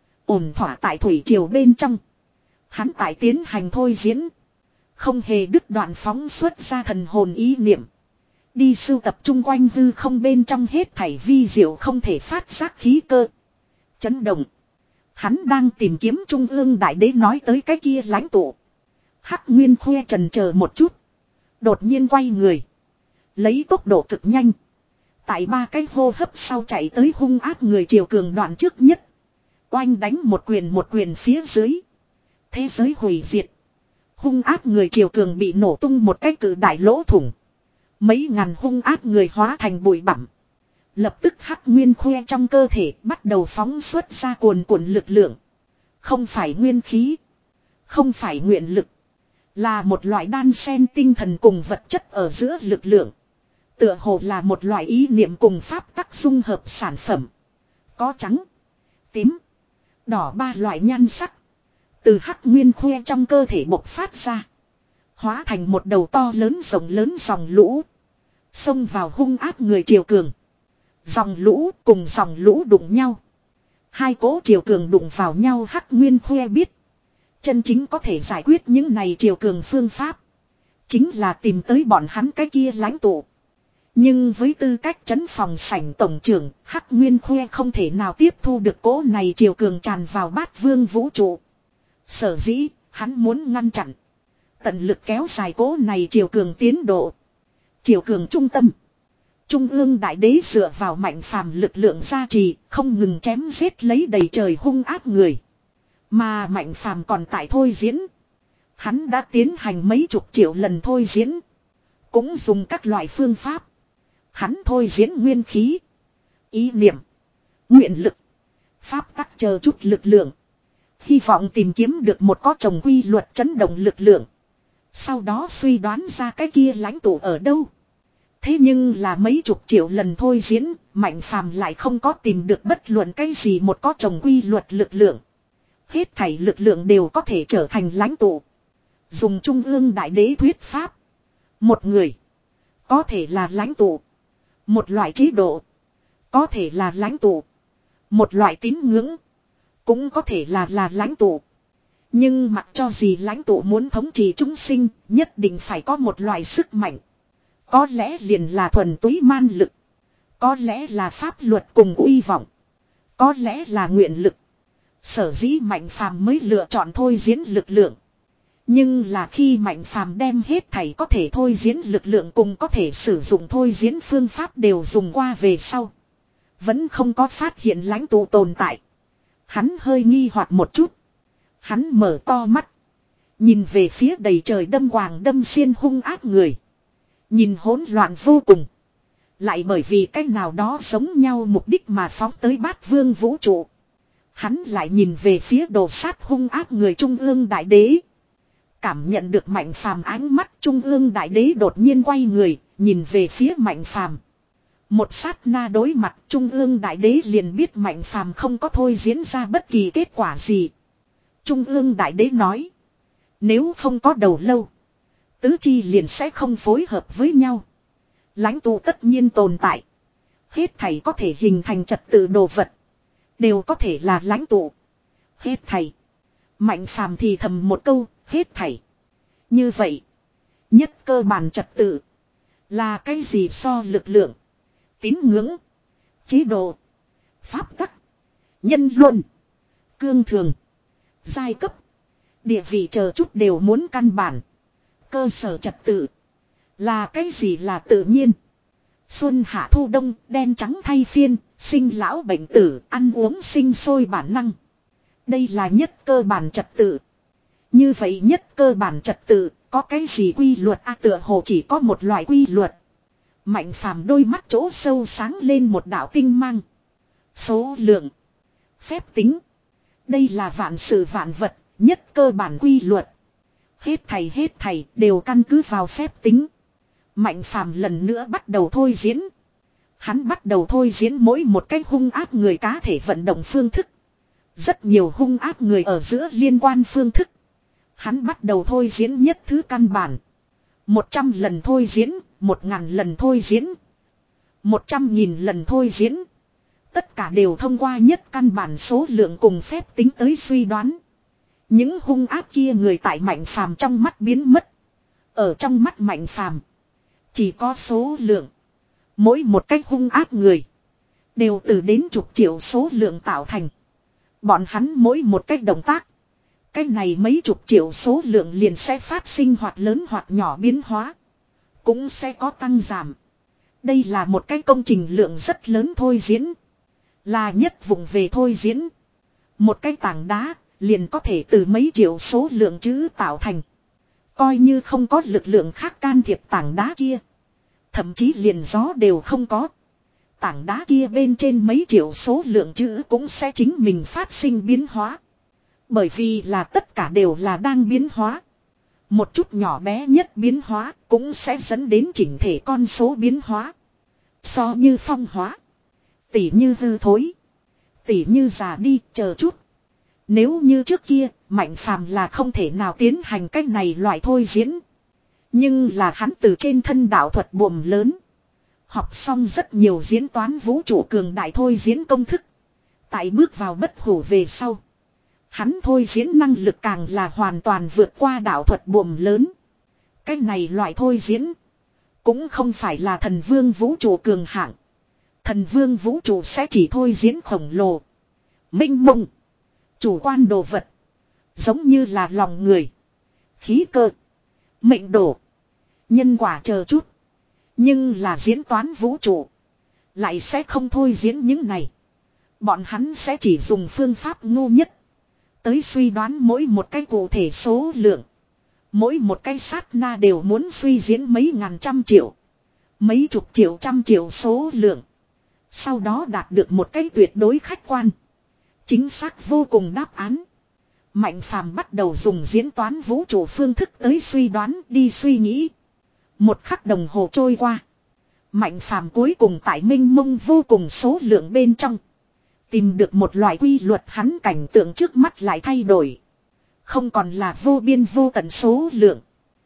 [SPEAKER 1] Ổn thỏa tại thủy triều bên trong. Hắn tại tiến hành thôi diễn. Không hề đứt đoạn phóng xuất ra thần hồn ý niệm. Đi sưu tập chung quanh hư không bên trong hết thảy vi diệu không thể phát giác khí cơ. Chấn động. Hắn đang tìm kiếm trung ương đại đế nói tới cái kia lãnh tụ. Hắc Nguyên Khoe trần chờ một chút. Đột nhiên quay người. Lấy tốc độ cực nhanh. Tại ba cái hô hấp sau chạy tới hung ác người triều cường đoạn trước nhất. Oanh đánh một quyền một quyền phía dưới. Thế giới hủy diệt. Hung ác người triều cường bị nổ tung một cái cự đại lỗ thủng. Mấy ngàn hung ác người hóa thành bụi bặm. Lập tức Hắc Nguyên Khoe trong cơ thể bắt đầu phóng xuất ra cuồn cuộn lực lượng. Không phải nguyên khí. Không phải nguyện lực. Là một loại đan xen tinh thần cùng vật chất ở giữa lực lượng. Tựa hồ là một loại ý niệm cùng pháp tắc dung hợp sản phẩm. Có trắng, tím, đỏ ba loại nhan sắc. Từ hắc nguyên khoe trong cơ thể bộc phát ra. Hóa thành một đầu to lớn rộng lớn dòng lũ. Xông vào hung ác người triều cường. Dòng lũ cùng dòng lũ đụng nhau. Hai cỗ triều cường đụng vào nhau, hắc nguyên khoe biết. Chân chính có thể giải quyết những này triều cường phương pháp. Chính là tìm tới bọn hắn cái kia lãnh tụ. Nhưng với tư cách trấn phòng sảnh tổng trưởng, hắc nguyên khoe không thể nào tiếp thu được cỗ này triều cường tràn vào bát vương vũ trụ. Sở dĩ, hắn muốn ngăn chặn. Tận lực kéo dài cỗ này triều cường tiến độ. Triều cường trung tâm. Trung ương đại đế dựa vào mạnh phàm lực lượng gia trì, không ngừng chém giết lấy đầy trời hung ác người. Mà mạnh phàm còn tại thôi diễn. Hắn đã tiến hành mấy chục triệu lần thôi diễn. Cũng dùng các loại phương pháp. Hắn thôi diễn nguyên khí. Ý niệm. Nguyện lực. Pháp tắc chờ chút lực lượng. Hy vọng tìm kiếm được một có chồng quy luật chấn động lực lượng. Sau đó suy đoán ra cái kia lãnh tụ ở đâu. Thế nhưng là mấy chục triệu lần thôi diễn, mạnh phàm lại không có tìm được bất luận cái gì một có chồng quy luật lực lượng. Hết thảy lực lượng đều có thể trở thành lãnh tụ. Dùng trung ương đại đế thuyết pháp. Một người. Có thể là lãnh tụ. Một loại chế độ. Có thể là lãnh tụ. Một loại tín ngưỡng. Cũng có thể là là lãnh tụ. Nhưng mặc cho gì lãnh tụ muốn thống trị chúng sinh, nhất định phải có một loại sức mạnh. Có lẽ liền là thuần túy man lực. Có lẽ là pháp luật cùng uy vọng. Có lẽ là nguyện lực. Sở dĩ mạnh phàm mới lựa chọn thôi diễn lực lượng. Nhưng là khi mạnh phàm đem hết thảy có thể thôi diễn lực lượng cùng có thể sử dụng thôi diễn phương pháp đều dùng qua về sau. Vẫn không có phát hiện lãnh tụ tồn tại. Hắn hơi nghi hoặc một chút. Hắn mở to mắt. Nhìn về phía đầy trời đâm quàng đâm xiên hung ác người. Nhìn hỗn loạn vô cùng. Lại bởi vì cách nào đó giống nhau mục đích mà phóng tới bát vương vũ trụ. Hắn lại nhìn về phía đồ sát hung ác người trung ương đại đế. Cảm nhận được mạnh phàm ánh mắt, trung ương đại đế đột nhiên quay người, nhìn về phía mạnh phàm. Một sát na đối mặt, trung ương đại đế liền biết mạnh phàm không có thôi diễn ra bất kỳ kết quả gì. Trung ương đại đế nói. Nếu không có đầu lâu, tứ chi liền sẽ không phối hợp với nhau. Lãnh tụ tất nhiên tồn tại. Hết thảy có thể hình thành trật tự đồ vật. Đều có thể là lãnh tụ. Hết thảy. Mạnh phàm thì thầm một câu, hết thảy. Như vậy. Nhất cơ bản trật tự. Là cái gì so lực lượng. Tín ngưỡng. Chế độ. Pháp tắc. Nhân luân. Cương thường. Giai cấp. Địa vị chờ chút đều muốn căn bản. Cơ sở trật tự. Là cái gì là tự nhiên. Xuân hạ thu đông, đen trắng thay phiên, sinh lão bệnh tử, ăn uống sinh sôi bản năng. Đây là nhất cơ bản trật tự. Như vậy nhất cơ bản trật tự, có cái gì quy luật a à, tựa hồ chỉ có một loại quy luật. Mạnh phàm đôi mắt chỗ sâu sáng lên một đạo tinh mang. Số lượng. Phép tính. Đây là vạn sự vạn vật, nhất cơ bản quy luật. Hết thầy hết thầy đều căn cứ vào phép tính. Mạnh phàm lần nữa bắt đầu thôi diễn. Hắn bắt đầu thôi diễn mỗi một cách hung ác người cá thể vận động phương thức. Rất nhiều hung ác người ở giữa liên quan phương thức. Hắn bắt đầu thôi diễn nhất thứ căn bản. Một trăm lần thôi diễn, một ngàn lần thôi diễn. Một trăm nghìn lần thôi diễn. Tất cả đều thông qua nhất căn bản số lượng cùng phép tính tới suy đoán. Những hung ác kia người tại mạnh phàm trong mắt biến mất. Ở trong mắt mạnh phàm. Chỉ có số lượng. Mỗi một cách hung ác người. Đều từ đến chục triệu số lượng tạo thành. Bọn hắn mỗi một cách động tác. Cái này mấy chục triệu số lượng liền sẽ phát sinh hoặc lớn hoặc nhỏ biến hóa. Cũng sẽ có tăng giảm. Đây là một cái công trình lượng rất lớn thôi diễn. Là nhất vùng về thôi diễn. Một cái tảng đá liền có thể từ mấy triệu số lượng chữ tạo thành. Coi như không có lực lượng khác can thiệp tảng đá kia. Thậm chí liền gió đều không có. Tảng đá kia bên trên mấy triệu số lượng chữ cũng sẽ chính mình phát sinh biến hóa. Bởi vì là tất cả đều là đang biến hóa. Một chút nhỏ bé nhất biến hóa cũng sẽ dẫn đến chỉnh thể con số biến hóa. So như phong hóa. Tỉ như hư thối. Tỉ như già đi chờ chút. Nếu như trước kia, Mạnh Phàm là không thể nào tiến hành cách này loại thôi diễn. Nhưng là hắn từ trên thân đạo thuật buồm lớn. Học xong rất nhiều diễn toán vũ trụ cường đại thôi diễn công thức. Tại bước vào bất hủ về sau. Hắn thôi diễn năng lực càng là hoàn toàn vượt qua đạo thuật buồm lớn. Cách này loại thôi diễn. Cũng không phải là thần vương vũ trụ cường hạng. Thần vương vũ trụ sẽ chỉ thôi diễn khổng lồ. Minh mông. Chủ quan đồ vật. Giống như là lòng người. Khí cơ. Mệnh đổ. Nhân quả chờ chút. Nhưng là diễn toán vũ trụ. Lại sẽ không thôi diễn những này. Bọn hắn sẽ chỉ dùng phương pháp ngu nhất. Tới suy đoán mỗi một cái cụ thể số lượng. Mỗi một cái sát na đều muốn suy diễn mấy ngàn trăm triệu. Mấy chục triệu trăm triệu số lượng. Sau đó đạt được một cái tuyệt đối khách quan. Chính xác vô cùng đáp án. Mạnh Phàm bắt đầu dùng diễn toán vũ trụ phương thức tới suy đoán đi suy nghĩ. Một khắc đồng hồ trôi qua. Mạnh Phàm cuối cùng tại minh mông vô cùng số lượng bên trong. Tìm được một loại quy luật hắn cảnh tượng trước mắt lại thay đổi. Không còn là vô biên vô tận số lượng.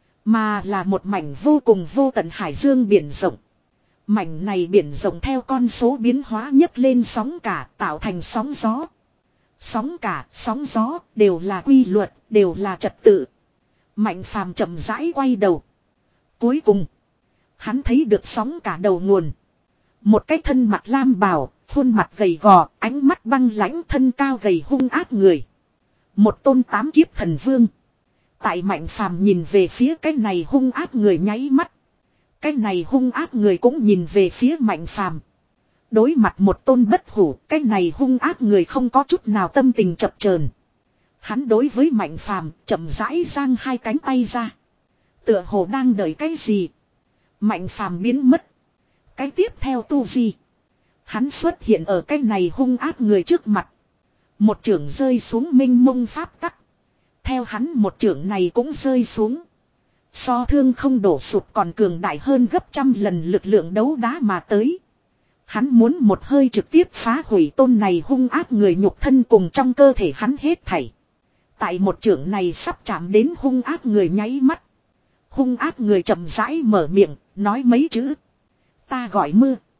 [SPEAKER 1] Mà là một mảnh vô cùng vô tận hải dương biển rộng. Mảnh này biển rộng theo con số biến hóa nhấc lên sóng cả tạo thành sóng gió. Sóng cả, sóng gió đều là quy luật, đều là trật tự. Mạnh Phàm chậm rãi quay đầu. Cuối cùng, hắn thấy được sóng cả đầu nguồn. Một cái thân mặt lam bào, khuôn mặt gầy gò, ánh mắt băng lãnh, thân cao gầy hung ác người. Một tôn tám kiếp thần vương. Tại Mạnh Phàm nhìn về phía cái này hung ác người nháy mắt. Cái này hung ác người cũng nhìn về phía Mạnh Phàm. Đối mặt một tôn bất hủ, cái này hung ác người không có chút nào tâm tình chập chờn. Hắn đối với Mạnh Phàm chậm rãi giang hai cánh tay ra. Tựa hồ đang đợi cái gì. Mạnh Phàm biến mất. Cái tiếp theo tu vi. Hắn xuất hiện ở cái này hung ác người trước mặt. Một chưởng rơi xuống minh mông pháp tắc. Theo hắn một chưởng này cũng rơi xuống. So thương không đổ sụp còn cường đại hơn gấp trăm lần lực lượng đấu đá mà tới. Hắn muốn một hơi trực tiếp phá hủy tôn này hung ác người nhục thân cùng trong cơ thể hắn hết thảy. Tại một chưởng này sắp chạm đến hung ác người nháy mắt. Hung ác người chậm rãi mở miệng, nói mấy chữ. Ta gọi mưa.